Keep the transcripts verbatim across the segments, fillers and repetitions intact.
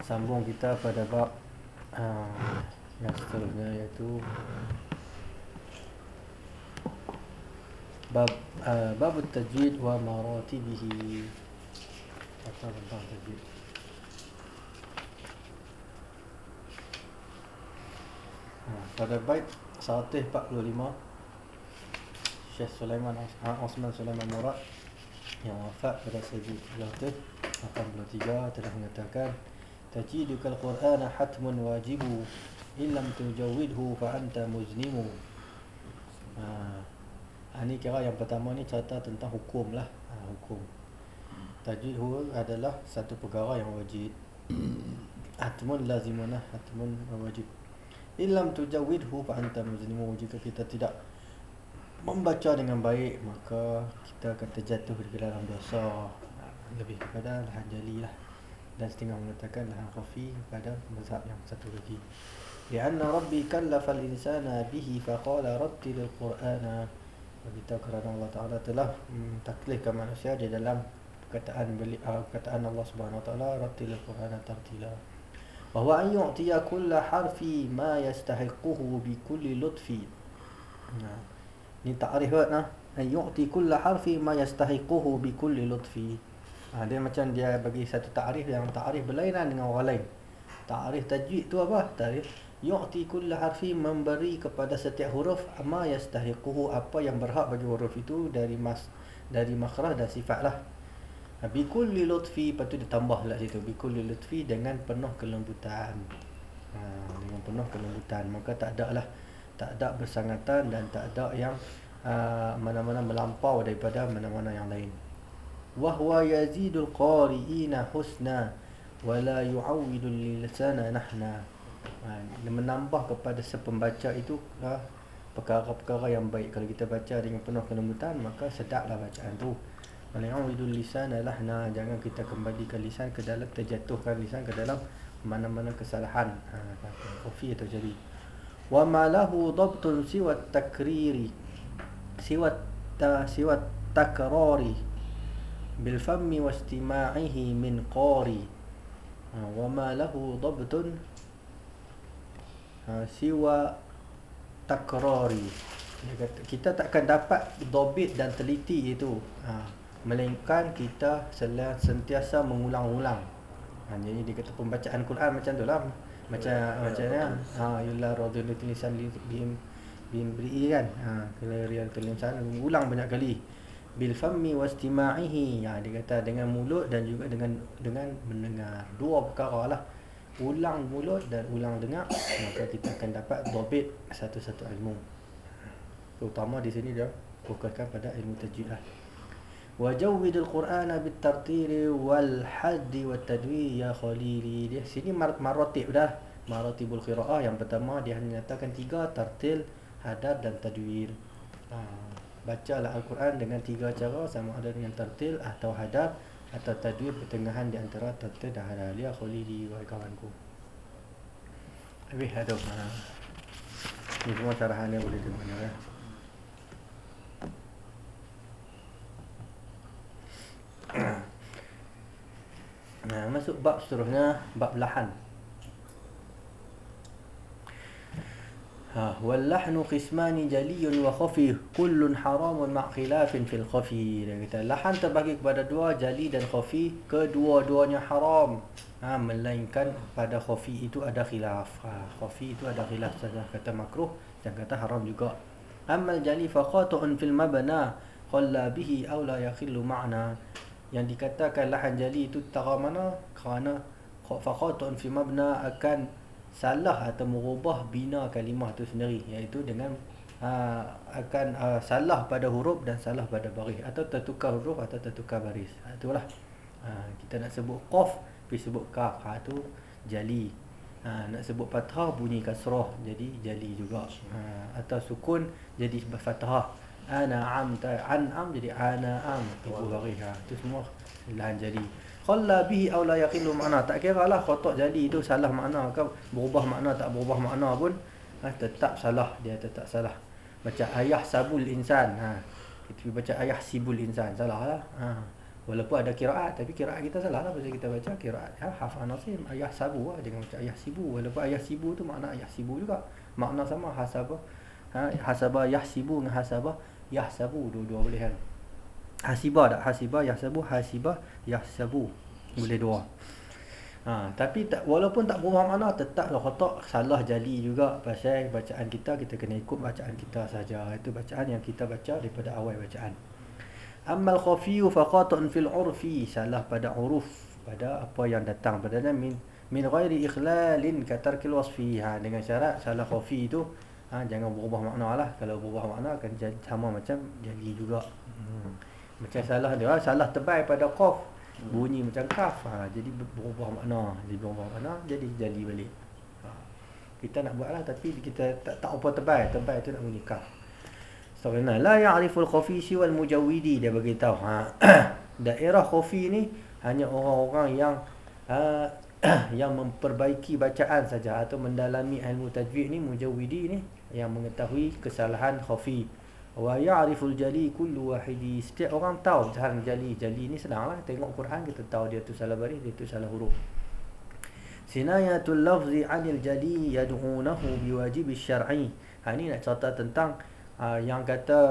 sambung kita pada bab uh, yang seterusnya, iaitu bab uh, bab tajwid wa maratibihi, atau tentang tajwid. Uh, pada bait seratus empat puluh lima, Syekh Sulaiman uh, Osman Sulaiman Murad yang wafat pada seribu tujuh ratus lapan puluh tiga telah mengatakan, tajidukal Qur'ana hatmun wajibu illam tujawwidhu fa anta muznimu. Ha, ini kira yang pertama ni cerita tentang hukum lah. Ha, hukum tajwid adalah satu perkara yang wajib. Hatmun lazimunah, hatmun wajib. Illam tujawwidhu fa anta muznimu, jika kita tidak membaca dengan baik maka kita akan terjatuh di dalam dosa, lebih kepada lahan jali lah, dan setengah mengatakan lahan khafi pada mazhab yang satu lagi. Lianna rabbi kallafa al-insana bihi faqala rattilil qur'ana, kita kerana Allah Ta'ala telah hmm, taklifkan manusia di dalam perkataan beli, uh, perkataan Allah Subhanahu Wa Ta'ala, rattilil qur'ana tartila. Bahwa an yu'tiya kulla harfi ma yastahiquhu bi kulli lutfi. Nah, ni ta'rif nah, an yu'ti kulla harfi ma yastahiquhu bi kulli lutfi. Ha, dia macam dia bagi satu ta'rif yang ta'rif berlainan dengan orang lain. Ta'rif tajwid tu apa? Ta'rif yu'ti kulla harfi, memberi kepada setiap huruf ma yastahiquhu, apa yang berhak bagi huruf itu dari mas dari makhraj dan sifat lah. Ha, bi kulli lutfi, lepas tu dia tambah lah situ, bi kulli lutfi, dengan penuh kelembutan. Ha, dengan penuh kelembutan, maka tak ada lah, tak ada bersangatan dan tak ada yang uh, mana-mana melampau daripada mana-mana yang lain. Wa huwa yazidul qari'ina husna wa la yu'awwidul lisana nahna. Ha, menambah kepada sepembaca itu uh, perkara-perkara yang baik. Kalau kita baca dengan penuh kelembutan maka sedaplah bacaan tu. Wa la yu'awwidul lisana nahna, jangan kita kembalikan lisan ke dalam, terjatuhkan lisan ke dalam mana-mana kesalahan, ha, khafi atau jali. Wa ma lahu dhabtun siwa takriri siwa ta siwa takrari bil fammi wastima'ihi min qari. Ha, wa ma lahu dhabtun ha, siwa takrari, kita takkan dapat dhabit dan teliti itu, ha, melainkan kita sentiasa mengulang-ulang. Ha, jadi dia kata pembacaan Quran macam tu lah, macam ya, macam ni ha, illa radul lisan bim bim beri kan, ha, kalau real tulisan ulang banyak kali. Bil fammi wastima'ihi, ya, dia kata dengan mulut dan juga dengan dengan mendengar, dua perkara lah, ulang mulut dan ulang dengar, maka kita akan dapat dhabit satu-satu ilmu. Terutama di sini dia fokuskan pada ilmu tajwid lah. Wa jawwidul qur'ana bit tartili wal haddi wat tadwi ya khalili. Dia sini mar- maratib dah, maratibul qiraah. Yang pertama dia hanya nyatakan tiga, tartil, hadad dan tadwir. Ha, bacalah Al-Quran dengan tiga cara, sama ada dengan tartil atau hadad atau tadwir, pertengahan di antara tartil dan hadad. Ya khalili, wahai kawanku. Habis ada. Ha, ni semua syarahan dia boleh dengar ya. Nah, masuk bab seterusnya, bab lahan. Ha, wal lahnu qismani jaliyun wa khafi kullun haramun ma' khilafin fil khafi. Dia kata lahan terbagi kepada dua, jali dan khafi, kedua-duanya haram. Ha, melainkan pada khafi itu ada khilaf. Ha, khafi itu ada khilaf, saja kata makruh dan kata haram juga. Amal jali fa khatu'un fil mabna qalla bihi aw la yakhillu ma'na. Yang dikatakan lahan jali itu tara mana, kerana faqatun fi mabna akan salah atau merubah bina kalimah itu sendiri, iaitu dengan uh, akan uh, salah pada huruf dan salah pada baris, atau tertukar huruf atau tertukar baris. Ha, itulah uh, kita nak sebut qaf pergi sebut kaf, ha, itu jali. Ha, nak sebut fathah bunyi kasrah jadi jali juga. Ha, atau sukun jadi fathah. An'am, an'am jadi an'am, itu baris. Ha, itu semua lahan jali. Khalla bihi aw la yaqillu makna, tak kira lah kotak jali itu salah makna ke berubah makna, tak berubah makna pun, ha, tetap salah, dia tetap salah. Macam ayah sabul insan, ha, kita baca ayah sibul insan, salah lah. Ha, Walaupun ada kiraat, tapi kiraat kita salah lah pasal kita baca kiraat ya, hafal nasim ayah sabu lah, jangan baca ayah sibu. Walaupun ayah sibu tu makna ayah sibu juga, makna sama hasaba, ha, hasaba yahsibu dengan hasaba yahsabu, dua-dua boleh kan. Hasiba tak, hasiba yahsabu, hasiba yahsabu, boleh dua. Ha, tapi tak, walaupun tak berubah makna, tetaplah khata, salah jali juga pasal bacaan kita, kita kena ikut bacaan kita saja. Itu bacaan yang kita baca daripada awal bacaan. Ammal khafiyu faqatun fil urfi, salah pada huruf, pada apa yang datang padanya, min min ghairi ikhlalin katarkil wasfi. Ha, dengan syarat salah khafi itu ha, jangan berubah makna lah. Kalau berubah makna akan jadi sama macam jali juga. Hmm. Macam salah dia, salah tebal pada qaf, bunyi macam kaf, ha, jadi berubah makna, jadi berubah makna, jadi jali balik. Ha. Kita nak buat lah, tapi kita tak tak apa tebal, tebal itu nak bunyi kaf. Sebenarnya la ya'riful khafi wal mujawwidi, dia bagi tahu. Ha. Daerah khafi ni hanya orang-orang yang uh, yang memperbaiki bacaan saja atau mendalami ilmu tajwid ni, mujawwidi ni yang mengetahui kesalahan khafi. Wa ya'riful jali kullu wahidi, setiap orang tahu kesalahan jali. Jali ni senanglah, tengok Quran kita tahu dia tu salah baris, dia tu salah huruf. Sinayatul lafzi 'anil jali yad'unahu biwajib syar'i. Ha, ni nak cerita tentang Uh, yang kata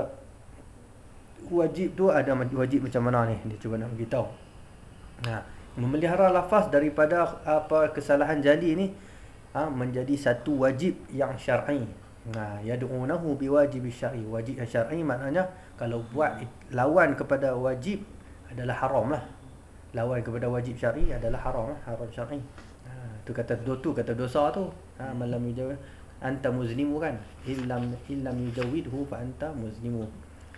wajib tu ada wajib macam mana ni, dia cuba nak beritahu. Nah, memelihara lafaz daripada apa kesalahan jali ni ha, menjadi satu wajib yang syar'i. Nah, yad'unahu biwajib syar'i. Wajib syar'i maknanya kalau buat lawan kepada wajib adalah haram lah. Lawan kepada wajib syar'i adalah haram lah, haram syar'i. Ha, tu kata do tu kata dosa tu. Ha, malam hijau anta muzlimu kan, illam illam yujawidhu fa anta muzlimu.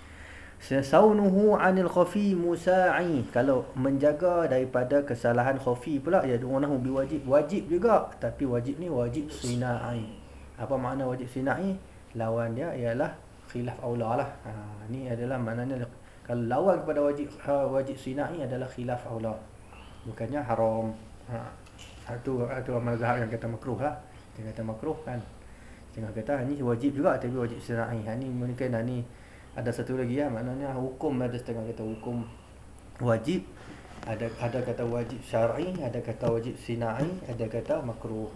Sasaunuhu 'anil khafi musa'i, kalau menjaga daripada kesalahan khafi pula, ya dunahu biwajib, wajib juga, tapi wajib ni wajib sina'i. Apa makna wajib sina'i? Lawan dia ialah khilaf aula lah. Ha, ni adalah maknanya kalau lawan kepada wajib ha, wajib sina'i adalah khilaf aula, bukannya haram. Ha, satu itu mazhab yang kata makruh lah, dia kata makruh kan. Tengah kata ni wajib juga tapi wajib sina'i. Ha, ni mungkin ha, ni ada satu lagi ya, maknanya hukum ada setengah kata hukum wajib, ada ada kata wajib syar'i, ada kata wajib sina'i, ada kata makruh.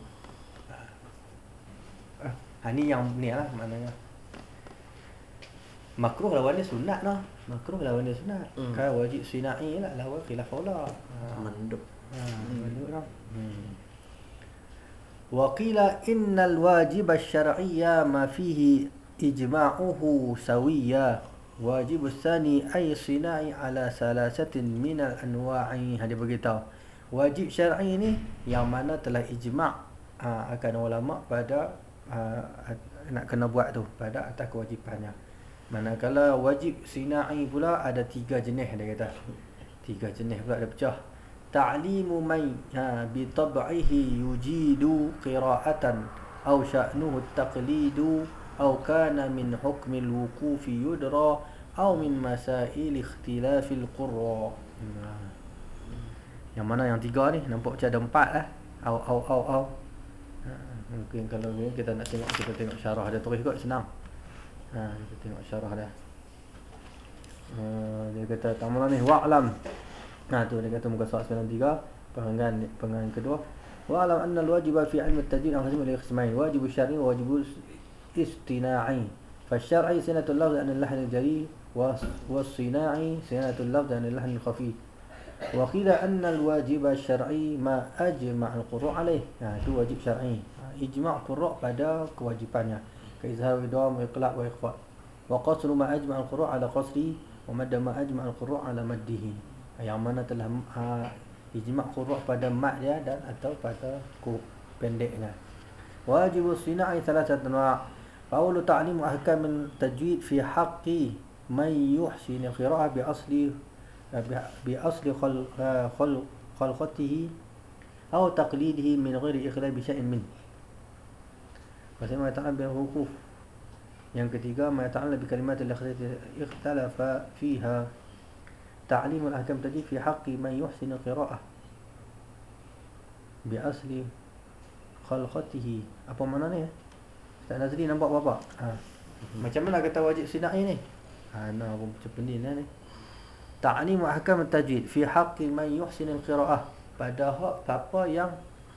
Ha, ni yang ni lah maknanya. Makruh lawan dia sunat lah. Makruh lawan dia sunat. Hmm. Kalau wajib sina'i lah lawan khilaf aula. Ha, mandub. Ha, mandub lah. Hmm. Wa qila innal wajib asy-syar'iyya ma fihi ijma'uhu sawiyya. Wajib tsani ay sina'i ala salasatin min al-anwa'i. Dia beritahu wajib syar'i ni yang mana telah ijma' ha, akan ulama pada ha, nak kena buat tu pada atas kewajipannya. Manakala wajib sina'i pula ada tiga jenis, dia kata. Tiga jenis pula dia pecah. Ta'limu man ha, bi tab'ihi yujidu qira'atan aw sya'nuhu at-taqlidu aw kana min hukmi al-wuqufi yudra aw min masail ikhtilafil qurra. Nah. Yang mana yang tiga ni nampak macam ada empat lah. Aw aw aw aw. Ha, mungkin kalau kita nak tengok, kita tengok syarah dia terus kot, senang. Ha, kita tengok syarah dia. Ha, dia kata tamam ni wa'lam. Nah tu dia kata muka surat sembilan puluh tiga, pengangan pengangan kedua. Wa alam anna al-wajib fi ilm at-tajwid anqasim ila qismain, wajib syar'i wa wajib istina'i. Fa syar'i sinatul lafz an al-lahn al-jari wa was-sina'i sinatul lafz an al-lahn al-khafi. Wa qila anna al-wajib syar'i ma ajma' al-qurra' alayh. Nah itu wajib syar'i. Ijma' qurra' pada kewajipannya. Ka izhar wa idgham wa iqla' wa ikhfa. Wa qasru ma ajma' al-qurra' ala qasri wa madda ma ajma' al-qurra' ala maddihi. Yang mana telah ha, ijma' qurra' pada mat dia dan atau pada ku pendeknya. Wajib sina'i thalathatan wa' qawlu ta'limu ahkam al-tajwid fi haqqi man yuhsin al-qira'ah bi asli bi asli khal khal khalqatihi aw taqlidihi min ghairi ikhlal bi syai'in min. Wa ta'ala bil hukuf. Yang ketiga ma ta'ala bi kalimat al-ikhlati ikhtalafa fiha. تعليم الأحكام تجي في حق من يحسن القراءة بأصل خلقته. Apa makna ni? Tak Nazri nampak bapak? Ha. Macam mana kata wajib sina'i ni? Ha, nah, macam pening ni. ta'lim ahkam tajwid fi haqqi man yuhsinul qiraah, pada hak siapa yang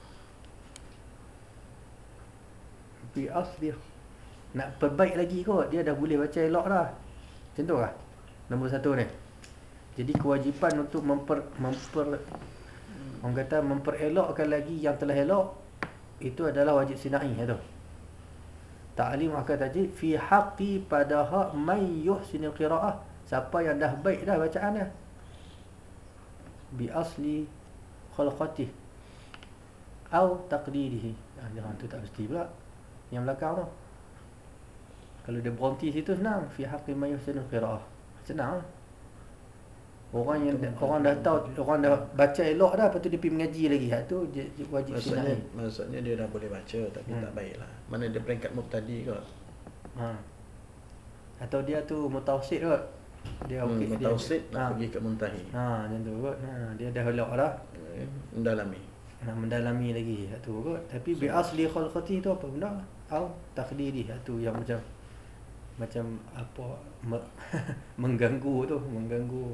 bi asli nak perbaik lagi kot, dia dah boleh baca elok dah. Macam tu lah nombor satu ni. Jadi kewajipan untuk memper memper orang kata memperelokkan lagi yang telah elok, itu adalah wajib sinai tu. Ta'lim ahkam tajwid fi haqqi, pada hak man yuhsinul qiraah, siapa yang dah baik dah bacaan dia, bi asli khalqatih au taqlidihi. Ah, jangan tu tak mesti pula yang belakang tu. Kalau dia berhenti situ senang, fi haqqi man yuhsinul qiraah, senang. Orang yang orang dah tahu, orang dah baca elok dah, lepas tu dia pergi mengaji lagi, hak tu dia, dia wajib maksudnya, sinai. maksudnya dia dah boleh baca tapi hmm. tak baik lah. Mana dia peringkat mubtadi kot. Ha. Atau dia tu mutawassit kot. Dia Hmm, okey, dia mutawassit nak ha. pergi ke muntahi. Ha, macam tu kot. Ha, dia dah elok dah. Eh, Mendalami. Nak mendalami lagi, hak tu kot. Tapi bi asli khalqati tu apa benda? Au taqdiri, hak tu yang macam macam apa me, mengganggu tu, mengganggu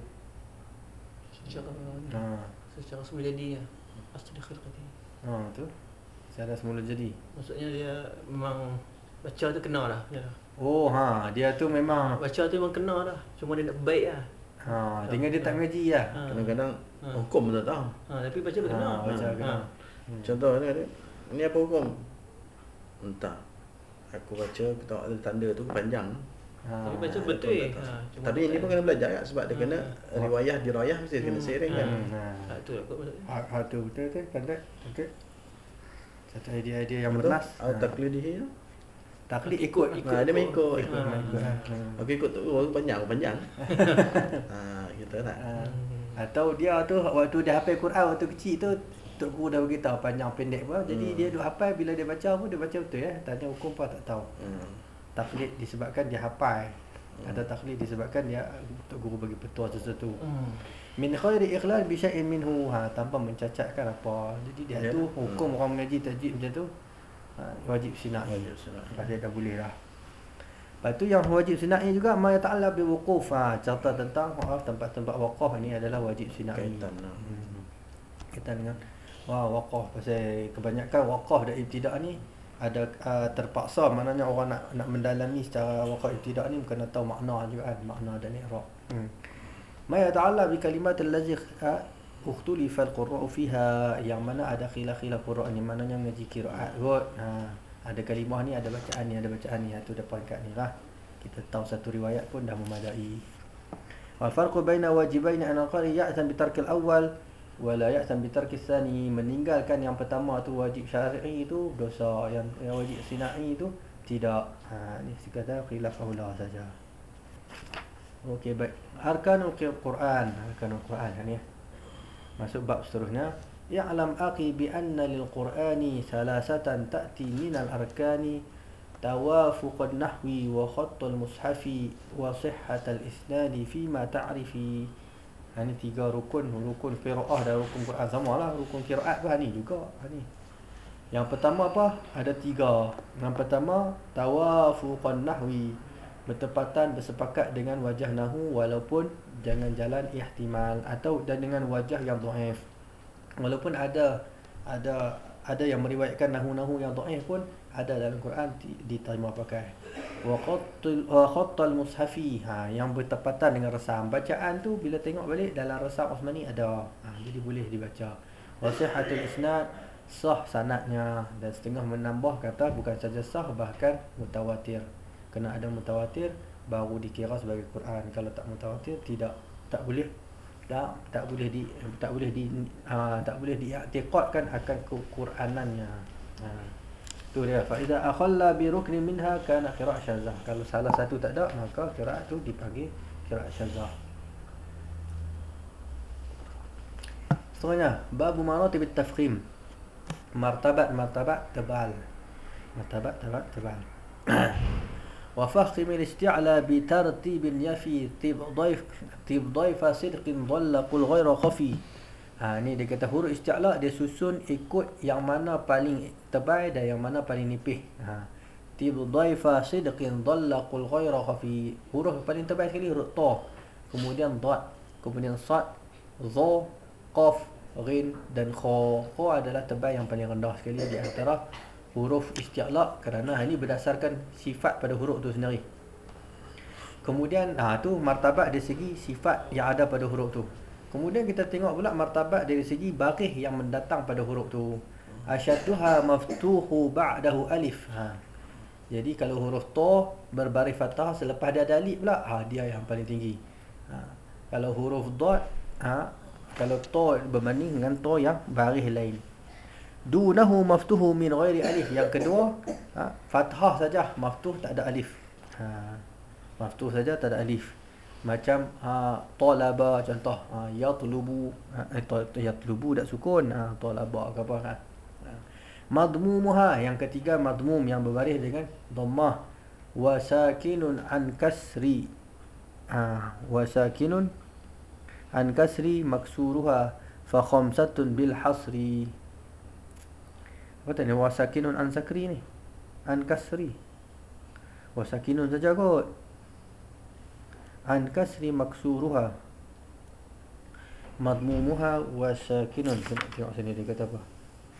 secara ha. secara semula jadinya asli khilqati. Ha tu. Cara semula jadi. Maksudnya dia memang baca tu kena dah. Ya. Oh ha, dia tu memang Baca tu memang kena dah. Cuma dia nak baik lah. ha, tinggal dia tak mengaji lah. Ha. Kadang-kadang Ha. hukum pun tak tahu. Ha, tapi baca tu kena. Ha, baca Ha. kena. Ha. Hmm. Contoh ni ada, ni apa hukum? Entah. Aku baca, aku tahu ada tanda tu panjang. Ha. Tapi baca Ah, betul betul, eh. betul. Ha, cuma Tapi ini pun kena belajar kan, sebab dia Ha. kena riwayah dirayah mesti kena Hmm. seiring kan. Hmm, ha. Ha, tu lah kot maksudnya. Ha, ha tu betul tu pandai. Okey. Satu idea-idea yang Betul? bernas. Al taqlidihi tu. Taklid ikut Ikut. Ha, dia mengikut. ikut Ha. ikut. Ha. Hmm. Aku ikut tu oh, panjang, panjang. ha, kita tak. Ha. Hmm. Atau dia tu waktu dia hafal Quran waktu kecil tu, Tok Guru dah beritahu panjang pendek pun. Jadi Hmm. dia duk hafal, bila dia baca pun dia baca betul ya. Tanya hukum pun tak tahu. Hmm. Taklid disebabkan dia hafal. Ada taklid disebabkan dia Tok Guru bagi petua sesuatu. Hmm. Min khairi ikhlal bi syai'in minhu, ha, tanpa mencacatkan apa. Jadi dia Ya. tu hukum orang mengaji tajwid macam tu, ha, wajib sinai. Wajib sinai. Lepas dia dah boleh dah. Lepas tu yang wajib sinai juga ma ta'alla bi wuquf, ha, cerita tentang ha, tempat-tempat waqaf ni adalah wajib sinai. Kaitan lah. Hmm. Kaitan dengan wah waqaf, pasal kebanyakan waqaf dan ibtidak ni ada uh, terpaksa, maknanya orang nak nak mendalami secara waqaf ibtidak ni kena tahu makna juga kan, makna dan i'rab. Hmm. Ma yata'alla bi kalimat allazi ukhtulifa al-qurra'u fiha, yang mana ada khilaf-khilaf qurra' ni, maknanya ngaji qiraat kot. Ha, ada kalimah ni, ada bacaan ni, ada bacaan ni, itu dah poin kat ni lah. Kita tahu satu riwayat pun dah memadai. Wal farqu baina wajibaini an al-qari ya'tan bi tarkil awal wa la ya'tan bi tarkis tsani, meninggalkan yang pertama tu wajib syar'i tu dosa, yang, yang wajib sinai tu tidak. Ha, ni sekadar khilaf aula saja. Okey, baik. Arkanul Quran, arkanul Quran ni. Masuk bab seterusnya. Ya'lam aqi bi anna lil Qur'ani salasatan ta'ti min al arkani tawafuq al nahwi wa khatt al mushafi wa sihhat al isnadi fi ma ta'rifi. Ha, ni tiga rukun, rukun qiraah dan rukun Quran, samalah rukun qiraat pun ni juga. Ha, ni. Yang pertama apa? Ada tiga. Yang pertama tawafuq al nahwi, bertepatan, bersepakat dengan wajah nahu walaupun jangan jalan ihtimal, atau dan dengan wajah yang dhaif. Walaupun ada ada ada yang meriwayatkan nahu-nahu yang dhaif pun ada dalam Quran diterima pakai. Wa khattul wa khattal mushafi, ha, yang bertepatan dengan resam. Bacaan tu bila tengok balik dalam resam Osmani ada. Ha, jadi boleh dibaca. Wa sihhatul isnad, sah sanadnya, dan setengah menambah kata bukan saja sah, bahkan mutawatir. Kena ada mutawatir baru dikira sebagai Quran. Kalau tak mutawatir tidak tak boleh tak tak boleh di tak boleh di ha, tak boleh diiktiqadkan akan kequranannya. Ha. Tu dia, fa idza akhalla bi rukni minha kana qira'ah syadzah. Kalau salah satu tak ada, maka qira'at tu dipanggil qira'ah syadzah. Seterusnya, bab maratib at-tafkhim. Martabat-martabat tebal. Martabat-martabat tebal. وفخم الاستعلى بترتيب يفي طيب ضيف طيب ضيف صدق ضل قل غير خفي. Ha, ni dia kata huruf isti'la dia susun ikut yang mana paling tebal dan yang mana paling nipis. Ha. Tib dhaifa sidqin dhalla qul ghayra khafi. Huruf paling tebal sekali huruf ta. Kemudian dad. kemudian sad, dha, qaf, ghin dan kha. Kha adalah tebal yang paling rendah sekali di antara huruf isti'la kerana ini berdasarkan sifat pada huruf tu sendiri. Kemudian ha tu martabat dari segi sifat yang ada pada huruf tu. Kemudian kita tengok pula martabat dari segi baris yang mendatang pada huruf tu. Asyadduha maftuhu ba'dahu alif. Ha. Jadi kalau huruf ta berbaris fathah selepas dia ada alif pula, ha dia yang paling tinggi. Ha. Kalau huruf dad, ha kalau ta berbanding dengan ta yang baris lain. Dunahu maftuhu min ghairi alif. Yang kedua, ha, fathah saja, maftuh tak ada alif. Ha. Maftuh saja tak ada alif. Macam ha, talaba contoh, ha, yatlubu, ha, yatlubu tak sukun, ha, talaba ke apa kan. Ha. Madmumuha yang ketiga, madmum yang berbaris dengan dhammah. Wa sakinun an kasri. Ha, wa sakinun an kasri maksuruha fa khamsatun bil hasri. Apa tadi wa sakinun an sakri ni? An kasri. Wa sakinun saja kot. An kasri maksuruha madmumuha wa sakinun. Tengok sini dia kata apa.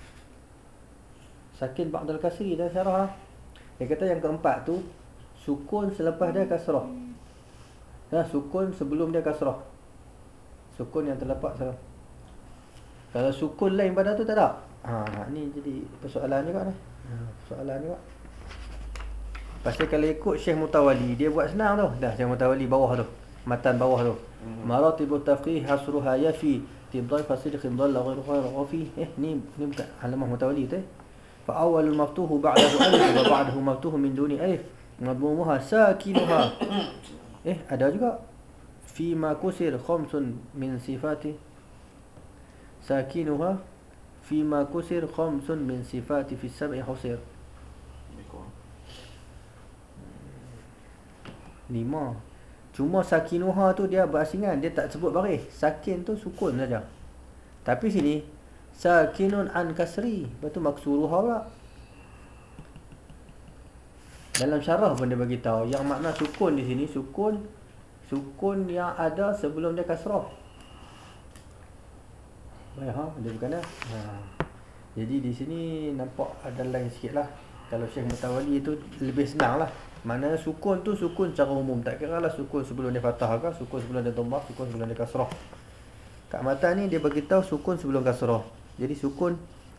Sakin ba'dal kasri dah syarah. Dia kata yang keempat tu sukun selepas dia kasrah. Nah, sukun sebelum dia kasrah. Sukun yang terlepas salah. Kalau sukun lain pada tu tak ada. Ha, ni jadi persoalan juga ni. Ha, persoalan juga. Pasal kalau ikut Syekh Mutawali, dia buat senang tu. Dah Syekh Mutawali bawah tu. Matan bawah tu. Hmm. Maratibut tafqih hasruha yafi tidai fasidq dhalla ghairu ghafi. Eh ni ni bukan halaman Mutawali tu. Eh. Fa awwalul maftuhu ba'dahu alif wa ba'dahu maftuhu min duni alif. Madmumuha sakinuha. Eh ada juga fi ma kusir khamsun min sifati. Sakinuha fi ma kusir khamsun min sifati fi sab'i husir. Lima. Cuma sakinuha tu dia berasingan, dia tak sebut baris. Sakin tu sukun saja. Tapi sini sakinun an kasri, lepas tu maksuruha pula. Dalam syarah pun dia bagi tahu yang makna sukun di sini sukun sukun yang ada sebelum dia kasrah. Baik ha, dia bukan dah. Ha. Jadi di sini nampak ada lain sikitlah. Kalau Syekh Mutawali tu lebih senang lah. Mana sukun tu sukun secara umum, tak kira lah sukun sebelum dia fathah ke, sukun sebelum dia dhammah, sukun sebelum dia kasrah. Kat mata ni dia bagi tahu sukun sebelum kasrah. Jadi sukun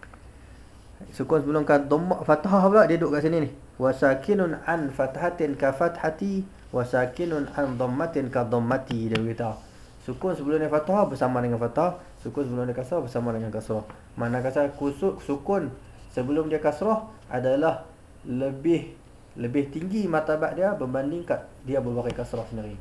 sukun sebelum dhammah fathah pula dia duduk kat sini ni. Wa sakinun an fathatin ka fathati wa sakinun an dhammatin ka dhammati, dia bagi tahu. Sukun sebelum dia fathah bersama dengan fathah, sukun sebelum dia kasrah bersama dengan kasrah. Mana kata kusuk sukun sebelum dia kasrah adalah lebih lebih tinggi martabat dia berbanding kat dia berbaris kasrah sendiri.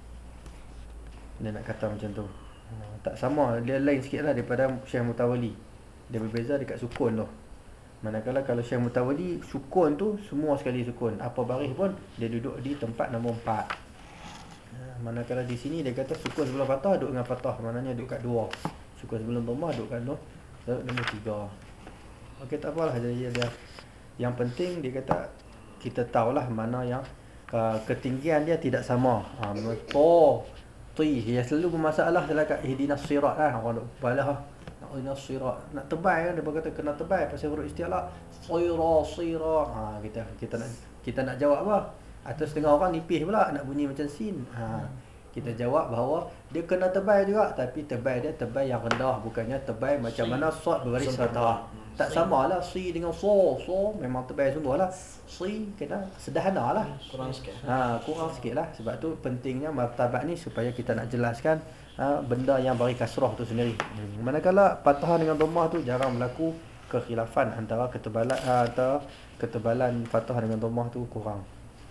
Dia nak kata macam tu. Ha, tak sama, dia lain sikitlah daripada Syekh Mutawali. Dia berbeza dekat sukun tu. Manakala kalau Syekh Mutawali sukun tu semua sekali sukun, apa baris pun dia duduk di tempat nombor empat. Ha, manakala di sini dia kata sukun sebelum fathah duduk dengan fathah, maknanya duduk kat dua. Sukun sebelum dhammah duduk kat nombor nombor tiga. Okey, tak apalah, jadi dia yang penting dia kata kita tahulah mana yang uh, ketinggian dia tidak sama. Ha, to, ti, dia selalu bermasalah dalam kat ihdinas sirat lah. Orang duk balah ihdinas sirat. Nak tebal kan, dia berkata kena tebal pasal huruf isti'la. Sira, sira. Ha, kita kita nak kita nak jawab apa? Atau setengah orang nipis pula nak bunyi macam sin. Ha, kita jawab bahawa dia kena tebal juga, tapi tebal dia tebal yang rendah, bukannya tebal macam mana sad berbaris fathah. Tak samalah si dengan so, so memang tebal sungguh lah. Si kena sederhana lah. Kurang sikit. Ha, kurang sikit lah. Sebab tu pentingnya martabat ni supaya kita nak jelaskan ha, benda yang bagi kasrah tu sendiri. Hmm. Manakala fathah dengan dhammah tu jarang berlaku kekhilafan antara ketebalan ha, antara ketebalan fathah dengan dhammah tu kurang.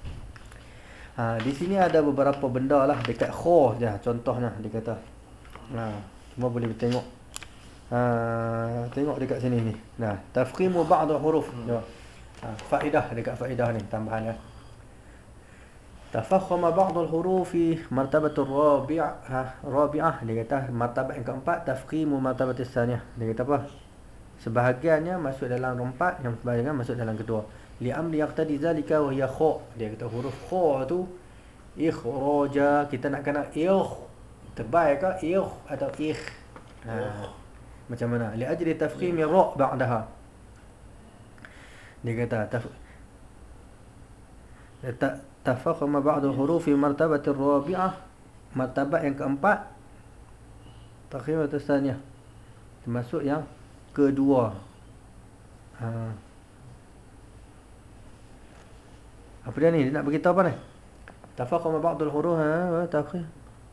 Ha, di sini ada beberapa benda lah dekat kha je contohnya dia kata. Ha, cuma boleh tengok. Ha, tengok dekat sini ni. Nah, tafkhimu ba'd huruf. Hmm. Ha, faedah dekat faedah ni tambahan ya. Tafakhama ba'd al-huruf martabatur rabi'ah, ha, rabi'ah dia kata martabat yang keempat, tafkhimu martabatis tsaniyah. Dia kata apa? Sebahagiannya masuk dalam empat, yang sebahagian masuk dalam kedua. Li amri yaqtadi zalika wa hiya kha. Dia kata huruf kha tu ikhraja, kita nak kena ikh tebal ke ikh atau ikh? Ha. Macam mana? Li ajli tafkhim ra' ba'daha. Dia kata taf ta- tafakhama ba'd al-huruf fi martabati ar-rabi'ah, martabat yang keempat, tafkhim at-tsaniyah, termasuk yang kedua. Ha. Apa dia ni? Dia nak beritahu apa ni? Tafakhama ba'd al-huruf, ha, tafkhim.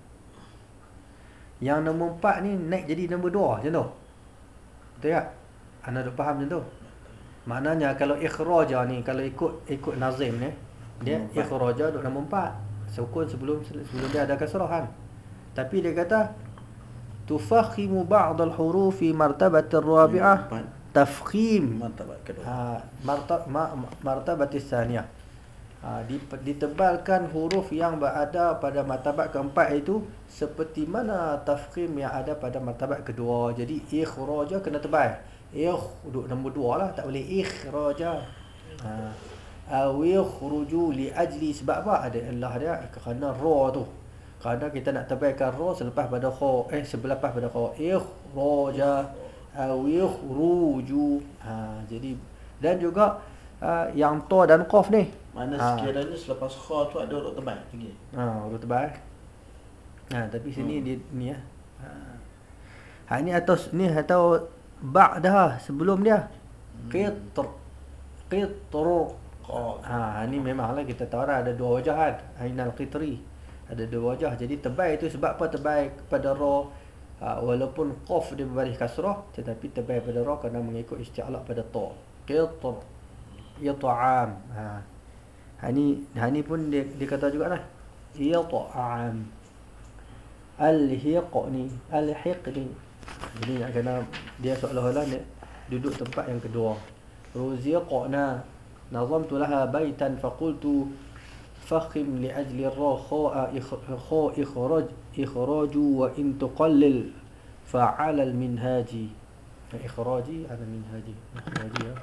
Yang nombor empat ni naik jadi nombor dua macam tu. Betul tak? Anda dah faham macam tu? Maknanya kalau ikhraja ni, kalau ikut ikut nazim ni, dia ikhraja duk nombor empat. Sukun sebelum sebelum dia ada kasrah kan. Tapi dia kata tufakhimu ba'd al-huruf fi martabati ar-rabi'ah, tafkhim martabat kedua. ha, martab ma, martabati tsaniyah. Ha, ditebalkan huruf yang berada pada martabat keempat itu seperti mana tafkhim yang ada pada martabat kedua. Jadi ikhraja kena tebal. Ikh duduk nombor dua lah, tak boleh ikhraja. Ha. Aw yakhruju li ajli, sebab apa? Ada Allah dia kerana ra tu. Kerana kita nak tebalkan ra selepas pada kha, eh selepas pada kha. Ikhraja aw yakhruju. Ha, jadi dan juga uh, yang ta dan qaf ni. Mana Ha. sekiranya selepas kha tu ada huruf tebal lagi. Ha, huruf tebal. Ha, tapi sini Hmm. dia ni ya. Ha. Ha ni atau ni atau ba'dah sebelum dia. Qitr. Qitr. Kha. Ha, ni memanglah kita tahu dah ada dua wajah kan. Ainal qitri. Ada dua wajah. Jadi tebal itu sebab apa? Tebal kepada ra. Ha, walaupun qaf dia berbaris kasrah, tetapi tebal pada ra kerana mengikut isti'la pada ta. Qitr. Yat'am. Ha. Ha ni, ha ni pun dia, dia kata juga lah. Yat'am. Al-hiq ni, al-hiq ni. Jadi nak kena dia seolah-olah dia duduk tempat yang kedua. Ruziqna nazamtu laha baitan faqultu fakhim li ajli ra kha kha ikhraj ikhraju wa in tuqallil fa'ala al-minhaji. Ikhraji ala minhaji. Minhaji ya.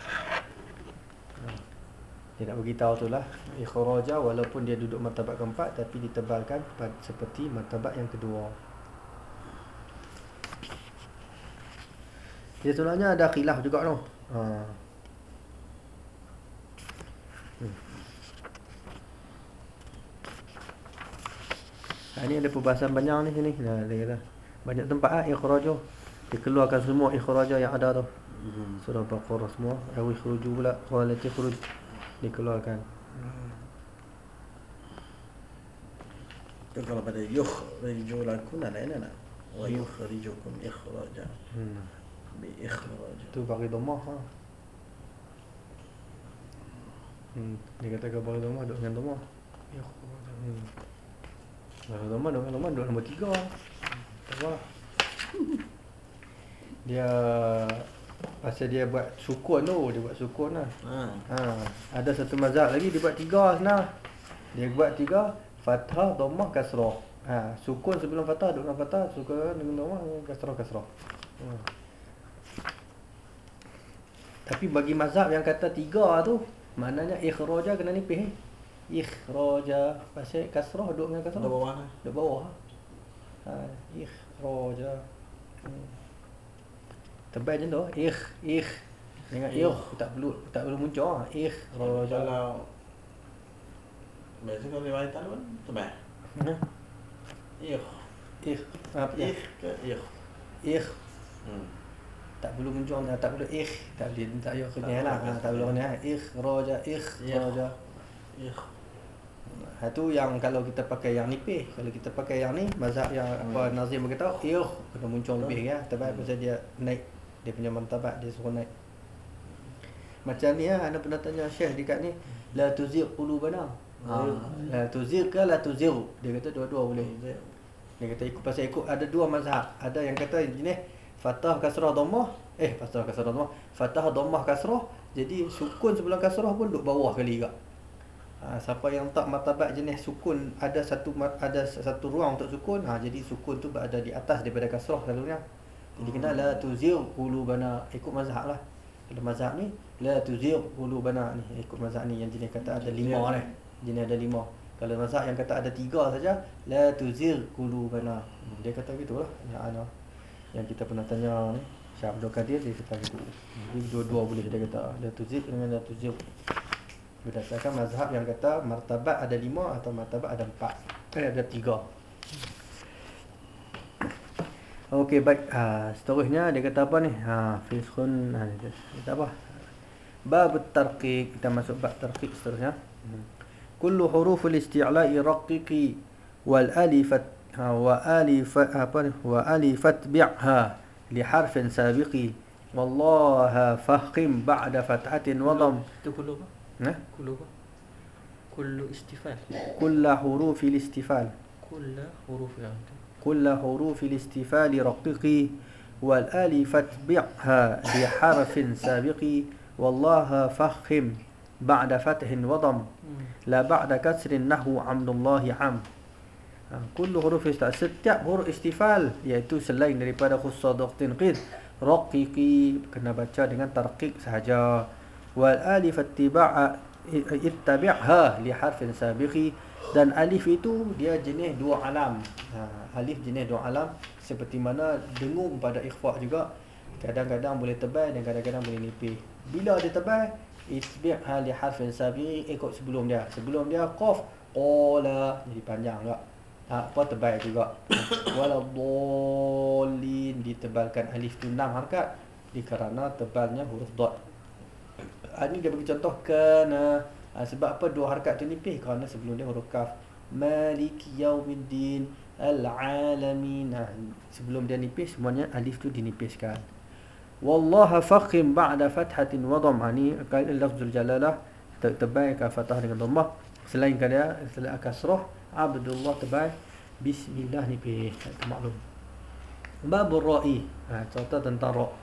Dia nak beritahu tu lah, ikhraja walaupun dia duduk martabat keempat tapi ditebalkan seperti martabat yang kedua. Dia sebenarnya ada khilaf juga tu. Ha. Hmm. Ha, ni ada perbahasan banyak ni sini. Nah, dia kata banyak tempat ah ikhraja. Dikeluarkan semua ikhraja yang ada tu. Hmm. Surah Baqarah semua. Awi khuruju pula. Walati khuruj dikeluarkan. Tu kalau pada yukhriju lakum nak lain nak. Wa yukhrijukum ikhraja. Hmm. Bi ikhraj. Tu bagi domah ha. Hmm, dia kata bagi domah duduk dengan domah. Ya, hmm. Bagi domah duduk dengan domah duduk nombor tiga. Tak apa. Dia pasal dia buat sukun tu, dia buat sukun lah. Ha. Ha, ada satu mazhab lagi dia buat tiga senang. Dia buat tiga, fathah, dhammah, kasrah. Ha, sukun sebelum fathah duduk dengan fathah, sukun dengan dhammah, kasrah kasrah. Ha. Tapi bagi mazhab yang kata tiga tu, maknanya ikhraja kena nipih. Ikhraja pasal kasrah duduk dengan kasrah. Dah bawah lah. Duduk bawah. Ha, ikhraja. Hmm. Tebal macam tu, ikh, ikh. Dengan ikh tak perlu tak perlu muncul ah. Ikhraja. Kalau biasa kalau riwayat pun tebal. Ha? Ikh. Ikh. Apa dia? Ikh ke ikh. Ikh. Hmm. Tak perlu muncul, tak perlu ikh. Tak boleh tak payah Tak kenyal lah. perlu. Ha, tak perlu kenyal. Ikhraja, ikhraja. Ikh. Ha tu yang kalau kita pakai yang nipih. Kalau kita pakai yang ni, mazhab yang apa Hmm. Nazim berkata, ikh kena muncul lebih ya. Tebal Hmm. pasal dia naik dia punya martabat, dia suruh naik. Macam ni lah, anda pernah tanya Syekh dekat ni, la tuzigh qulubana. Ha. La tuzigh ke la tuzigh? Dia kata dua-dua boleh. Dia kata ikut pasal ikut ada dua mazhab. Ada yang kata jenis fathah kasrah dhammah, eh fathah kasrah dhammah, fathah dhammah kasrah, jadi sukun sebelum kasrah pun duduk bawah kali juga. Ha, siapa yang tak martabat jenis sukun ada satu ada satu ruang untuk sukun, ha, jadi sukun tu berada di atas daripada kasrah selalunya. Jadi kena la tuzigh qulubana, ikut mazhab lah. Kalau mazhab ni la tuzigh qulubana ni ikut mazhab ni yang jenis kata ada lima ni. Jenis ada lima. Kalau mazhab yang kata ada tiga saja, la tuzir qulubana. Dia kata gitulah. Ya ana. Yang kita pernah tanya ni, Syekh Abdul Qadir dia kata gitu. Jadi dua-dua boleh dia kata. La tuzir dengan la tuzir. Berdasarkan mazhab yang kata martabat ada lima atau martabat ada empat. Eh ada tiga. Okey, baik. Ha, seterusnya dia kata apa ni? Ha, fiqhun, ha, dia kata apa? Bab tarqiq. Kita masuk bab tarqiq seterusnya. Hmm. Kullu huruful isti'la'i raqiqi wal alifat ha, wa alifat apa ni? Wa alifat bi'ha li harfin sabiqi wallaha fahim ba'da fathatin wa dam. Itu kullu apa? Nah, Kullu apa? Kullu istifal. kullu hurufil istifal. Kullu huruf yang itu. كل حروف الاستفال رققي والآلف اتبعها بحرف سابق والله فخم بعد فتح وضم لا بعد كسر نحو عبد الله عم. كل حروف istifal, setiap huruf istifal iaitu selain daripada khusus tinqid raqiqi kena baca dengan tarqiq sahaja. Wal alif ittiba'a ittabi'ha li harfin sabiqi, dan alif itu dia jenis dua alam. Ha, alif jenis dua alam seperti mana dengung pada ikhfa juga, kadang-kadang boleh tebal dan kadang-kadang boleh nipis. Bila dia tebal, itbi'ha li harfin sabiqi, ikut sebelum dia. Sebelum dia qaf, qala, jadi panjang juga. Ha, apa tebal juga. Waladdallin, ditebalkan alif tu enam harakat dikerana tebalnya huruf dad. Ha, ini dia bagi contoh kena. Ha, sebab apa dua harakat tu nipis? Kerana sebelum dia huruf kaf. Maliki yaumiddin al-alamin. Ha, sebelum dia nipis semuanya alif tu dinipiskan. Wallaha fakhim ba'da fathatin wa dham. Ha, ni lafzul jalalah tebalkan fathah dengan dhammah. Selain dia selain kasrah, Abdullah tebal bismillah nipis. Itu maklum. Babur ra'i. Ha, contoh tentang ra.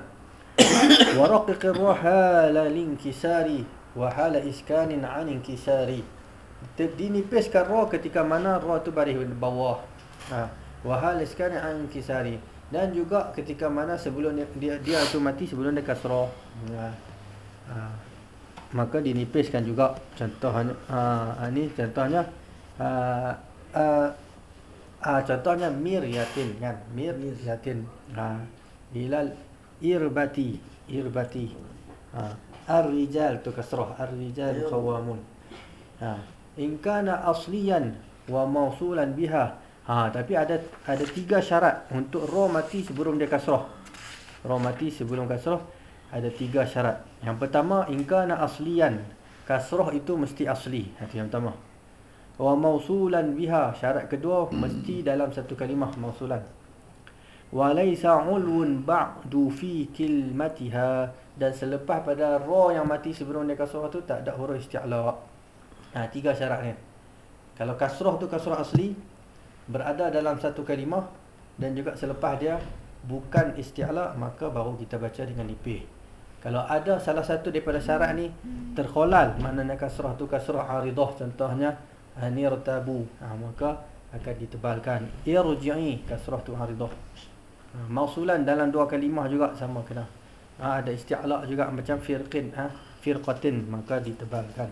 Wa raqiqir raha la linkisari wa hala iskanin an inkisari. Dinipiskan ra ketika mana ra tu baris bawah. Ha, wa hala iskanin an inkisari, dan juga ketika mana sebelum dia dia, dia tu mati sebelum dia kasrah. Ha, ha, maka dinipiskan juga. Contohnya ha, ini contohnya ha, ha, ha, contohnya miryatin kan, miryatin. Ha, ilal irbati, irbati. Ha, Ar-rijal tu kasrah, ar-rijal qawamun. Ha, in kana asliyan wa mausulan biha. Ha, tapi ada ada tiga syarat untuk ra mati sebelum dia kasrah. Ra mati sebelum kasrah ada tiga syarat. Yang pertama, in kana asliyan, kasrah itu mesti asli. Itu yang pertama. Wa mausulan biha, syarat kedua mesti dalam satu kalimah mausulan. Wa laisa ulwun ba'du fi kilmatiha, dan selepas pada ra yang mati sebelum dia kasrah tu tak ada huruf isti'la. Ha, tiga syarat ni. Kalau kasrah tu kasrah asli berada dalam satu kalimah dan juga selepas dia bukan isti'la, maka baru kita baca dengan nipis. Kalau ada salah satu daripada syarat ni terkholal, maknanya kasrah tu kasrah aridah, contohnya nirtabu, ha, maka akan ditebalkan. Irji'i, kasrah tu aridah. Ha, mausulan dalam dua kalimah juga sama kena. Ha, ada isti'la juga macam firqin, ha, firqatin, maka ditebalkan.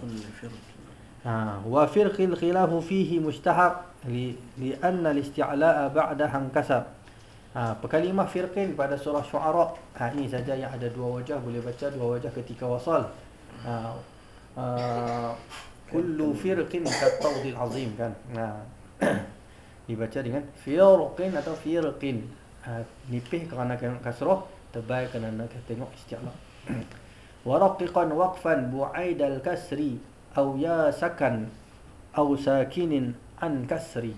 Ha, wa firqil khilafu fihi mustahab li li'anna al-isti'la'a ba'daha kasar. Ha, perkalimah firqin pada surah Syu'ara. Ha, ini saja yang ada dua wajah, boleh baca dua wajah ketika wasal. Ha, uh, kullu firqin kat-tawdil azim kan. Ha, dibaca dengan firqin atau firqin. Ha, nipih kerana kasrah, tebal kerana kita tengok isti'la. Wa raqiqan waqfan bu'aid al-kasri aw ya sakan aw sakinin an kasri.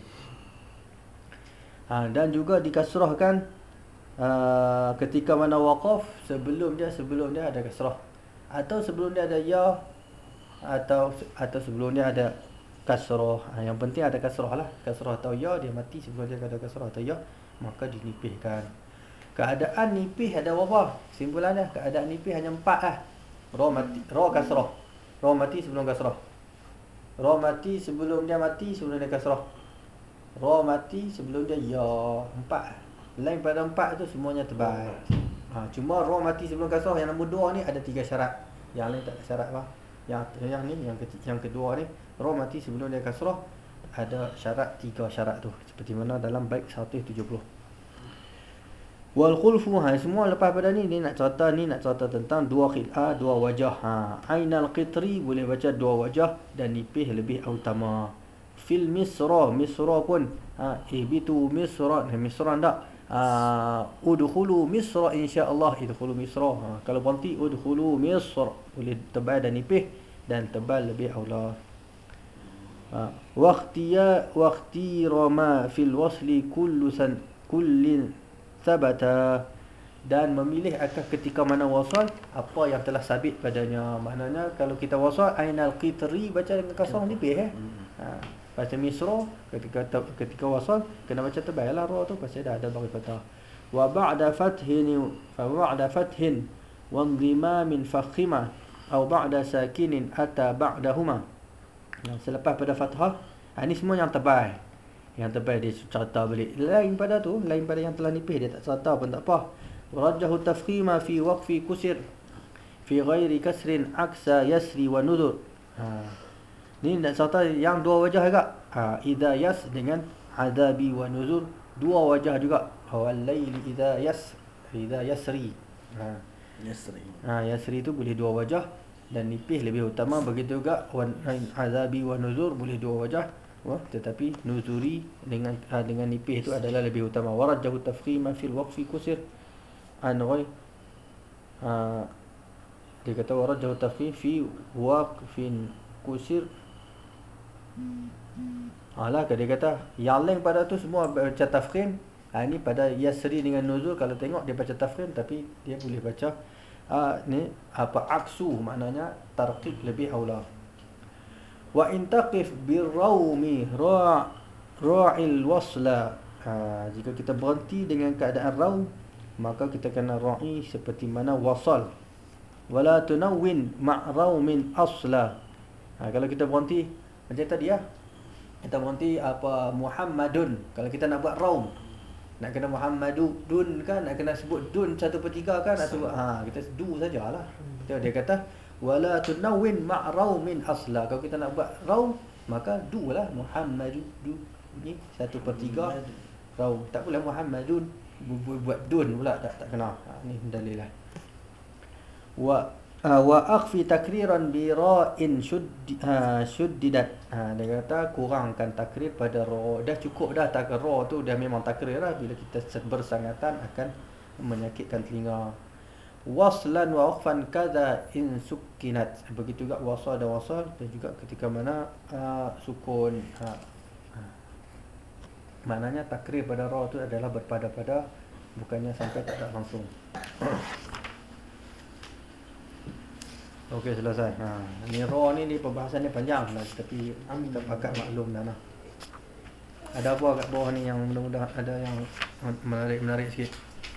Ha, dan juga dikasrahkan uh, ketika mana waqaf, sebelum dia sebelum dia ada kasrah, atau sebelum dia ada ya, atau atau sebelum dia ada kasrah. Ha, yang penting ada kasrah lah, kasrah atau ya, dia mati sebelum dia ada kasrah atau ya, maka dinipihkan. Keadaan nipih ada berapa? Kesimpulannya keadaan nipih hanya empat lah. Ra mati, ra kasrah. Ra mati sebelum kasrah. Ra mati sebelum dia mati, sebelum dia kasrah. Ra mati sebelum dia ya. Empat. Lain pada empat tu semuanya tebal. Ha, cuma ra mati sebelum kasrah yang nombor dua ni ada tiga syarat. Yang lain tak ada syarat apa. Yang yang ni yang ketiga, yang kedua ni ra mati sebelum dia kasrah ada syarat, tiga syarat tu seperti mana dalam bait seratus tujuh puluh. Wal khulfu, ha, semua lepas pada ni dia nak cerita ni nak cerita tentang dua khil'ah, dua wajah. Ha, ainal qitri boleh baca dua wajah dan nipih lebih utama. Fil misra, misra pun ha, ihbitu misra, misra ndak. Ha, udkhulu misra insya-Allah, idkhulu misra. Ha, kalau berhenti udkhulu misra boleh tebal dan nipih dan tebal lebih aula. Ha, waqtiya waqtira ma fil wasli kullu san kullin sabata, dan memilih akan ketika mana wasal apa yang telah sabit padanya. Maknanya kalau kita wasal ainal qitri baca dengan kasrah nipih eh. Ha, baca misra ketika ketika wasal kena baca tebal lah ra tu pasal dah ada bagi fatah. Wa ba'da fathin fa ba'da fathin wa dhimamin fakhima atau ba'da sakinin ata ba'dahuma. Nah, selepas pada fathah, ha, ni semua yang tebal. Yang tebal dia cerita balik. Lain pada tu, lain pada yang telah nipih dia tak cerita pun tak apa. Warajahu tafkhima fi waqfi kusir fi ghairi kasrin aksa yasri wa nuzur. Ha, ni nak cerita yang dua wajah juga. Ha, idza yas dengan adabi wa nuzur, dua wajah juga. Wal laili idza yas, idza yasri. Ha, Yasri. ha, yasri tu boleh dua wajah dan nipih lebih utama. Begitu juga wan azabi wa nuzur boleh dua wajah. Wah, tetapi nuzuri dengan ha, dengan nipih itu adalah lebih utama. Warajahu tafkhima fil waqfi kusir an ghair ha, dia kata warajahu tafkhim fi waqfin kusir. Alah, dia kata yang lain pada tu semua baca tafkhim. Ha, ni pada yasri dengan nuzul kalau tengok dia baca tafkhim tapi dia boleh baca ha, ni apa aksu, maknanya tarqiq lebih aula. Wa in taqif birrawmi ra' ra'il wasla. Ha, jika kita berhenti dengan keadaan raum maka kita kena ra'i seperti mana wasal. Wala tunawwin ma'raumin asla. Ha, kalau kita berhenti macam tadi ya. Kita berhenti apa Muhammadun. Kalau kita nak buat raum, nak kena Muhammadu dun kan, nak kena sebut dun satu per tiga kan, nak sebut ha, kita du sajalah. Dia kata wala tunawwin ma'raumin asla. Kalau kita nak buat raum maka du lah, Muhammadu du ni satu per tiga raum. Tak boleh Muhammadun buat dun pula, tak tak kena. Ha, ni dalil lah. Wa uh, wa akhfi takriran bi ra'in shuddi uh, shuddidat. Ha, dia kata kurangkan takrir pada ra. Dah cukup dah tak ra tu dah memang takrir lah, bila kita bersangatan akan menyakitkan telinga. Waslan wa ukhfan kadha in sukkinat. Begitu juga wasal dan wasal, dan juga ketika mana uh, sukun. Ha, ha. Maknanya takrir pada ra tu adalah berpada-pada, bukannya sampai tak ada langsung. Okey, selesai. Ha, ni ra ni ni perbahasan ni panjang lah, tapi kita pakat maklum dah lah. Ada apa kat bawah ni yang mudah-mudahan ada yang menarik-menarik sikit?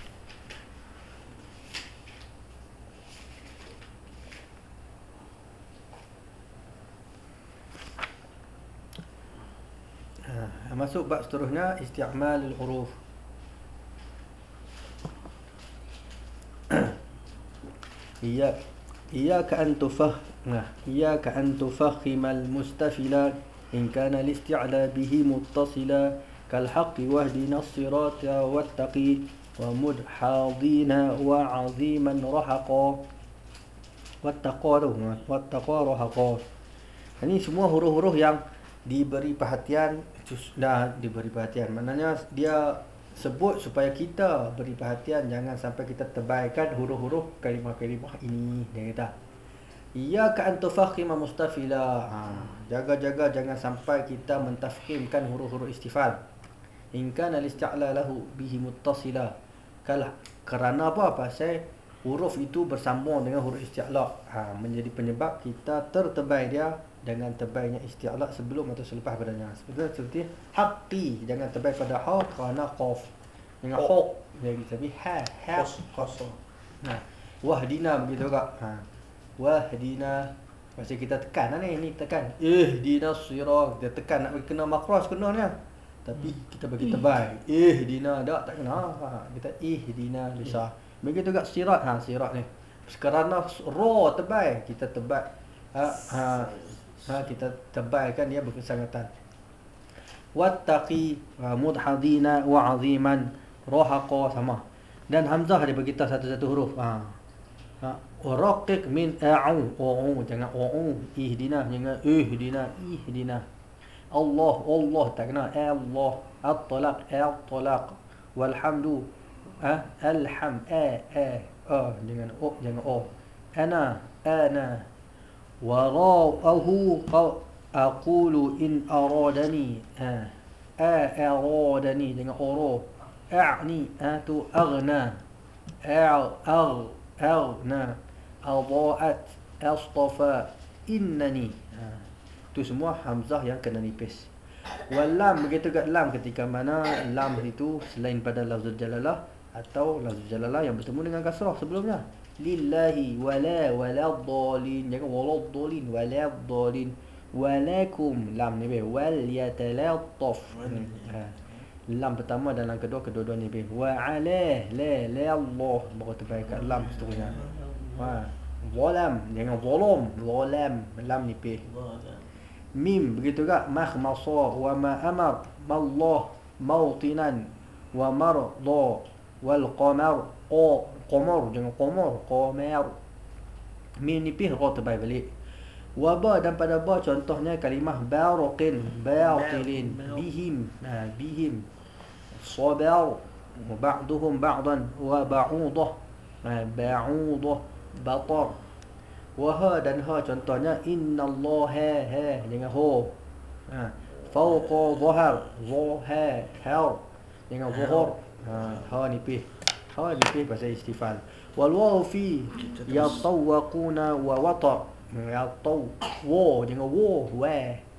Masuk bab seterusnya, isti'malul huruf. Iya iyyaka an tufah nah iyyaka an tufakhimal mustafila in kana al-isti'la bihi muttasila kal haqqi wahdina as-sirata wattaqi wa mudhadina wa 'aziman rahaqa wattaqa wattaqa rahaqa. Ini semua huruf-huruf yang diberi perhatian, dah diberi perhatian. Maknanya dia sebut supaya kita beri perhatian, jangan sampai kita terbaikkan huruf-huruf kalimah-kalimah ini. Dia kata iyyaka an tufakhima mustafila. Ha, jaga-jaga jangan sampai kita mentafkhimkan huruf-huruf istifal. In kana al-isti'la lahu bihi muttasila. Kalau kerana apa? Pasal huruf itu bersambung dengan huruf isti'la. Ha, menjadi penyebab kita tertebai dia dengan tebaiknya isti'la sebelum atau selepas padanya. Seperti seperti haqqi, jangan tebai pada ha kerana qaf. Dengan haq dia tapi ha ha qas. Nah, wahdina begitu juga. Ha. Wahdina masih kita tekan lah ni, ni tekan. Ihdinas sirat, dia tekan nak kena makhraj kena ni. Tapi kita bagi tebai. Ihdina dak tak kena. Ha, kita ihdina bisa. Begitu juga sirat. Ha, sirat ni. Kerana ra tebai, kita tebai ha, ha, ha, kita tebalkan dia berkesangatan. Wattaqi ha, mudhadina wa aziman rohaqa sama. Dan hamzah dia bagi tahu satu-satu huruf. Ha. Ha, waraqiq min a'u u jangan u ihdina jangan ihdina ihdina. Allah Allah tak kena Allah at-talaq at-talaq walhamdu ah alham a a a jangan o jangan o ana ana wara'ahu aqulu in aradani a a aradani jangan oro a'ni atu aghna a'u agh aghna adaat astafa innani. Itu semua hamzah yang kena nipis. Walam begitu juga lam ketika mana lam itu selain pada lafzul jalalah atau lafzul jalalah yang bertemu dengan kasrah sebelumnya. Lillahi wala waladdallin jangan waladdallin waladdallin walakum lam ni be wal yatalattaf. Ha. Lam pertama dan lam kedua kedua-dua ni be wa ala la la Allah baru terbaik kat lam seterusnya. Ha. Walam jangan walam walam lam ni be. Mim begitu juga makhmasa wa ma amar mallah mautinan wa marda wal qamar qa qamar jangan qamar qamar. Mim ni pih ra terbaik balik. Wa ba dan pada ba contohnya kalimah baraqin batilin bihim nah bihim sabar ba'duhum ba'dan wa ba'udah nah ba'udah batar. Waha dan ha contohnya innallaha ha dengan ho. Ha fawqa dhahar dhaha har dengan dhuhur. Ha ha nipih. Ha nipih bahasa istifal. Wal waw fi yatawaquna wa wata. Yataw wa dengan wa wa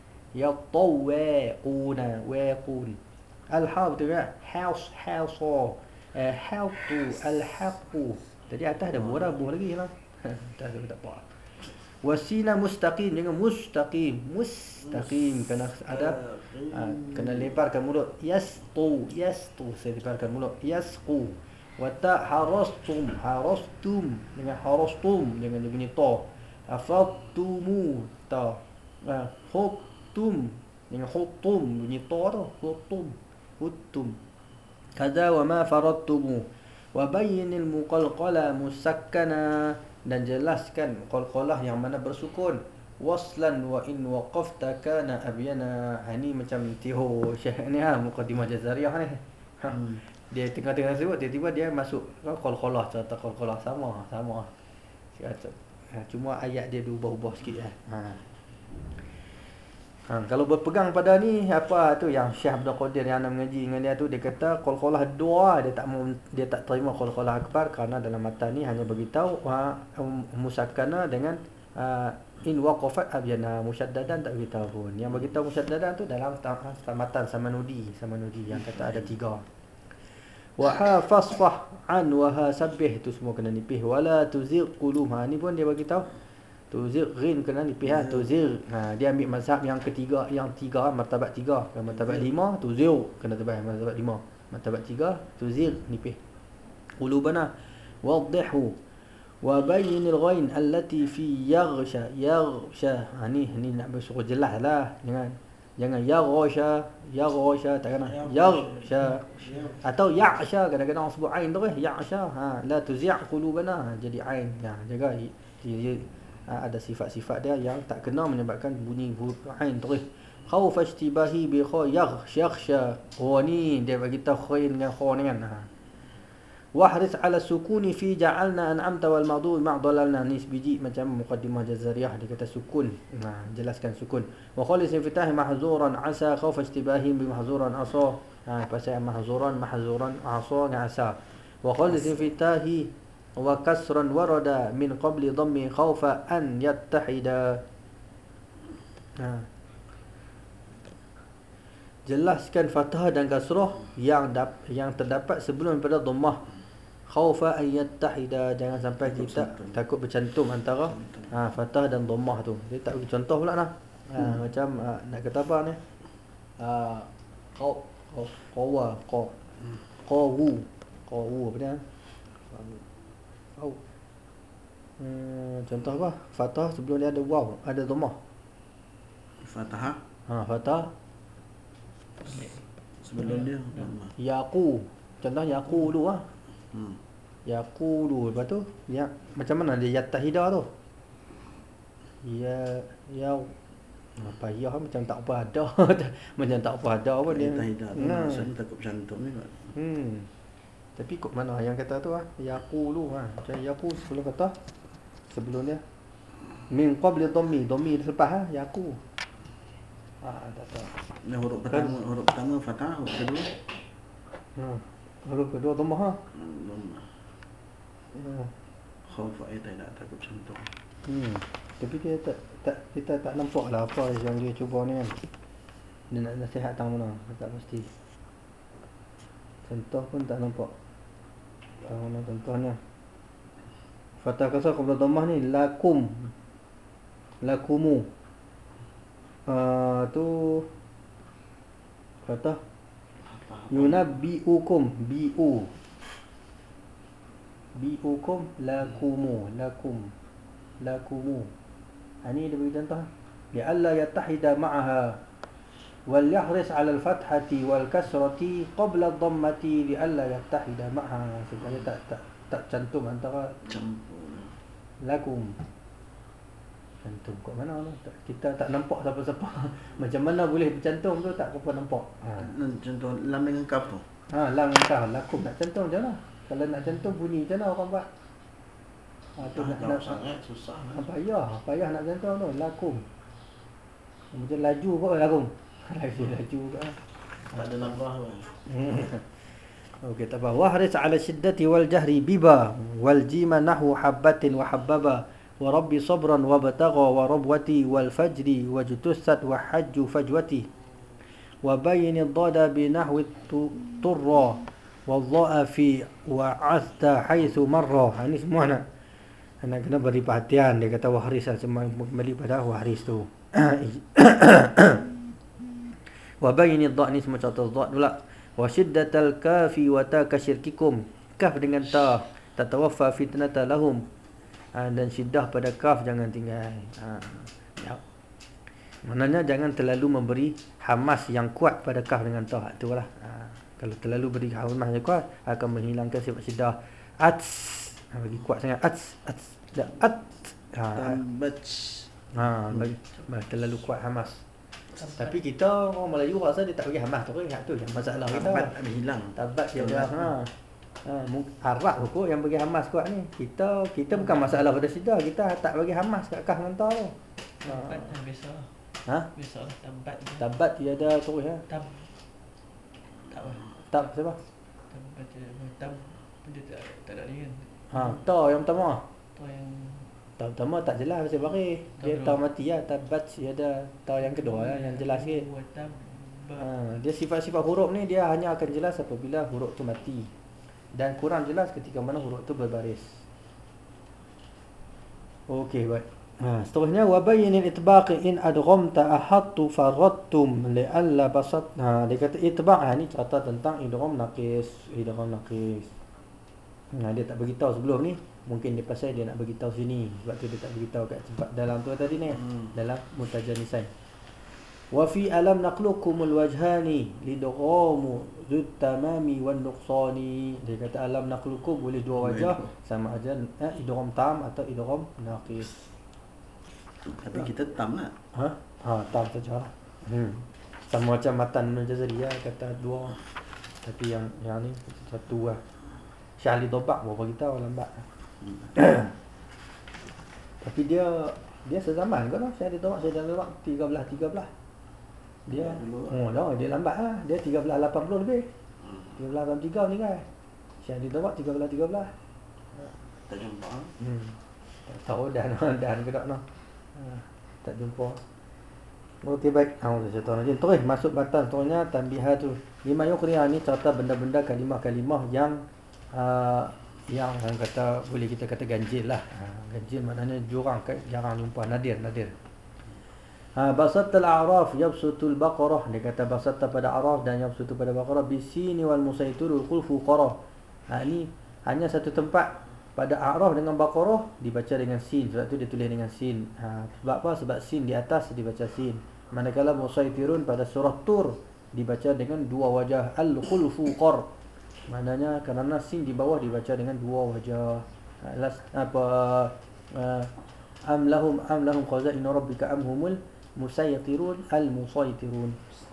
yatawaquna wa qun. Al ha betul tak? House house uh, how to al haqu. Tadi atas ada murabuh lagi lah. Tak ada tak apa. Wasina mustaqim jangan mustaqim mustaqim kena ada ha, kena lebarkan mulut yastu yastu saya lebarkan mulut yasqu wa ta harastum harastum dengan harastum dengan dia bunyi ta afatumu ta ha, hutum dengan hutum bunyi ta tu hutum hutum kada wa ma faradtumu wa bayyinil muqalqala musakkana dan jelaskan qalqalah yang mana bersukun waslan wa in waqafta kana abyana. Ini macam tiho syekh ni ha muqaddimah jazariyah ni ha. Hmm. Dia tengah-tengah sebut tiba-tiba dia masuk qalqalah contoh qalqalah sama sama ha, cuma ayat dia berubah-ubah sikit ha. Ha, kalau berpegang pada ni apa tu yang Syekh Abdul Qadir yang nak mengaji dengan dia tu dia kata qalqalah dua dia tak mau dia tak terima qalqalah akbar kerana dalam matan ni hanya beritahu ha, um, musakkana dengan uh, in waqafat abyana musyaddadan tak beritahu pun. Yang beritahu musyaddadan tu dalam matan Samanudi Samanudi yang kata ada tiga. Wa ha fasfah an wa ha sabbih tu semua kena nipih wala tuzigh qulub. Ha ni pun dia beritahu tuzir ghin kena nipih ha tuzir. Ha dia ambil mazhab yang ketiga yang tiga martabat tiga. Kalau martabat lima tuzir kena tebal martabat lima. Martabat tiga tuzir nipih. Qulubana wadhihu wa bayyinil ghain allati fi yaghsha yaghsha. Ha ni ni nak bersuruh jelas lah jangan jangan yaghsha yaghsha tak kena yaghsha atau ya'sha kadang-kadang sebut ain terus ya'sha ha la tuzi' qulubana jadi ain ya jaga dia Ha, ada sifat-sifat dia yang tak kena menyebabkan bunyi huruf ain terus. Khauf ishtibahi bi kha yaghsha. Oh ni dia bagi tahu khain dengan kha ni kan. Ha. Wahris ala sukuni fi ja'alna an'amta wal maghdub ma'dalalna ni biji macam muqaddimah jazariyah dia kata sukun. Ha jelaskan sukun. Wa khalis infitah mahzuran asa khauf ishtibahi bi mahzuran asa. Ha pasal mahzuran mahzuran asa dengan asa. Wa khalis infitahi wa kasran warada min qabli dhammi khaufa an yattahida. Ha. Jelaskan fathah dan kasrah yang dap, yang terdapat sebelum pada dhammah khaufa an yattahida jangan sampai kita takut bercantum antara ha, fathah dan dhammah tu. Dia tak bagi contoh pula lah. Ha, hmm. macam ha, nak kata apa ni? Ha qaw qawa qaw qawu qawu apa dia? Au. Hmm, contoh apa? Fathah sebelum dia ada waw, ada dhammah. Fathah Ha, fathah sebelum dia dhamma. yaqu. Contoh yaqu dulu ah. Hmm. Yaqu dulu. Lepas tu ya macam mana dia yattahida tu? Ya ya apa ya macam tak apa ada. Macam tak apa ada pun dia. Tahidah tu Nah. maksudnya takut cantum ni kan. Hmm. Tapi kok mana yang kata tu ah? Yaqu dulu ah. Macam yaqu sebelum kata sebelum dia min qabli dhammi, dhammi selepas ah yaqu. Ah, tak tahu. Ni huruf Kan- pertama, huruf pertama fathah, huruf kedua Hmm. Huruf kedua dhammah ah. dhamma. Hmm. Khauf ai tak takut cantum. Hmm. Tapi dia tak tak kita tak nampak lah apa yang dia cuba ni kan. Dia nak nasihat tang mana, tak pasti. Contoh pun tak nampak. Tang mana contohnya. Fathah kasar qabla dhammah ni lakum. Lakumu. Ah tu fathah yunabbiukum bi'u. Bi'ukum lakumu lakum lakumu. Ha, ni dia bagi contoh. Li'alla yattahida ma'aha wal yahris 'ala al-fathati wal kasrati qabla ad-dhammati li'alla yattahida ma'aha. Supaya tak tak tak cantum antara Campur. lakum. Cantum kat mana tu? Tak, kita tak nampak siapa-siapa. Macam mana boleh bercantum tu tak apa nampak. Ha. Contoh lam dengan kaf tu. Ha, lam kah lakum nak cantum macam mana? Kalau nak cantum bunyi macam mana orang buat? Ha, tu nak nak sangat susah. ha, payah, payah nak cantum tu lakum. Macam laju kot lakum. Laju laju kot. Tak ada nambah pun. Okey, tak apa. Wahris 'ala syiddati wal jahri biba wal jima nahu habbatin wa habbaba wa rabbi sabran wa batagha wa rabwati wal fajri wa jutussat wa hajju fajwati wa bayyin ad-dada bi nahwi turra wa dha'a fi wa azta haythu marra. Ha, ini semua nak nak kena beri perhatian. Dia kata wahris lah, semua kembali pada wahris tu. Wa bayyin ad-dha ni semua contoh dha pula. Wa shiddatal kafi wa ta kasyirkikum. Kaf dengan ta tatawaffa fitnata lahum. Ha, dan syiddah pada kaf jangan tinggal. Ha. Ya. Maknanya jangan terlalu memberi hamas yang kuat pada kaf dengan ta. Itulah. Ha. Kalau terlalu beri hamas yang kuat akan menghilangkan sifat syiddah. Ats. Ha, bagi kuat sangat ats ats. Dah at. Ha. Tambac. Ha, bagi, bagi terlalu kuat hamas. Tapi kita orang Melayu rasa dia tak bagi hamas tu kan, tu yang masalah kita. Tabat ada hilang. Tabat dia dah. Ha. Ha, Arab tu kot yang bagi hamas kuat ni. Kita kita bukan masalah pada sidah, kita tak bagi hamas kat kah mentah tu. Tambat ha. Biasa. Ha? Biasa tambat. Tabat dia ada terus ya. Tab. Tak apa. Tab siapa? Tambat dia. Tab. Dia tak tak ada ni kan. Ha, ta yang pertama. Tu yang Ta pertama tak jelas pasal baris. Dia ta mati lah. Tabat dia ada ta yang kedua lah, yang jelas sikit. Wa tab. Ha, dia sifat-sifat huruf ni dia hanya akan jelas apabila huruf tu mati. Dan kurang jelas ketika mana huruf tu berbaris. Okey, baik. Ha, seterusnya wa bayyinil itbaq in adghamta ahattu faradtum li'alla basat. Ha, dia kata itbaq ha, ni cerita tentang idgham naqis, idgham naqis. Ha, dia tak bagi tahu sebelum ni. Mungkin dia pasal dia nak bagi tahu sini. Sebab tu dia tak bagi tahu kat tempat dalam tu tadi ni. Hmm. Dalam mutajanisan. Wa fi alam naqlukumul wajhani lidghamu dzut tamami wan nuqsani. Dia kata alam naqlukum boleh dua wajah sama aja eh, idgham tam atau idgham naqis. Tapi kita tam lah. Ha? Ha, tam saja. Hmm. Sama macam matan Al-Jazari ya, kata dua. Tapi yang yang ni satu lah. Syahli Dobak baru bagi tahu lambat. Hmm. Tapi dia dia sezaman ke lah Syahli Dobak, Syahli Dobak tiga belas tiga belas. Dia dulu. oh dah dia lambat lah. Dia tiga belas lapan puluh lebih. tiga belas lapan puluh tiga meninggal. Syahli Dobak tiga belas tiga belas. Tak jumpa. Hmm. Tak tahu dah dan ke tak noh. Ha, tak jumpa. Okey baik. Ha, dah cerita lagi. Terus masuk batas seterusnya tanbihatu. Lima yuqri'a ni cerita benda-benda kalimah-kalimah yang uh, yang orang kata boleh kita kata ganjil lah. Ha, ganjil maknanya jurang, jarang jumpa, nadir, nadir. Ha, basatul a'raf yabsutul baqarah. Dia kata basata pada a'raf dan yabsutu pada baqarah bisini wal musaitirul khulfu qara. Ha, ni hanya satu tempat Pada A'raf dengan Baqarah dibaca dengan sin, sebab tu dia tulis dengan sin. Ha, sebab apa? Sebab sin di atas dibaca sin. Manakala Musaitirun pada surah Tur dibaca dengan dua wajah, al-khulfu qar. Maknanya kerana sin di bawah dibaca dengan dua wajah. Ha, las, apa uh, am lahum am lahum khazainu rabbika am humul musaytirun al-musaitirun.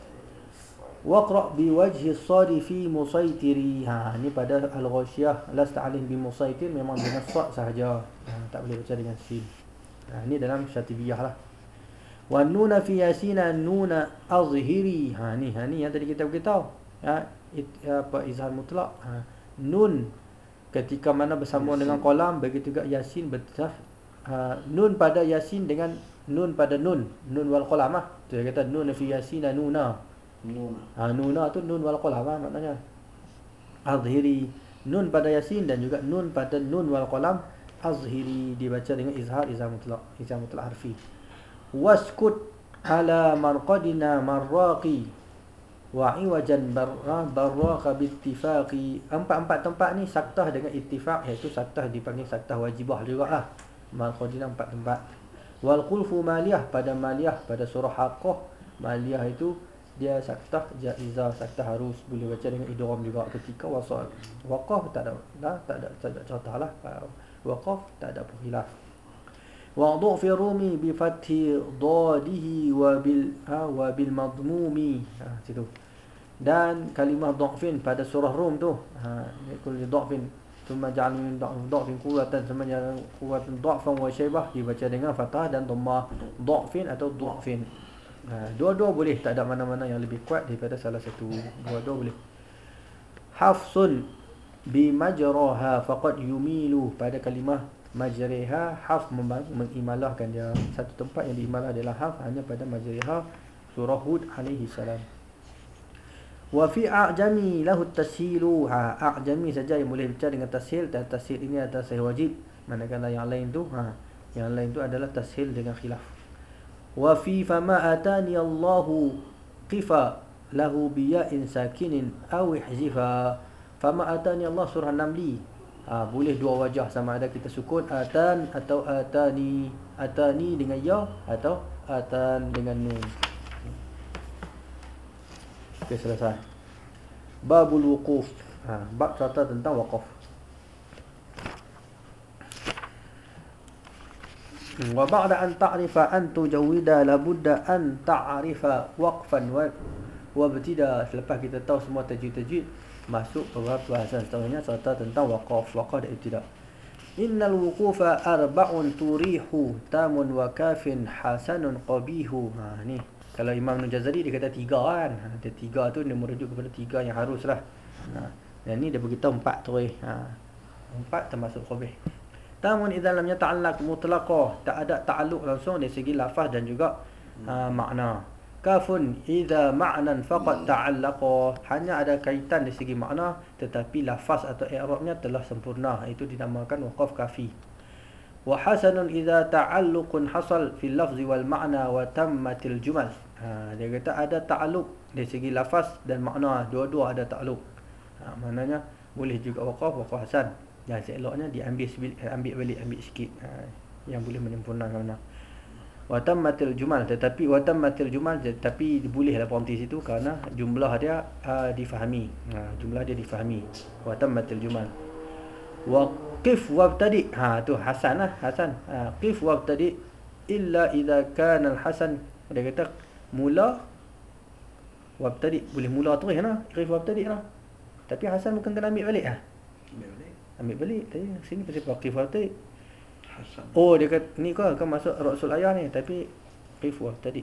Waqra' biwajhi as-sadi fi musaitiri. Ha, ni pada al-ghasyiyah lasta alih bi musaitir, memang dengan sad sahaja. Ha, tak boleh baca dengan sin. Ha, ni dalam Syatibiyah lah. Wa nuna fi yasina nuna azhiri. Ha ni, ha ni yang tadi kita beritahu. Ha, it, apa izhar mutlak. Ha, nun ketika mana bersambung dengan qalam, begitu juga yasin bertaf. Ha, nun pada yasin dengan nun pada nun, nun wal qalam ah. Tu dia kata nun fi yasina nuna. Nuna. Ha, nuna tu nun wal qalam lah maknanya. Azhiri, nun pada yasin dan juga nun pada nun wal qalam. Azhiri dibaca dengan izhar, izhar mutlak, izhar mutlak harfi. Waskut ala marqadina marraqi wa iwajan barra barraqa bittifaqi. Empat-empat tempat ni saktah dengan ittifaq, iaitu saktah dipanggil saktah wajibah jugalah. Marqadina empat tempat. Wal khulfu maliyah pada maliyah pada surah Haqqah. Maliyah itu dia saktah jaizah, saktah harus, boleh baca dengan idgham juga ketika wasal. Waqaf tak ada, dah tak ada tak ada contohlah. Waqaf tak ada khilaf. Wa dhu fi rumi bi fathi dadihi wa bil ha, wa bil madmumi. Ha, situ. Dan kalimah dhafin pada surah Rum tu, ha, kulli dhafin thumma ja'al min dhafin quwwatan thumma ja'al quwwatan dhafan wa shaybah, dibaca dengan fathah dan dhammah. Dhafin atau dhafin. Ha, dua-dua boleh, tak ada mana-mana yang lebih kuat daripada salah satu. Dua-dua boleh. Hafsun bi majraha faqad yumilu pada kalimah majriha, haf mengimalahkan dia. Satu tempat yang diimalah adalah haf, hanya pada majriha surah Hud alaihi salam. Wa fi a'jami lahu tashilu. Ha, a'jami saja yang boleh baca dengan tashil, dan tashil ini adalah sahih wajib. Manakala yang lain tu, ha, yang lain tu adalah tashil dengan khilaf. Wa fi fama atani Allahu qifa lahu biya'in sakinin aw ihzifa. Fama atani Allah surah Namli. Ha, boleh dua wajah, sama ada kita sukun atan atau atani. Atani dengan ya atau atan dengan nun. Okey, selesai. Babul wuquf. Ha, bab cerita tentang waqaf. Wa ba'da an ta'rifa an tujawwida la budda an ta'rifa waqfan wa wa ibtida. Selepas kita tahu semua tajwid-tajwid, masuk beberapa bahasan seterusnya serta tentang waqaf, waqaf dan ibtida. Innal wuqufa arba'un turihu tamun wa kafin hasanun qabihu. Ha ni kalau Imam Nujazari dia kata tiga kan. Ha, dia tiga tu dia merujuk kepada tiga yang haruslah. Ha, dan ni dia beritahu empat terus. Ha, empat termasuk qabih. Tamun idza lam yata'allaq mutlaqah, tak ada ta'alluq langsung dari segi lafaz dan juga uh, makna. Kafun idza ma'nan faqat ta'allaqa, hanya ada kaitan dari segi makna tetapi lafaz atau i'rabnya telah sempurna, itu dinamakan waqaf kafi. Wa hasanun idza ta'alluqun hasal fil lafzi wal ma'na wa tammatil jumal. Ha, dia kata ada ta'alluq dari segi lafaz dan makna, dua-dua ada ta'alluq. Ha, maknanya boleh juga waqaf, waqaf hasan. Dan seeloknya diambil ambil balik ambil sikit, ha, yang boleh menyempurnakan mana. Wa tammatil jumal, tetapi wa tammatil jumal tetapi bolehlah berhenti situ kerana jumlah dia uh, difahami. Ha, jumlah dia difahami. Wa tammatil jumal. Wa qif wabtadi. Ha tu hasan lah, hasan. Ha, qif wabtadi illa idza kana al-hasan. Dia kata mula wabtadi, boleh mula terus lah. Qif wabtadi lah. Tapi hasan bukan kena ambil balik ah. Ambil balik. Ambil balik tadi sini pasal qif wabtadi. Hasan. Oh dia kata ni kau kan masuk Rasul ayah ni, tapi qif wabtadi.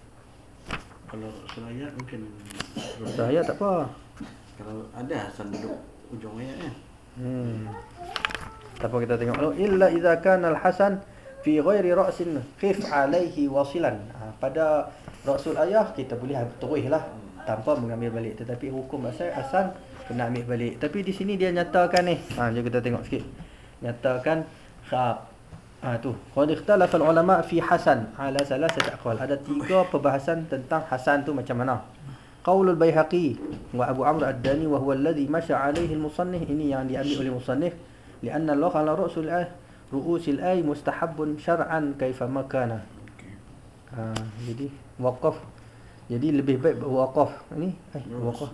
Kalau Rasul ayat mungkin Rasul ayah tak apa. kalau ada Hasan duduk ujung ayatnya. Hmm. Tak apa, kita tengok dulu. Illa idza kana al-hasan fi ghairi ra'sin qif alaihi wasilan. Ha, pada Rasul ayah kita boleh teruslah tanpa mengambil balik, tetapi hukum asal hasan kena ambil balik. Tapi di sini dia nyatakan ni. Ha, jom kita tengok sikit. Nyatakan ha, ha tu. Qad ikhtalafa al-ulama fi hasan ala salasati aqwal. Ada tiga perbahasan tentang hasan tu macam mana. Qaulul Baihaqi wa Abu Amr ad-Dani wa huwa alladhi masha alaihi al-musannif, ini yang diambil oleh musannif. Lianna Allah ala ru'usil ay ru'usil ay mustahabbun syar'an kaifa makana. Okey. Ha, jadi waqaf. Jadi lebih baik waqaf. Ni eh waqaf.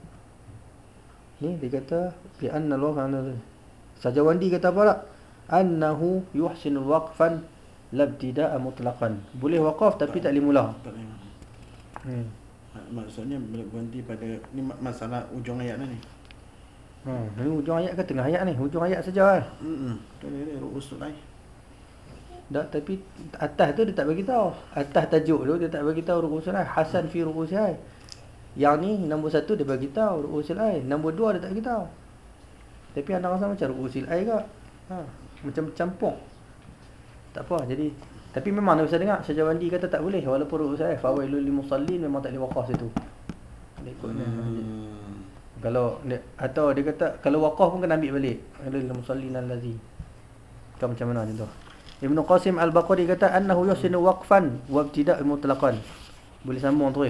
Ni dia kata lianna Allah ala Sajawandi kata apa tak? Annahu yuhsinu waqfan labtida'a mutlaqan. Boleh waqaf tapi tak boleh mula. Tak boleh. Hmm. Maksudnya boleh berhenti pada ni ma- masalah ujung ayat ni. Ha, ni hujung ayat ke tengah ayat ni? Hujung ayat saja. Hmm. Tu ni ru'usul ay. Tak, tapi atas tu dia tak bagi tahu. Atas tajuk tu dia tak bagi tahu ru'usul ay. Hasan fi ru'usil ay. Yang ni nombor satu dia bagi tahu ru'usul ay. Nombor dua dia tak bagi tahu. Tapi anda rasa macam ru'usil ay ke? Ha, macam campur. Tak apa. Jadi tapi memang dia bisa dengar Syajawandi kata tak boleh walaupun ru'usul ay. Fawailul lil musallin memang tak boleh waqaf situ. Dia ikutnya. Hmm. Kalau dia, atau dia kata kalau waqaf pun kena ambil balik. Lil musallin allazi. Kau macam mana contoh? Ibnu Qasim Al-Baqari kata annahu yusinu waqfan wa ibtida' mutlaqan. Boleh sambung terus.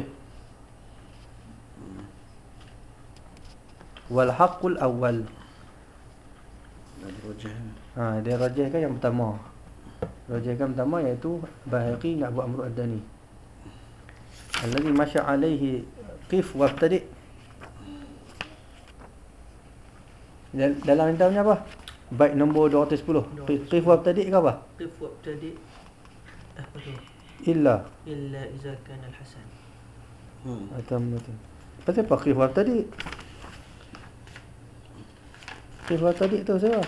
Wal haqqul awwal. Ada rojah. Ha, dia rajihkan yang pertama. Rajihkan pertama iaitu Bahaqi dengan Abu Amr Ad-Dani. Allazi masya alaihi qif wa ibtadi'. Dal- Dalam kitabnya apa? Baik nombor dua ratus sepuluh. Qif wa ibtadi' ke apa? Qif wabtadi' apa tu? Illa Illa iza kana al-hasan. Hmm. atau betul. Pasal apa qif wa ibtadi'? Qif wa ibtadi' tu siapa?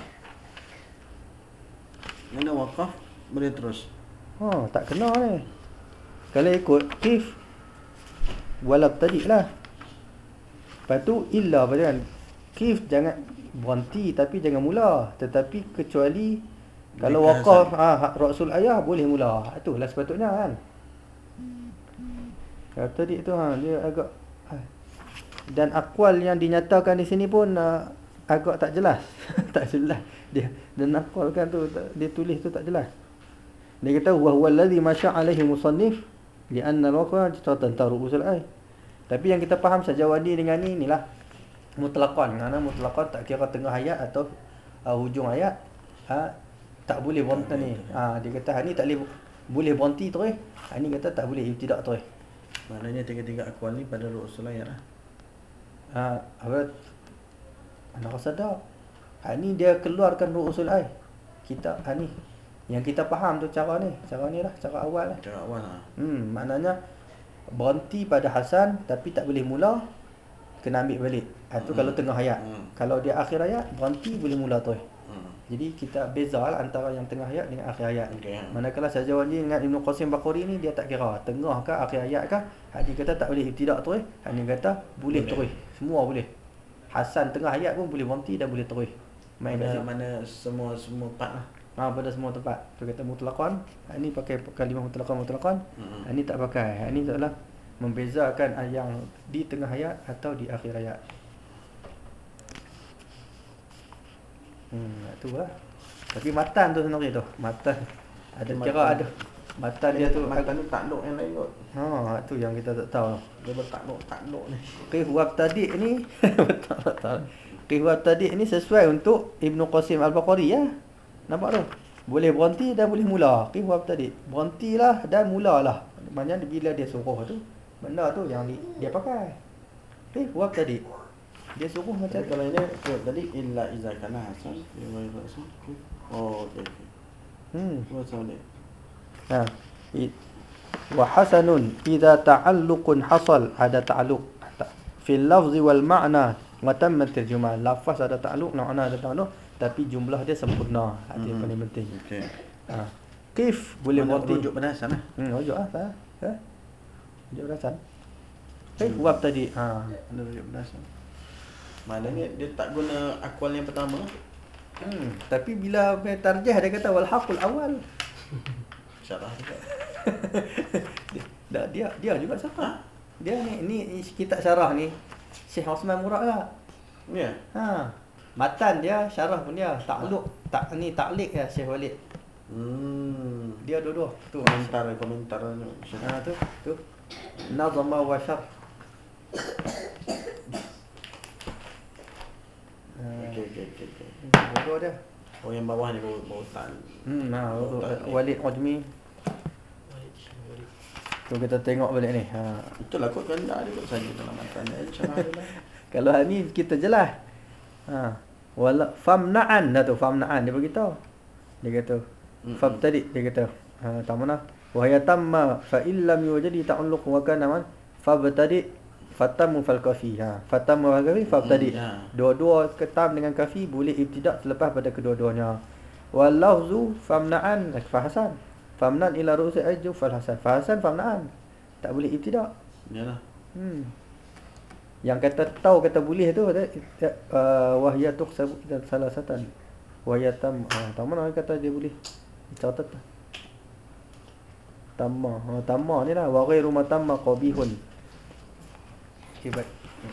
Mana waqaf boleh terus. Oh, tak kena ni. Kalau ikut qif wala ibtadi' lah. Lepas tu illa apa kan? Qif jangan berhenti tapi jangan mula. Tetapi kecuali kalau Mereka waqaf ah Rasul ayah boleh mula. Itulah sepatutnya kan. Kalau tadi tu ha dia agak ha. Dan akwal yang dinyatakan di sini pun uh, agak tak jelas. Tak jelas dia dan akwalkan tu tak, dia tulis tu tak jelas. Dia kata wa huwa allazi masya alaihi musannif lianna al-waqfa tentang ru'usul ay. Tapi yang kita faham Sajawadi dengan ni inilah mutlaqan. Kerana mutlaqan tak kira tengah ayat atau uh, hujung ayat. Ha, tak boleh berhenti ni. Ha, dia kata ha ni tak boleh boleh berhenti terus. Ha ni kata tak boleh ibtidak terus. Maknanya tiga-tiga akwal ni pada ru'usul ayat lah. Ha, apa anda rasa tak? Ha ni dia keluarkan ru'usul ay. Kita ha ni yang kita faham tu cara ni. Cara ni lah, cara awal lah. Cara awal lah. Hmm, maknanya berhenti pada Hasan tapi tak boleh mula kena ambil balik. Ha, tu Hmm. kalau tengah ayat. Hmm. Kalau dia akhir ayat berhenti boleh mula terus. Hmm. Jadi kita bezalah antara yang tengah ayat dengan akhir ayat. Okey. Manakala Sajawandi dengan Ibnu Qasim Baqari ni dia tak kira tengah ke akhir ayat ke. Hak dia kata tak boleh ibtidak terus. Hak dia kata boleh, Boleh. terus. Semua boleh. Hasan tengah ayat pun boleh berhenti dan boleh terus. Main kat Mana, situ. mana semua semua part lah. Ha, pada semua tempat. Tu kata mutlaqan. Hak ni pakai kalimah mutlaqan mutlaqan. Hmm. Hak ni tak pakai. Hak ni adalah membezakan yang di tengah ayat atau di akhir ayat. Hmm, tu lah. Tapi matan tu sebenarnya tu. Matan. Ada Matan. kira ada. Matan dia tu. mata ni takluk yang lain kot. Ha, tu yang kita tak tahu. Dia bertakluk takluk ni. Qif wa tadi ni betul betul. Qif wa tadi ni sesuai untuk Ibnu Qasim Al-Baqari ya. Nampak tu? Boleh berhenti dan boleh mula. Qif wa tadi. Berhentilah dan mulalah. Maknanya bila dia suruh tu, benda tu yang di, dia pakai. Qif wa tadi. Dia suruh macam Jadi tu. kalau ini quote tadi illa iza kana hasan fi ghairi rasul. Oh okey okey. Hmm. What's on it? Ha. I- Wa hasanun idza ta'alluqun hasal ada ta'alluq fil lafzi wal ma'na wa tamma terjemah. Lafaz ada ta'alluq, makna ada ta'alluq, tapi jumlah dia sempurna. Itu yang Mhm. paling penting. Okey. Ha. Kif boleh Mana berhenti. rujuk pada hasan lah. Hmm, rujuk ah, tak? Ha? Rujuk rasan. Kif wab tadi. Ha. Mana rujuk pada hasan. Maknanya dia tak guna akwal yang pertama. Hmm, tapi bila dia tarjih dia kata wal haqul awal. Syarah juga. dia, dia dia juga siapa? Ha? Dia ni ni kitab syarah ni Syekh Osman Murad lah. Ya. Ha. Matan dia, syarah pun dia, takluk, tak ni taklik ya Syekh Walid. Hmm. Dia dua-dua. Tu. Komentar komentar ni. Ha tu, tu. Nazama wa syarh. Uh, Okey okey okey. okey. Dua dia. Oh yang bawah ni baru baru tak. Hmm, nah, baru tak ni. Walid Ujmi. Tu kita tengok balik ni. Ha. Itulah kot kehendak dia kot saja dalam matan dia. Cara dia lah. Kalau hal ni kita jelas. Ha. Wala famna'an dah tu, famna'an dia beritahu. Dia kata Mm-mm. fabtadi dia kata. Ha, tak mana? Wa ya tamma fa illam yujadi ta'alluq wa kana man fabtadi fatamu fal kafi. Ha, fatamu fal kafi fabtadi. Mm, ya. Dua-dua ketam dengan kafi boleh ibtidak selepas pada kedua-duanya. Wal lafzu famna'an fa hasan. Famnan ila ru'si ajju fal hasan. Fa hasan famna'an. Tak boleh ibtidak. Yalah. Hmm. Yang kata tahu kata boleh tu kata uh, wahya tuqsabu dan salasatan. Wahya tam uh, tak mana kata dia boleh. Catat tu. Tamma. Ha, tamma ni lah wa ghairu matamma qabihun. Okey baik.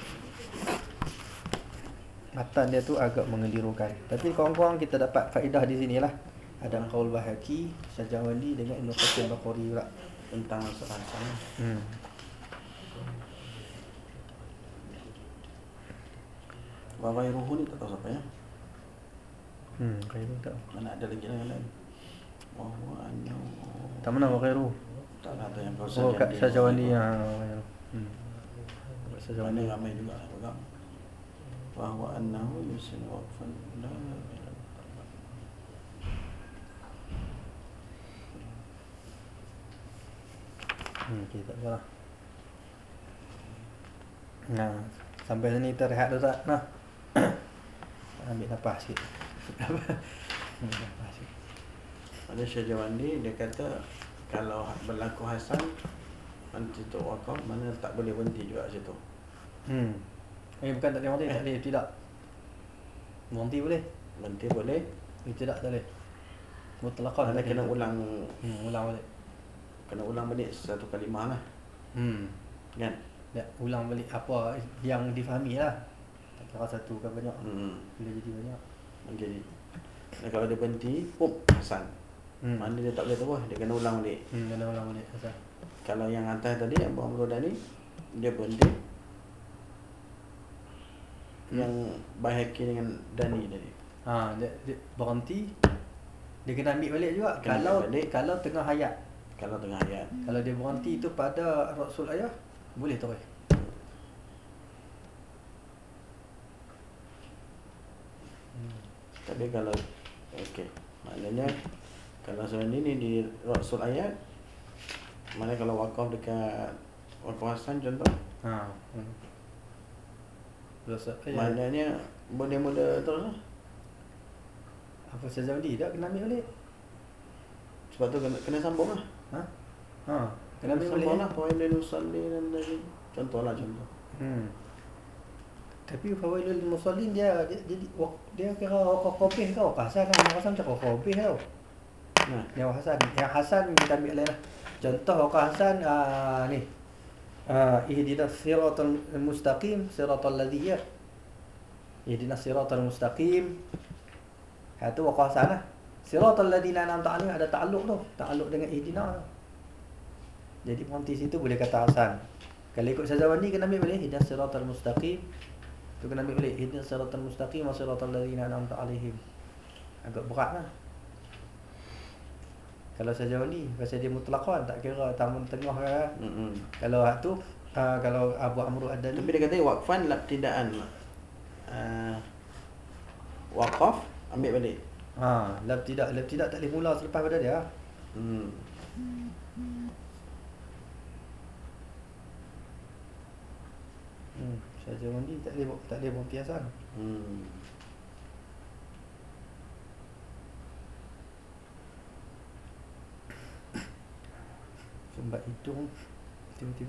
Matan dia tu agak mengelirukan. Tapi kawan-kawan kita dapat faedah di sinilah. Ada qaul Bahaki, Syajawandi dengan Ibn Qasim Baqori pula. Tentang masalah sana. Hmm. Wa ghairuhu ni tak tahu siapa ya. Hmm, ghairu tak. Mana ada lagi yang lain. Wa huwa annahu. Tak mana wa ghairu. Tak ada yang kau Oh, kat Syajawandi yang hmm. Kat Mana Syajawandi. ramai juga lah pegang. Wa huwa annahu yusin waqfan la Hmm, okey tak apalah. Nah, sampai sini kita rehat dulu tak? Nah. Ambil nafas sikit. Ambil nafas sikit. Ada Syajawandi dia kata kalau berlaku hasan nanti tu wakaf mana tak boleh berhenti juga kat situ. Hmm. Eh bukan tak boleh mati, tak boleh tidak. Berhenti boleh. Berhenti boleh. Tidak tak boleh. Mutlaqan Mana tak kena boleh. ulang Hmm, ulang balik. kena ulang balik satu kalimah lah. Hmm. Kan? Ya, ulang balik apa yang difahami lah. Tak kira satu ke banyak. Hmm. Boleh jadi banyak. Jadi dan kalau dia berhenti, pum hasan. Hmm. Mana dia tak boleh terus, dia kena ulang balik. Hmm, kena ulang balik asal. Kalau yang atas tadi yang Abu Amr Dani dia berhenti. Hmm. Yang Baihaqi dengan Dani tadi. Ha, dia, dia berhenti. Dia kena ambil balik juga. Kena kalau ambil balik. kalau tengah hayat. Kalau tengah ayat. Kalau dia berhenti itu pada Rasul ayah, boleh terus. Hmm. Tapi kalau okey, maknanya kalau sebenarnya ni di Rasul ayat mana kalau wakaf dekat wakaf Hasan contoh, Ha. Hmm. Rasul ayah. maknanya boleh mula terus lah. Apa saja dia tak kena ambil balik. Sebab tu kena, kena sambung lah. Ha? Ha. Kena ambil balik. sambung lah. Fawailul musallin dan lagi. Contoh lah contoh. Hmm. Tapi fawailul musallin dia dia dia, dia, dia kira wakaf qabih kau. Hasan kan Hasan macam wakaf qabih tau. Nah, Yang Hasan, yang Hasan kita ambil lain lah. Contoh wakaf Hasan uh, ni. Uh, ihdinas siratal mustaqim siratal ladzina. Ihdinas siratal mustaqim. Ha tu wakaf Hasan lah. Siratal ladzina an'amta 'alaihim ada takluk tu, takluk dengan ihdina. Jadi berhenti situ boleh kata Hasan. Kalau ikut Syazawandi kena ambil balik ihdinas siratal mustaqim. Tu kena ambil balik ihdinas siratal mustaqim wa siratal ladzina an'amta 'alaihim. Agak berat lah. Kalau Syazawandi pasal dia mutlaqan tak kira tamun tengah ke. mm-mm. Kalau hak tu uh, kalau Abu Amr Ad-Dani Tapi dia kata wakfan labtidaan. Uh, wakaf ambil balik. ha lab tidak lab tidak tak boleh mula selepas pada dia. Hmm. Hmm, Syazawandi tak boleh tak boleh berhenti Hasan. Hmm. Sumbat hidung tiba-tiba.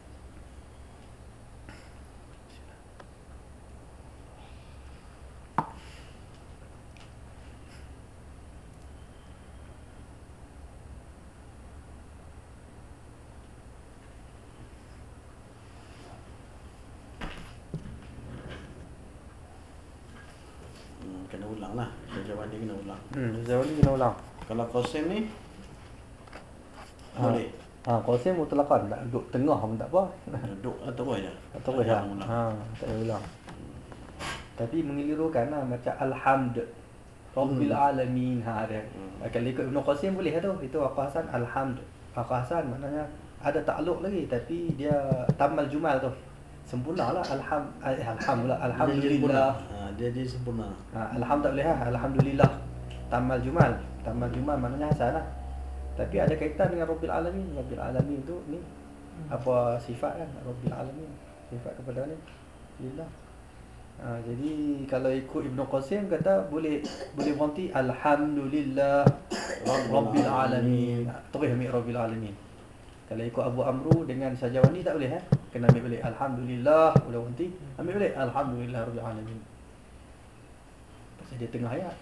Hmm, kena ulang lah. Jawapan dia kena ulang. Hmm, Syazawandi kena ulang. Kalau Qasim ni Ha. boleh. Ha, Qasim mutlaqan tak duduk tengah pun tak apa. Duduk atau apa je. Tak terus Jangan lah. ulang. Ha, tak boleh ulang. Tapi mengelirukan lah macam alhamd Rabbil Hmm. alamin ha dia. Hmm. Kalau ikut Ibn Qasim boleh tu. Itu Waqaf Hasan alhamd. Waqaf Hasan maknanya ada takluk lagi tapi dia tamal jumal tu. Sempurna lah alham eh, alhamdulillah alhamdulillah. Ha, dia jadi sempurna. Ha, alham tak boleh lah. Alhamdulillah. Tamal jumal. Tamal jumal maknanya hasan lah. Tapi ada kaitan dengan Rabbil alamin. Rabbil alamin tu ni apa sifat kan Rabbil alamin. Sifat kepada ni lillah. Ha, jadi kalau ikut Ibn Qasim kata boleh boleh berhenti alhamdulillah Rabbil alamin. Ha, terus ambil Rabbil alamin. Kalau ikut Abu Amru dengan Sajawani tak boleh eh. Kena ambil balik alhamdulillah, boleh berhenti, ambil balik alhamdulillah Rabbil alamin. Pasal dia tengah ayat.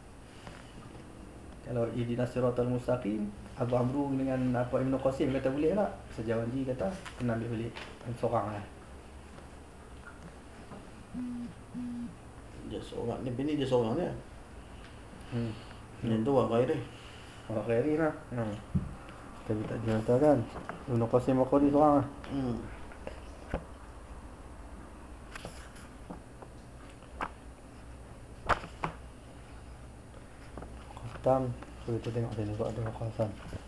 Kalau ihdinas siratal mustaqim, Abu Amru dengan apa Ibn Qasim kata boleh tak? Sajawani kata kena ambil balik seorang lah. Dia seorang ni, bini dia seorang dia. Hmm. Yang tu apa dia? Orang khairi lah. Hmm. Tapi tak nyata kan. Ibn Qasim Makhori seorang lah. Hmm. Khatam. So kita tengok sini kok ada Waqaf Hasan.